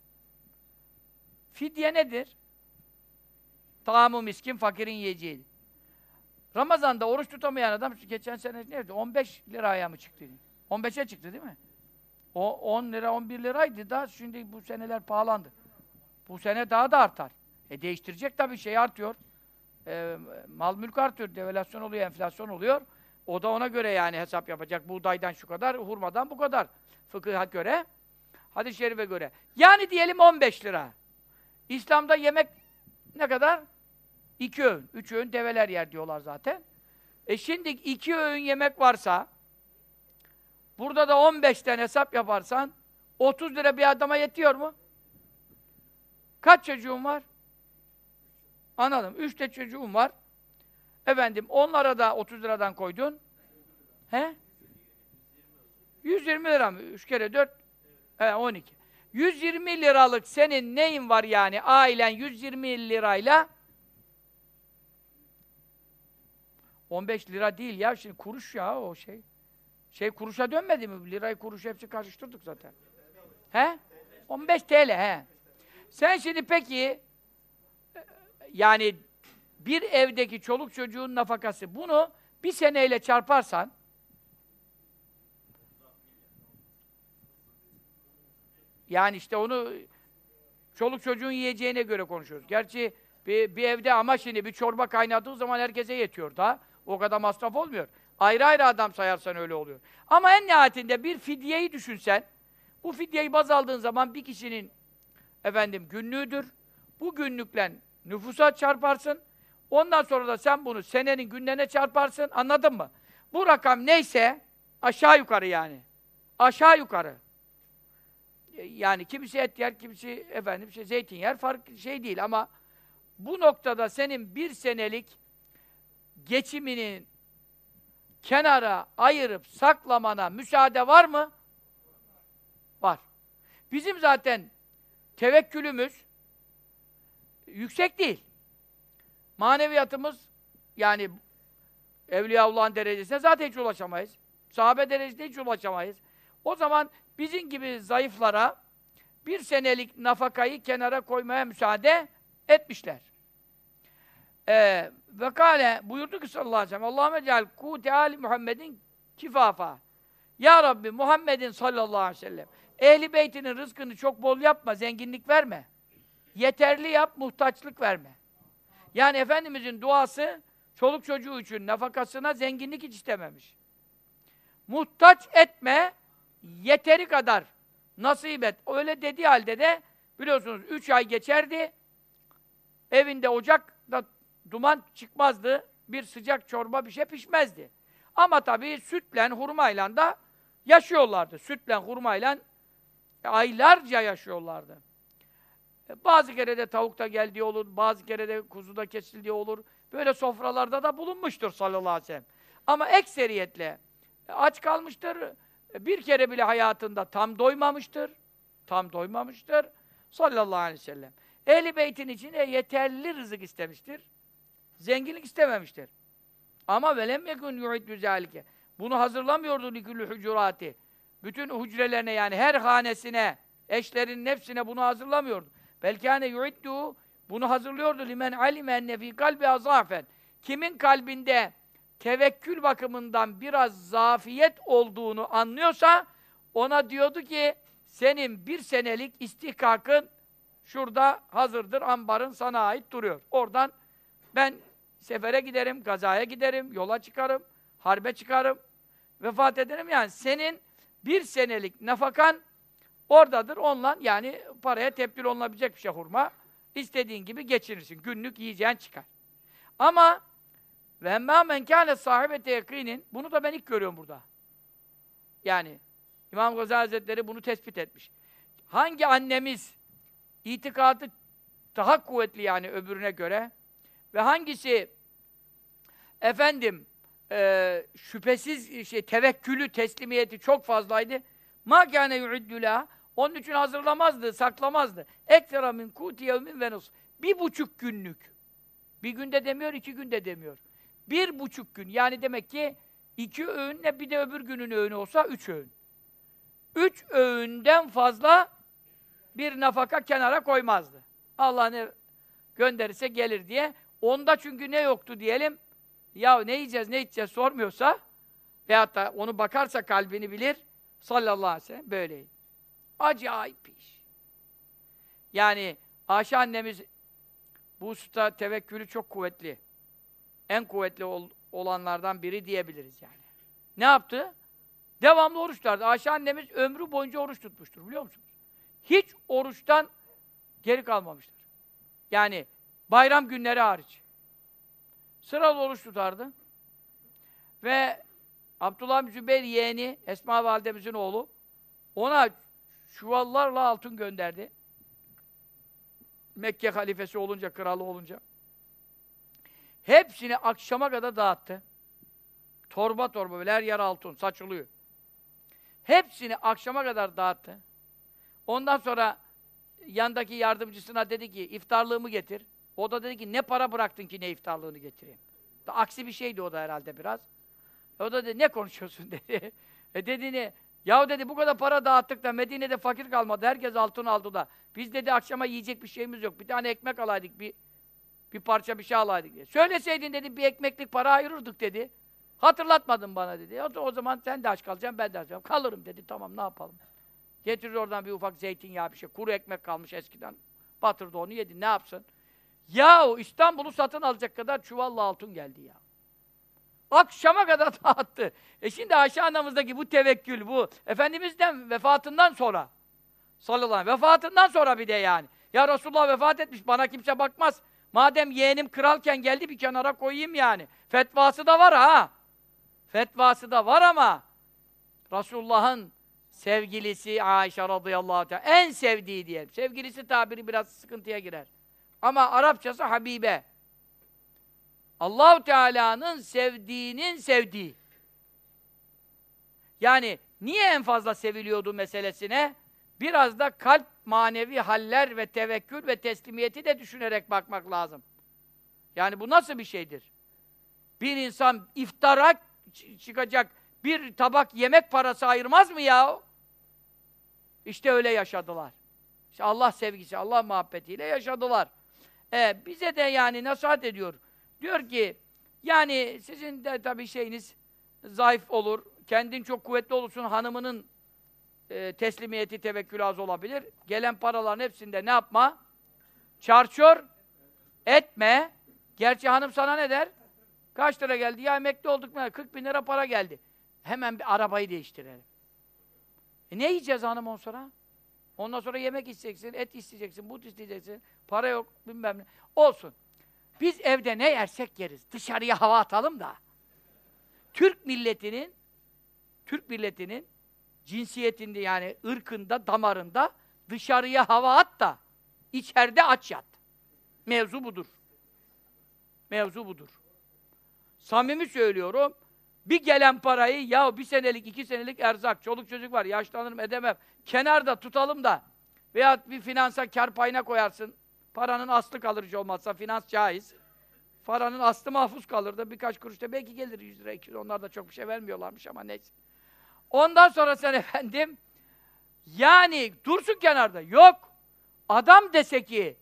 Fidye nedir? Tâmû miskin, fakirin yiyeceği. Ramazan'da oruç tutamayan adam, geçen sene nerede? 15 liraya mı çıktı? 15'e çıktı değil mi? O 10 lira, 11 liraydı da şimdi bu seneler pahalandı. Bu sene daha da artar. Değiştirecek tabii, şey artıyor. Mal mülk artıyor, devalüasyon oluyor, enflasyon oluyor. O da ona göre yani hesap yapacak. Buğdaydan şu kadar, hurmadan bu kadar. Fıkıha göre, hadis-i şerife göre. Yani diyelim 15 lira. İslam'da yemek ne kadar? 2 öğün. 3 öğün develer yer diyorlar zaten. Şimdi 2 öğün yemek varsa, burada da 15'ten hesap yaparsan, 30 lira bir adama yetiyor mu? Kaç çocuğun var? Anladım. 3 de çocuğum var. Efendim, onlara da 30 liradan koydun. He? 120 lira mı? 3 kere 4, 12. 120 liralık senin neyin var yani? Ailen 120 lirayla 15 lira değil ya, şimdi kuruş ya o şey. Şey kuruşa dönmedi mi? Lirayı kuruş hepsi karıştırdık zaten. He? 15 TL he. Sen şimdi peki yani bir evdeki çoluk çocuğun nafakası, bunu bir seneyle çarparsan yani işte onu çoluk çocuğun yiyeceğine göre konuşuyoruz. Gerçi bir evde ama şimdi bir çorba kaynadığı zaman herkese yetiyor da. O kadar masraf olmuyor. Ayrı ayrı adam sayarsan öyle oluyor. Ama en nihayetinde bir fidyeyi düşünsen, bu fidyeyi baz aldığın zaman bir kişinin günlüğüdür. Bu günlükle nüfusa çarparsın. Ondan sonra da sen bunu senenin günlerine çarparsın. Anladın mı? Bu rakam neyse aşağı yukarı yani. Aşağı yukarı. Yani kimisi et yer, kimisi zeytin yer, farklı şey değil ama bu noktada senin bir senelik geçiminin kenara ayırıp saklamana müsaade var mı? Var. Bizim zaten tevekkülümüz yüksek değil. Maneviyatımız yani Evliyaullah'ın derecesine zaten hiç ulaşamayız. Sahabe derecesine hiç ulaşamayız. O zaman bizim gibi zayıflara bir senelik nafakayı kenara koymaya müsaade etmişler. Ve kâle buyurdu ki sallallahu aleyhi ve sellem Allahümme ceal kûte âli Muhammedin kifafa. Ya Rabbi Muhammed'in sallallahu aleyhi ve sellem Ehl-i Beytinin rızkını çok bol yapma, zenginlik verme. Yeterli yap, muhtaçlık verme. Yani Efendimizin duası çoluk çocuğu için nafakasına zenginlik hiç istememiş. Muhtaç etme, yeteri kadar nasip et. Öyle dediği halde de biliyorsunuz 3 ay geçerdi. Evinde ocakta duman çıkmazdı. Bir sıcak çorba bir şey pişmezdi. Ama tabii sütle, hurmayla da yaşıyorlardı. Sütle, hurmayla aylarca yaşıyorlardı. Bazı kere de tavuk da geldiği olur, bazı kere de kuzu da kesildiği olur. Böyle sofralarda da bulunmuştur sallallahu aleyhi ve sellem. Ama ekseriyetle aç kalmıştır. Bir kere bile hayatında tam doymamıştır. Tam doymamıştır sallallahu aleyhi ve sellem. Ehl-i Beyt'in içine yeterli rızık istemiştir. Zenginlik istememiştir. Ama velem yekun yu'iddu zâlike. Bunu hazırlamıyordu liküllü hücurati. Bütün hücrelerine yani her hanesine, eşlerinin hepsine bunu hazırlamıyordu. Belkâne yu'iddu, bunu hazırlıyordu limen alime enne fî kalbi azâfen. Kimin kalbinde tevekkül bakımından biraz zafiyet olduğunu anlıyorsa ona diyordu ki senin bir senelik istihkakın şurada hazırdır, ambarın sana ait duruyor. Oradan ben sefere giderim, gazaya giderim, yola çıkarım, harbe çıkarım, vefat ederim yani. Senin bir senelik nafakan oradadır, onunla yani paraya tebdil olunabilecek bir şey hurma. İstediğin gibi geçirirsin, günlük yiyeceğin çıkar. Ama ve emmâ men kâne sahibete yakînin, bunu da ben ilk görüyorum burada. Yani İmam Gazali Hazretleri bunu tespit etmiş. Hangi annemiz itikadı daha kuvvetli yani öbürüne göre ve hangisi şüphesiz tevekkülü, teslimiyeti çok fazlaydı. Mâ kâne yu'iddülâ, onun için hazırlamazdı, saklamazdı. Ekstra min kûti yevmin ve nus. 1,5 günlük. Bir günde demiyor, 2 günde demiyor. 1,5 gün. Yani demek ki 2 öğünle bir de öbür günün öğünü olsa 3 öğün. 3 öğünden fazla bir nafaka kenara koymazdı. Allah ne gönderirse gelir diye. Onda çünkü ne yoktu diyelim, ya ne yiyeceğiz, ne içeceğiz sormuyorsa veyahut da onu bakarsa kalbini bilir sallallahu aleyhi ve sellem böyleydi. Acayip bir iş. Yani Ayşe annemiz bu hususta tevekkülü çok kuvvetli. En kuvvetli olanlardan biri diyebiliriz yani. Ne yaptı? Devamlı oruç tutardı. Ayşe annemiz ömrü boyunca oruç tutmuştur biliyor musunuz? Hiç oruçtan geri kalmamıştır. Yani bayram günleri hariç. Sıralı oruç tutardı. Ve Abdullah bin Zübeyir yeğeni, Esma validemizin oğlu, ona çuvallarla altın gönderdi. Mekke halifesi olunca, kralı olunca. Hepsini akşama kadar dağıttı. Torba torba, böyle her yer altın, saçılıyor. Hepsini akşama kadar dağıttı. Ondan sonra yandaki yardımcısına dedi ki, iftarlığımı getir. O da dedi ki, ne para bıraktın ki ne iftarlığını getireyim. Aksi bir şeydi o da herhalde biraz. O da dedi, ne konuşuyorsun dedi. Dediğini, yahu dedi, bu kadar para dağıttık da Medine'de fakir kalmadı, herkes altın aldı da. Biz dedi, akşama yiyecek bir şeyimiz yok. Bir tane ekmek alaydık, bir parça bir şey alaydık diye. Söyleseydin dedi, bir ekmeklik para ayırırdık dedi. Hatırlatmadın bana dedi. O zaman sen de aç kalacaksın, ben de aç kalacağım. Kalırım dedi, tamam ne yapalım. Getirir oradan bir ufak zeytinyağı bir şey. Kuru ekmek kalmış eskiden. Batırdı onu yedi, ne yapsın? Yahu İstanbul'u satın alacak kadar çuvalla altın geldi ya. Akşama kadar dağıttı. Şimdi Ayşe anamızdaki bu tevekkül, bu Efendimiz'den vefatından sonra, sallallahu aleyhi ve sellem, vefatından sonra bir de yani. Ya Resulullah vefat etmiş, bana kimse bakmaz. Madem yeğenim kralken geldi, bir kenara koyayım yani. Fetvası da var ha. Fetvası da var ama Resulullah'ın sevgilisi Ayşe radıyallahu teala, en sevdiği diyelim. Sevgilisi tabiri biraz sıkıntıya girer. Ama Arapçası Habibe. Allah-u Teala'nın sevdiğinin sevdiği. Yani niye en fazla seviliyordu meselesine? Biraz da kalp, manevi haller ve tevekkül ve teslimiyeti de düşünerek bakmak lazım. Yani bu nasıl bir şeydir? Bir insan iftara çıkacak bir tabak yemek parası ayırmaz mı ya? İşte öyle yaşadılar. İşte Allah sevgisi, Allah muhabbetiyle yaşadılar. Bize de yani nasihat ediyor. Diyor ki, yani sizin de tabii şeyiniz zayıf olur, kendin çok kuvvetli olursun, hanımının teslimiyeti, tevekkülü az olabilir. Gelen paraların hepsinde ne yapma? Çarçur etme. Gerçi hanım sana ne der? Kaç lira geldi? Ya emekli olduk mu? 40 bin lira para geldi. Hemen bir arabayı değiştirelim. Ne yiyeceğiz hanım ondan sonra? Ondan sonra yemek isteyeceksin, et isteyeceksin, but isteyeceksin. Para yok, bilmem ne. Olsun. Biz evde ne yersek yeriz. Dışarıya hava atalım da. Türk milletinin cinsiyetinde yani ırkında, damarında dışarıya hava at da içeride aç yat. Mevzu budur. Mevzu budur. Samimi söylüyorum. Bir gelen parayı ya bir senelik, 2 senelik erzak, çoluk çocuk var, yaşlanırım edemem. Kenarda tutalım da veya bir finansa kar payına koyarsın. Paranın aslı kalır hiç olmazsa, finans caiz. Paranın aslı mahfuz kalır da birkaç kuruş da belki gelir 100 lira, 200 lira. Onlar da çok bir şey vermiyorlarmış ama neyse. Ondan sonra sen efendim, yani dursun kenarda. Yok. Adam dese ki,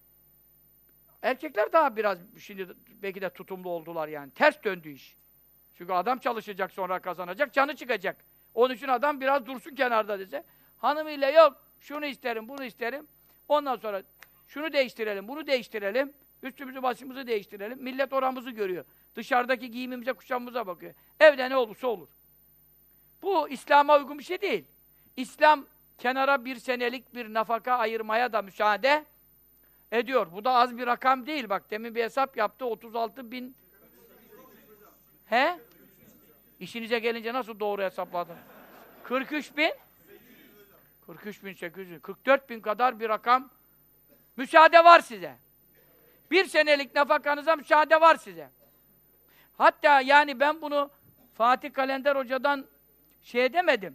erkekler daha biraz şimdi belki de tutumlu oldular yani. Ters döndü iş. Çünkü adam çalışacak sonra kazanacak, canı çıkacak. Onun için adam biraz dursun kenarda dese. Hanımıyla yok, şunu isterim, bunu isterim. Ondan sonra şunu değiştirelim, bunu değiştirelim. Üstümüzü başımızı değiştirelim. Millet oramızı görüyor. Dışarıdaki giyimimize, kuşamımıza bakıyor. Evde ne olursa olur. Bu İslam'a uygun bir şey değil. İslam kenara bir senelik bir nafaka ayırmaya da müsaade ediyor. Bu da az bir rakam değil. Bak demin bir hesap yaptı. 36 bin. He? İşinize gelince nasıl doğru hesapladın? 43 bin. 43 bin 800. 44 bin kadar bir rakam. Müsaade var size. Bir senelik nafakanıza müsaade var size. Hatta yani ben bunu Fatih Kalender Hoca'dan demedim.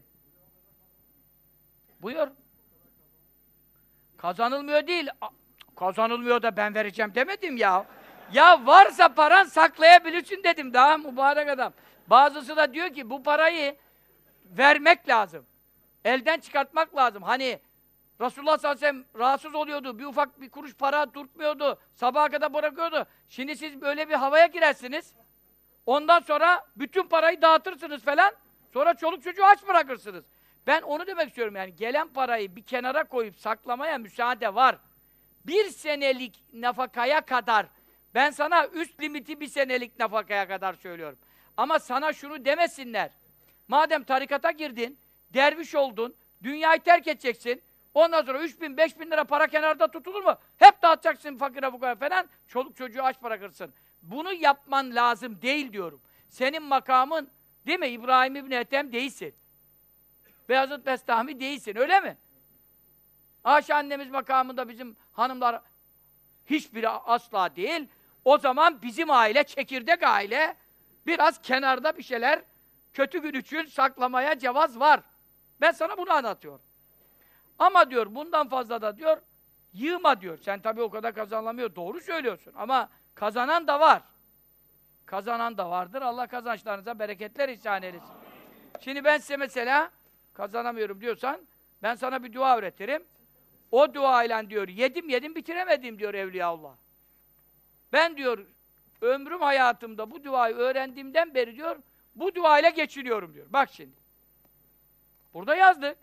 Buyur. Kazanılmıyor değil. Kazanılmıyor da ben vereceğim demedim ya. Ya varsa paran saklayabilirsin dedim daha mübarek adam. Bazısı da diyor ki bu parayı vermek lazım. Elden çıkartmak lazım. Hani Resulullah sallallahu aleyhi ve sellem rahatsız oluyordu. Bir ufak bir kuruş para tutmuyordu. Sabaha kadar bırakıyordu. Şimdi siz böyle bir havaya girersiniz. Ondan sonra bütün parayı dağıtırsınız falan. Sonra çoluk çocuğu aç bırakırsınız. Ben onu demek istiyorum yani. Gelen parayı bir kenara koyup saklamaya müsaade var. Bir senelik nafakaya kadar Ben sana üst limiti bir senelik nafakaya kadar söylüyorum. Ama sana şunu demesinler. Madem tarikata girdin, derviş oldun, dünyayı terk edeceksin, ondan sonra 3.000, 5.000 lira para kenarda tutulur mu? Hep dağıtacaksın fakire fukara falan, çoluk çocuğu aç bırakırsın. Bunu yapman lazım değil diyorum. Senin makamın, değil mi? İbrahim İbni Ethem değilsin. Beyazıt Bestami değilsin, öyle mi? Ayşe annemiz makamında bizim hanımlar hiçbiri asla değil. O zaman bizim aile, çekirdek aile, biraz kenarda bir şeyler kötü gün için saklamaya cevaz var. Ben sana bunu anlatıyorum. Ama diyor, bundan fazla da diyor, yığma diyor. Sen tabii o kadar kazanamıyor, doğru söylüyorsun. Ama kazanan da var. Kazanan da vardır. Allah kazançlarınıza bereketler ihsan eylesin. Şimdi ben size mesela, kazanamıyorum diyorsan, ben sana bir dua öğretirim. O duayla diyor, yedim bitiremedim diyor Evliyaullah. Ben diyor, ömrüm hayatımda bu duayı öğrendiğimden beri diyor, bu duayla geçiniyorum diyor. Bak şimdi. Burada yazdık.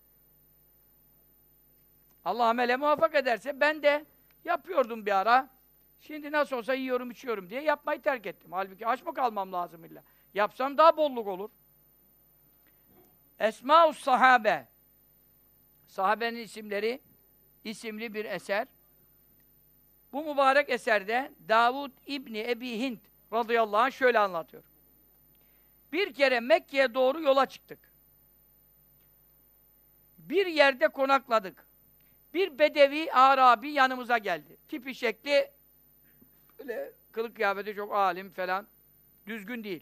Allah amele muvaffak ederse ben de yapıyordum bir ara. Şimdi nasıl olsa yiyorum içiyorum diye yapmayı terk ettim. Halbuki aç mı kalmam lazım illa. Yapsam daha bolluk olur. Esma-us Sahabe. Sahabenin isimleri isimli bir eser. Bu mübarek eserde Davud İbni Ebi Hint radıyallahu anh şöyle anlatıyor. Bir kere Mekke'ye doğru yola çıktık. Bir yerde konakladık. Bir bedevi Arabi yanımıza geldi. Tipi şekli böyle kılık kıyafeti çok alim falan. Düzgün değil.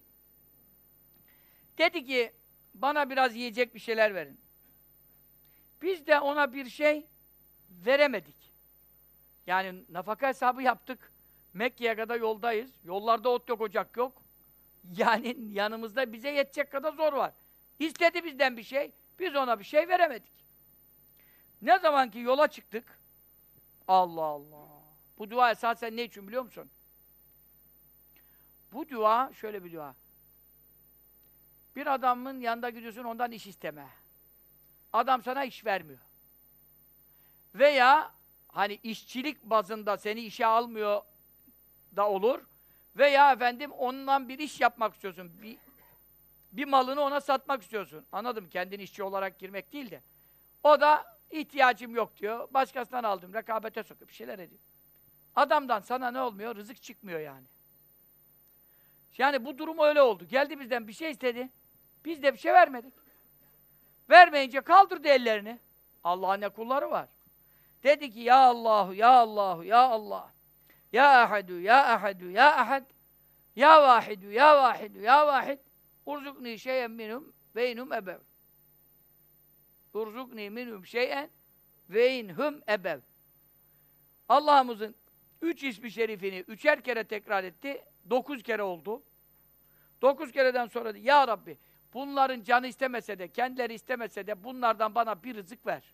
Dedi ki bana biraz yiyecek bir şeyler verin. Biz de ona bir şey veremedik. Yani nafaka hesabı yaptık. Mekke'ye kadar yoldayız. Yollarda ot yok, ocak yok. Yani yanımızda bize yetecek kadar zor var. İstedi bizden bir şey, biz ona bir şey veremedik. Ne zaman ki yola çıktık, Allah Allah! Bu dua esasen ne için biliyor musun? Bu dua, şöyle bir dua. Bir adamın yanında gidiyorsun, ondan iş isteme. Adam sana iş vermiyor. Veya hani işçilik bazında seni işe almıyor da olur. Veya efendim ondan bir iş yapmak istiyorsun. Bir malını ona satmak istiyorsun. Anladım, kendin işçi olarak girmek değil de. O da ihtiyacım yok diyor. Başkasından aldım, rekabete sokuyor, bir şeyler ediyor. Adamdan sana ne olmuyor? Rızık çıkmıyor yani. Yani bu durum öyle oldu. Geldi bizden bir şey istedi. Biz de bir şey vermedik. Vermeyince kaldırdı ellerini. Allah'ın ne kulları var. Dedi ki ya Allahu, ya Allahu, ya Allah. Ya ahadu, ya ahadu, ya ahad. Ya vahidu, ya vahidu, ya vahid. Urzukni şeyen minhum ve inhum ebev. Urzukni minhum şeyen ve inhum ebev. Allah'ımızın 3 ismi şerifini 3'er kere tekrar etti. 9 kere oldu. 9 kereden sonra ya Rabbi bunların canı istemese de, kendileri istemese de bunlardan bana bir rızık ver.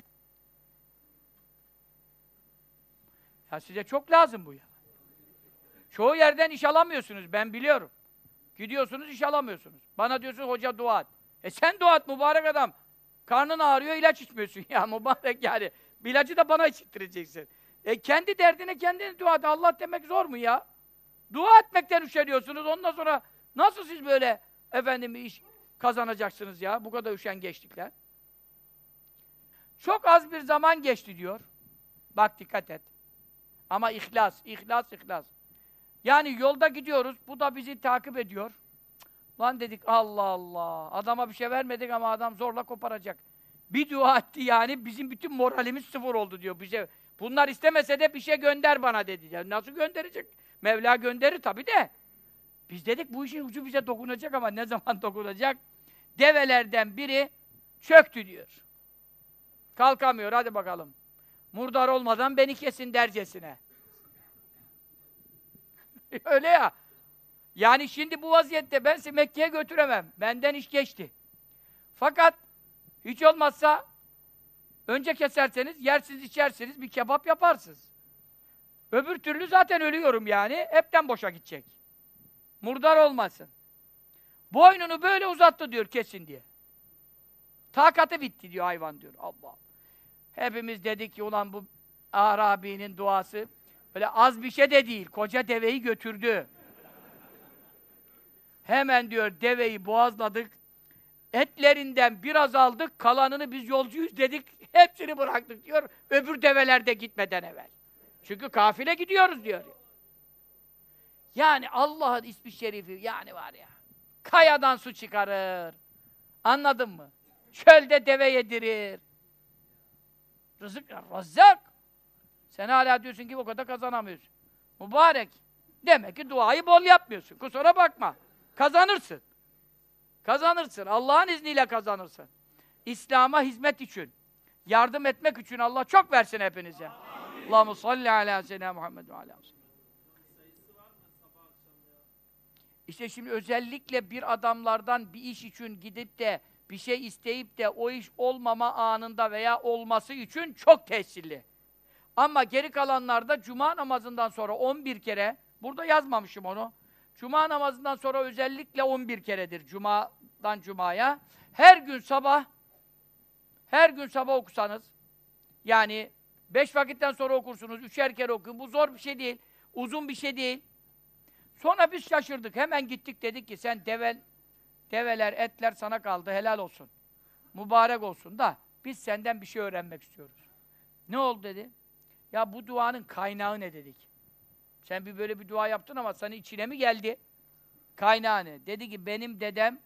Ya size çok lazım bu ya. Çoğu yerden iş alamıyorsunuz, ben biliyorum. Gidiyorsunuz, iş alamıyorsunuz. Bana diyorsun, hoca dua et. Sen dua et mübarek adam. Karnın ağrıyor, ilaç içmiyorsun ya mübarek yani. İlacı da bana içittireceksin. Kendi derdine kendine dua et. Allah demek zor mu ya? Dua etmekten üşeniyorsunuz. Ondan sonra nasıl siz böyle efendim iş kazanacaksınız ya? Bu kadar üşengeçlikler. Çok az bir zaman geçti diyor. Bak dikkat et. Ama ihlas, ihlas, ihlas. Yani yolda gidiyoruz, bu da bizi takip ediyor. Lan dedik, Allah Allah! Adama bir şey vermedik ama adam zorla koparacak. Bir dua etti yani, bizim bütün moralimiz sıfır oldu diyor bize. Bunlar istemese de bir şey gönder bana dedi. Ya nasıl gönderecek? Mevla gönderir tabii de. Biz dedik, bu işin ucu bize dokunacak ama ne zaman dokunacak? Develerden biri çöktü diyor. Kalkamıyor, hadi bakalım. Murdar olmadan beni kesin dercesine. Öyle ya. Yani şimdi bu vaziyette ben sizi Mekke'ye götüremem. Benden iş geçti. Fakat hiç olmazsa önce keserseniz, yersiniz, içersiniz, bir kebap yaparsınız. Öbür türlü zaten ölüyorum yani. Hepten boşa gidecek. Murdar olmasın. Boynunu böyle uzattı diyor kesin diye. Takatı bitti diyor hayvan diyor. Allah. Hepimiz dedik ki ulan bu Arabi'nin duası Öyle az bir şey de değil. Koca deveyi götürdü. Hemen diyor deveyi boğazladık. Etlerinden biraz aldık, kalanını biz yolcuyuz dedik. Hepsini bıraktık diyor. Öbür develer de gitmeden evvel. Çünkü kafile gidiyoruz diyor. Yani Allah'ın ismi şerifi yani var ya. Kayadan su çıkarır. Anladın mı? Çölde deve yedirir. Rızık, Razzak. Sen hala diyorsun ki o kadar kazanamıyorsun. Mübarek. Demek ki duayı bol yapmıyorsun. Kusura bakma. Kazanırsın. Kazanırsın. Allah'ın izniyle kazanırsın. İslam'a hizmet için, yardım etmek için Allah çok versin hepinize. Allahumme salli ala seyyidina Muhammed ve ala. İşte şimdi özellikle bir adamlardan bir iş için gidip de bir şey isteyip de o iş olmama anında veya olması için çok tesirli. Ama geri kalanlarda cuma namazından sonra 11 kere, burada yazmamışım onu, cuma namazından sonra özellikle 11 keredir cumadan cumaya. Her gün sabah okusanız, yani 5 vakitten sonra okursunuz, 3'er kere okuyun, bu zor bir şey değil, uzun bir şey değil. Sonra biz şaşırdık, hemen gittik dedik ki sen develer, etler sana kaldı, helal olsun. Mübarek olsun da biz senden bir şey öğrenmek istiyoruz. Ne oldu dedi. Ya bu duanın kaynağı ne dedik. Sen böyle bir dua yaptın ama sana içine mi geldi? Kaynağı ne? Dedi ki benim dedem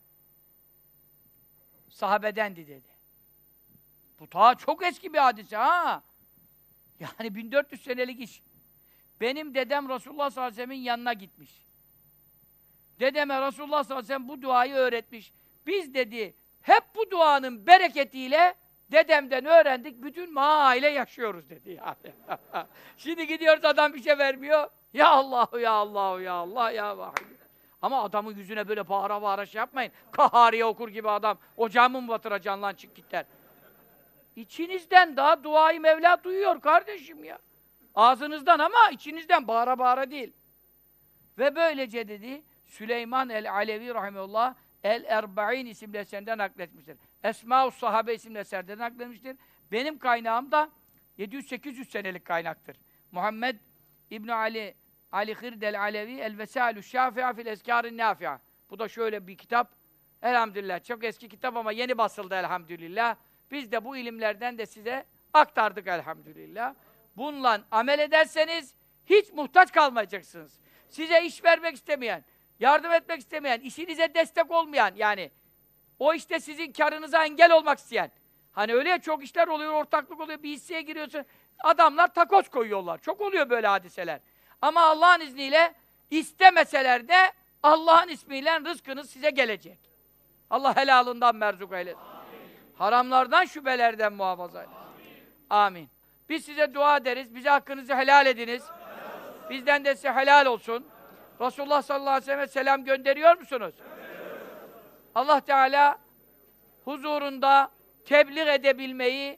sahabedendi dedi. Bu ta çok eski bir hadise ha. Yani 1400 senelik iş. Benim dedem Resulullah sallallahu aleyhi ve sellem'in yanına gitmiş. Dedeme Resulullah sallallahu aleyhi ve sellem bu duayı öğretmiş. Biz dedi, hep bu duanın bereketiyle dedemden öğrendik, bütün mahalle yaşıyoruz dedi yani. Şimdi gidiyoruz adam bir şey vermiyor. Ya Allahu ya Allahu ya Allah ya Vahid. Ama adamın yüzüne böyle bağıra bağıra şey yapmayın. Kahariye okur gibi adam. Ocağımı mı batıracaksın lan çık git der. İçinizden daha duayı Mevla duyuyor kardeşim ya. Ağzınızdan ama içinizden bağıra bağıra değil. Ve böylece dedi, Süleyman el-Alevi rahimehullah El-Erba'in isimli eserinden nakletmiştir. Esma-ı Sahabe isimli eserden nakletmiştir. Benim kaynağım da 700-800 senelik kaynaktır. Muhammed İbn Ali Hirdel Alevi El-Vesailü Şafi'a fil Eskâr-ı Nâfi'a. Bu da şöyle bir kitap. Elhamdülillah çok eski kitap ama yeni basıldı elhamdülillah. Biz de bu ilimlerden de size aktardık elhamdülillah. Bununla amel ederseniz hiç muhtaç kalmayacaksınız. Size iş vermek istemeyen, yardım etmek istemeyen, işinize destek olmayan, yani o işte sizin karınıza engel olmak isteyen. Hani öyle ya, çok işler oluyor, ortaklık oluyor, bir hisseye giriyorsun, adamlar takoz koyuyorlar. Çok oluyor böyle hadiseler. Ama Allah'ın izniyle istemeseler de Allah'ın ismiyle rızkınız size gelecek. Allah helalından merzuk eylesin. Haramlardan, şüphelerden muhafaza eylesin. Amin. Biz size dua ederiz, bize hakkınızı helal ediniz. Bizden de size helal olsun. Resulullah sallallahu aleyhi ve sellem'e selam gönderiyor musunuz? Allah Teala huzurunda tebliğ edebilmeyi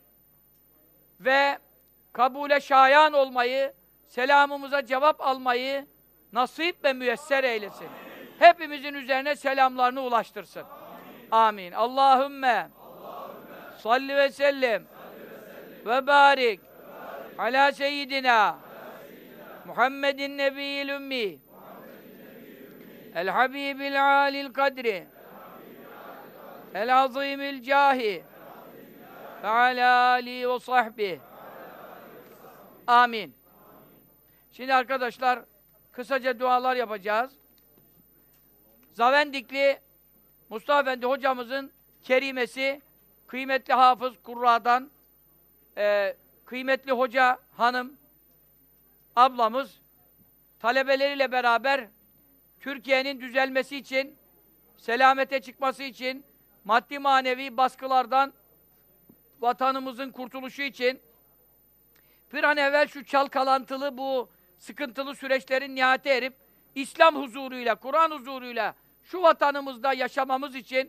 ve kabule şayan olmayı, selamımıza cevap almayı nasip ve müyesser eylesin. Hepimizin üzerine selamlarını ulaştırsın. Amin. Allahümme salli ve sellim ve barik ala seyyidina Muhammedin nebiyyil ümmi el habibil alil kadri el azimil cahi ve ala alihi ve sahbihi. Amin. Şimdi arkadaşlar kısaca dualar yapacağız. Zavendikli Mustafa Efendi hocamızın kerimesi, kıymetli hafız Kurra'dan kıymetli hoca hanım ablamız talebeleriyle beraber Türkiye'nin düzelmesi için, selamete çıkması için, maddi manevi baskılardan vatanımızın kurtuluşu için bir an evvel şu çalkalantılı, bu sıkıntılı süreçlerin nihayete erip İslam huzuruyla, Kur'an huzuruyla şu vatanımızda yaşamamız için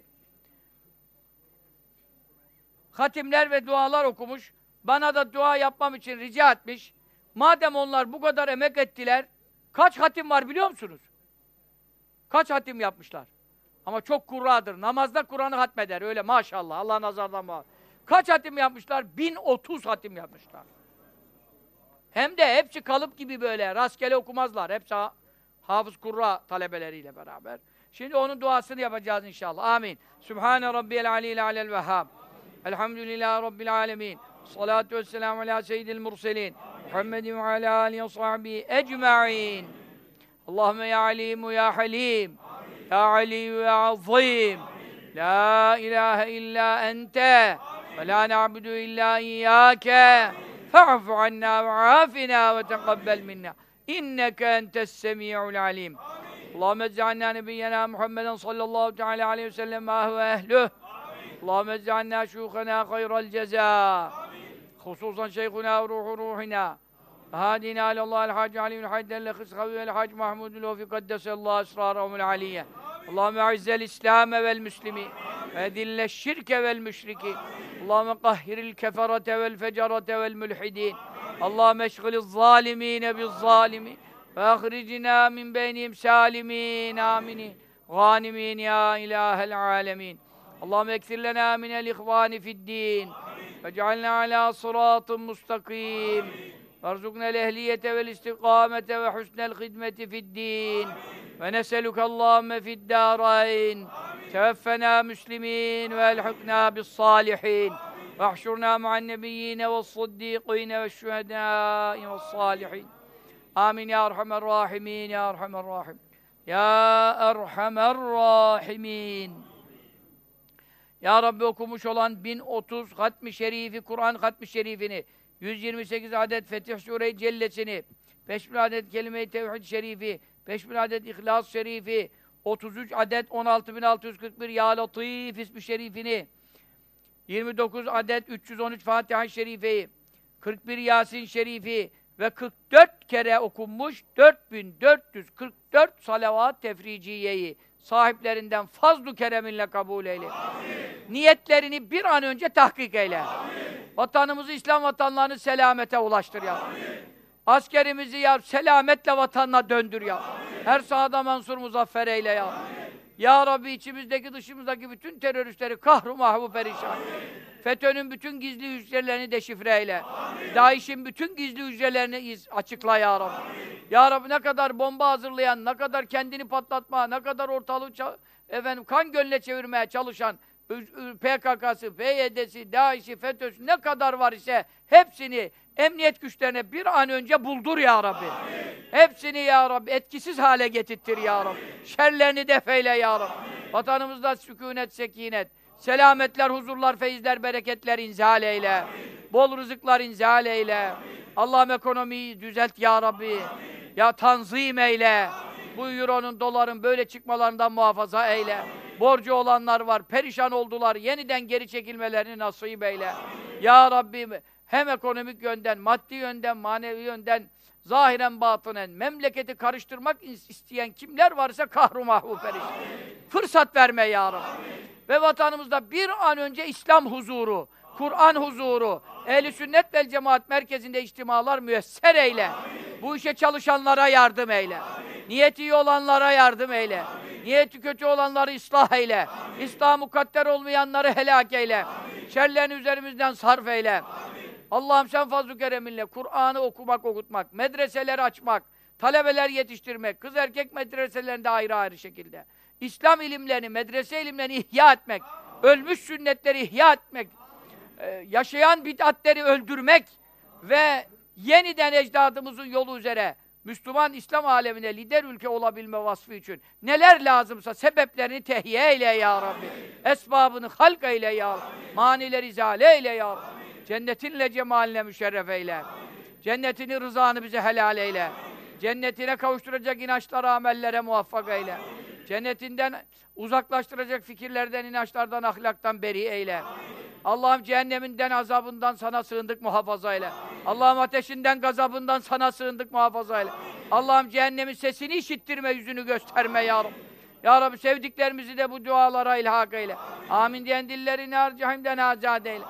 hatimler ve dualar okumuş. Bana da dua yapmam için rica etmiş. Madem onlar bu kadar emek ettiler, kaç hatim var biliyor musunuz? Kaç hatim yapmışlar? Ama çok kurradır. Namazda Kur'an'ı hatmeder. Öyle maşallah. Allah nazardan bağlı. Kaç hatim yapmışlar? 1030 hatim yapmışlar. Hem de hepsi kalıp gibi böyle, rastgele okumazlar. Hepsi Hafız Kurra talebeleriyle beraber. Şimdi onun duasını yapacağız inşallah. Amin. Sübhane Rabbiyel Aliyyil Alel Vehhab. Elhamdülillahi Rabbil Alemin. Salatu vesselamu ala seyyidil murselin. Muhammedin ve ala alihi ve sahbihi ecma'in. Allahümme ya alimu ya halim. Ya aliyu ya azim. La ilahe illa ente. Ve la na'budu illa iyyâke. Fa'fu anna ve afina ve teqabbel minna. İnneke entes semî'ul alim. Allahümme ec'alna nebiyyena Muhammeden sallallahu teala aleyhi ve sellem ma huve ehluh. Allahümme ec'alna şûkhena hayral cezâ. Hususan şeyhuna ve ruhu ruhina. Hadina ilallahil hacı alimul haydelle kıshavi vel hac mahmudul ofi kaddesallahu esrarahumul aliyye. Allahümme a'izzel İslam'e vel müslimi ve edille şirke vel müşriki. Allahümme kahhiril keferete vel fecerete vel mülhidin. Allahümme eşgiliz zalimine biz zalimi ve ahricina min beynihim salimin amini ganimin ya ilahel alemin. Allahümme ekfir lena minel ihvani fid din ve cealna ala sıratın mustakim. Verzuknel ehliyete vel istikamete ve husnel hidmeti fid din. Ve neselüke Allahümme fid dârayn. Teveffena müslimin ve elhukna bis salihin. Ve ahşurna ma'an nebiyyine ve sıddîkîne ve şühedâi ve salihin. Amin ya erhamer rahimin ya erhamer rahim. Ya erhamer rahimin. Ya Rabbi okumuş olan 1030 hatmi şerifi, Kur'an hatmi şerifini, 128 adet Fetih Sure-i Cellesini, 5000 adet Kelime-i Tevhid şerifi, 5000 adet İhlas şerifi, 33 adet 16641 Ya Latif ismi şerifini, 29 adet 313 Fatiha-i şerifeyi, 41 Yasin şerifi ve 44 kere okunmuş 4444 salavat tefriciyeyi sahiplerinden fazl-ı kereminle kabul eyle. Amin. Niyetlerini bir an önce tahkik eyle. Amin. Vatanımızı, İslam vatanlarını selamete ulaştır ya. Amin. Askerimizi ya selametle vatanına döndür ya. Amin. Her sahada mansur muzaffer eyle ya. Amin. Ya Rabbi içimizdeki dışımızdaki bütün teröristleri kahru mahvu perişan. Amin. FETÖ'nün bütün gizli hücrelerini deşifre eyle. DAEŞ'in bütün gizli hücrelerini açıkla ya Rabbi. Amin. Ya Rabbi ne kadar bomba hazırlayan, ne kadar kendini patlatma, ne kadar ortalığı kan gölüne çevirmeye çalışan PKK'sı, PYD'si, DAEŞ'i, FETÖ'sü ne kadar var ise hepsini emniyet güçlerine bir an önce buldur ya Rabbi. Amin. Hepsini ya Rabbi etkisiz hale getirtir ya Rabbi. Şerlerini defeyle ya Rabbi. Vatanımızda sükûnet, sekinet, selametler, huzurlar, feyizler, bereketler inzal eyle. Amin. Bol rızıklar inzal eyle. Allah'ım ekonomiyi düzelt ya Rabbi. Amin. Ya tanzim eyle. Amin. Bu euronun, doların böyle çıkmalarından muhafaza eyle. Amin. Borcu olanlar var, perişan oldular. Yeniden geri çekilmelerini nasip eyle. Amin. Ya Rabbi hem ekonomik yönden, maddi yönden, manevi yönden, zahiren batınen, memleketi karıştırmak isteyen kimler varsa kahru mahvu perişan. Fırsat verme ya Rabbi. Amin. Ve vatanımızda bir an önce İslam huzuru, Kur'an huzuru, Ehl-i Sünnet vel Cemaat merkezinde içtimalar müyesser eyle. Amin. Bu işe çalışanlara yardım eyle. Amin. Niyeti iyi olanlara yardım eyle. Amin. Niyeti kötü olanları ıslah eyle. Amin. İslam'a mukadder olmayanları helak eyle. Amin. Şerlerini üzerimizden sarf eyle. Allah'ım sen fazl-ı kereminle Kur'an'ı okumak, okutmak, medreseleri açmak, talebeler yetiştirmek, kız erkek medreselerinde ayrı ayrı şekilde, İslam ilimlerini, medrese ilimlerini ihya etmek, ölmüş sünnetleri ihya etmek, yaşayan bid'atleri öldürmek ve yeniden ecdadımızın yolu üzere Müslüman İslam alemine lider ülke olabilme vasfı için neler lazımsa sebeplerini tehye eyle ya Rabbi. Esbabını halk eyle ya Rabbi. Manileri izale eyle ya Rabbi. Cennetinle cemaline müşerref eyle. Cennetini, rızanı bize helal eyle. Cennetine kavuşturacak inançlara, amellere muvaffak eyle. Cennetinden uzaklaştıracak fikirlerden, inançlardan, ahlaktan beri eyle. Allah'ım cehenneminden, azabından sana sığındık, muhafaza eyle. Allah'ım ateşinden, gazabından sana sığındık, muhafaza eyle. Allah'ım cehennemin sesini işittirme, yüzünü gösterme ya Rabbi. Ya Rabbi sevdiklerimizi de bu dualara ilhak eyle. Amin diyen dillerini harcahimden azad eyle.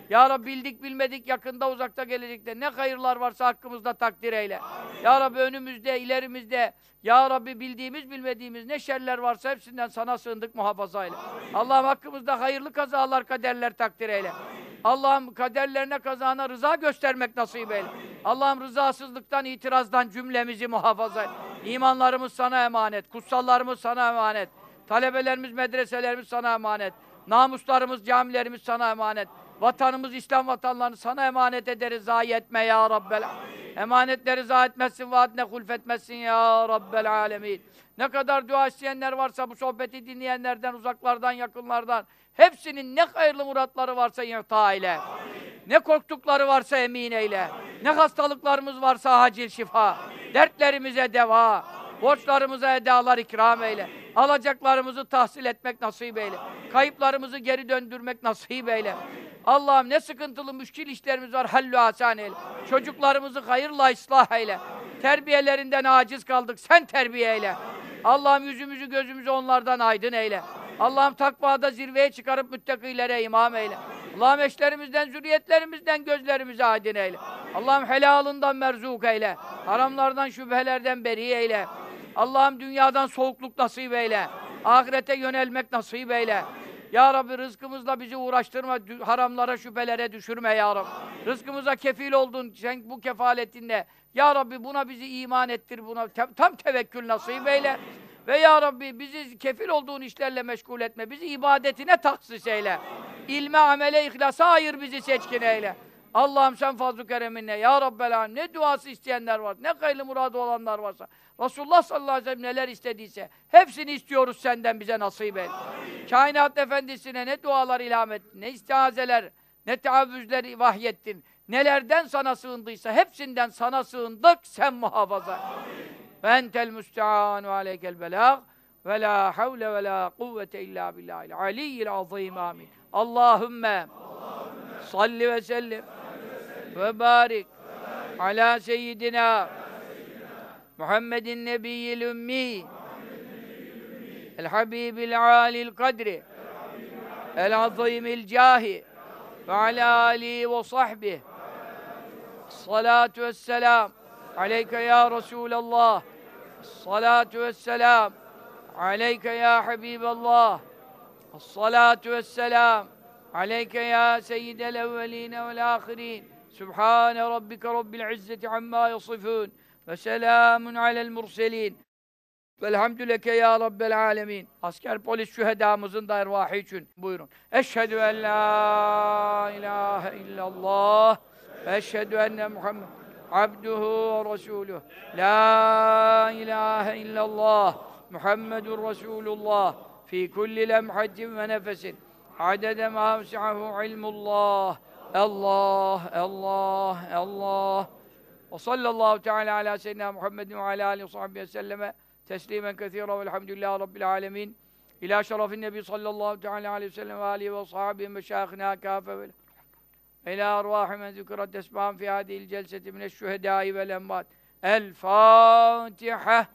Ya Rabbi bildik bilmedik yakında uzakta gelecekte ne hayırlar varsa hakkımızda takdir eyle. Ya Rabbi önümüzde, ilerimizde, Ya Rabbi bildiğimiz bilmediğimiz ne şerler varsa hepsinden sana sığındık, muhafaza eyle. Allah'ım hakkımızda hayırlı kazalar, kaderler takdir eyle. Allah'ım kaderlerine, kazana rıza göstermek nasip eyle. Allah'ım rızasızlıktan, itirazdan cümlemizi muhafaza eyle. İmanlarımız sana emanet, kutsallarımız sana emanet, talebelerimiz, medreselerimiz sana emanet, namuslarımız, camilerimiz sana emanet, vatanımız, İslam vatanlarını sana emanet ederiz, zayi etme ya Rabbel. Emanetleri zayi etmezsin, vaadine hulfetmezsin ya Rabbel alemin. Ne kadar dua isteyenler varsa bu sohbeti dinleyenlerden, uzaklardan, yakınlardan, hepsinin ne hayırlı muratları varsa ihta eyle. Ne korktukları varsa emin eyle. Ne hastalıklarımız varsa acil şifa. Dertlerimize deva. Borçlarımıza edalar ikram eyle. Alacaklarımızı tahsil etmek nasip eyle. Kayıplarımızı geri döndürmek nasip eyle. Allah'ım ne sıkıntılı, müşkil işlerimiz var, hallü asan eyle. Çocuklarımızı hayırla ıslah eyle. Terbiyelerinden aciz kaldık, sen terbiye eyle. Allah'ım yüzümüzü gözümüzü onlardan aydın eyle. Allah'ım takvada zirveye çıkarıp müttakilere imam eyle. Allah'ım eşlerimizden, zürriyetlerimizden gözlerimizi aydın eyle. Allah'ım helalından merzuk eyle. Haramlardan, şüphelerden beri eyle. Allah'ım dünyadan soğukluk nasip eyle. Ahirete yönelmek nasip eyle. Ya Rabbi rızkımızla bizi uğraştırma, haramlara, şüphelere düşürme ya Rabbi. Rızkımıza kefil oldun, sen bu kefaletinle. Ya Rabbi buna bizi iman ettir, buna tam tevekkül nasip eyle. Ve ya Rabbi bizi kefil olduğun işlerle meşgul etme, bizi ibadetine tahsis eyle. İlme, amele, ihlasa ayır bizi, seçkin eyle. Allah'ım sen fazl-ı kereminle, ya Rabbel âlem, ne duası isteyenler var, ne hayırlı muradı olanlar varsa, Resulullah sallallahu aleyhi ve sellem neler istediyse, hepsini istiyoruz senden, bize nasip et. Kainat Efendisi'ne ne dualar ilham ettin, ne istiazeler, ne teavvüzleri vahyettin, nelerden sana sığındıysa, hepsinden sana sığındık, sen muhafaza. Ve entel müste'an ve aleykel belâg, ve la havle ve la kuvvete illa billahil aliyyil azîm, amin. Allahümme salli ve sellim ve barik ala seyyidina Muhammedin nebiyyil ümmi el habibil alil kadri el azimil cahi ve ala alihi ve sahbihi salatu vesselam aleyke ya Resulallah, salatu vesselam aleyke ya Habiballah, salatu vesselam aleyke ya seyyidel evveline vel ahirin. Sübhane rabbike rabbil izzeti amma yasifun ve selamun alel murselin. Velhamdüleke ya Rabbel alemin. Asker polis şühedamızın da ervahı için buyurun. Eşhedü en la ilahe illallah ve eşhedü enne Muhammed abduhu ve resuluh. La ilahe illallah Muhammedun Resulullah fi kulli lemhatin ve nefesin. Adede ma vesi'ahu ilmullah. Allah, Allah, Allah. Ve sallallahu teala ala seyyidina Muhammedin ve ala alihi ve sahbihi ve selleme teslimen kethira velhamdülillahi rabbil alemin. İlâ şerefin nebi sallallahu teala aleyhi ve sellem ve alihi ve sahbihi meşâihina kâfe ve ilâ arvâhi men zükürat esmâhum fî hâdihil celseti mineşşühedâi vel emmâd. El Fâtiha.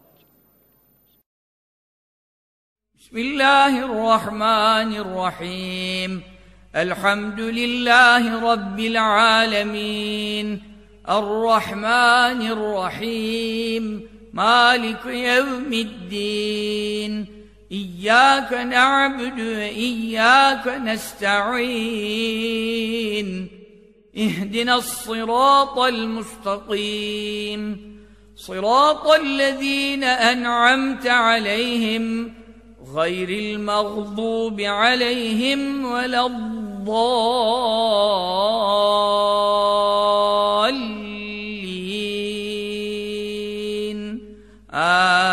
Bismillahirrahmanirrahim. Elhamdülillahi rabbil âlemîn. Errahmanirrahim. Mâlik yevmiddin. İyyâke na'budu ve iyyâke nesta'in. İhdinas-sirâtal mustakîm. Sirâtallezîne en'amte aleyhim gayril mağdûbi aleyhim veleddâllîn.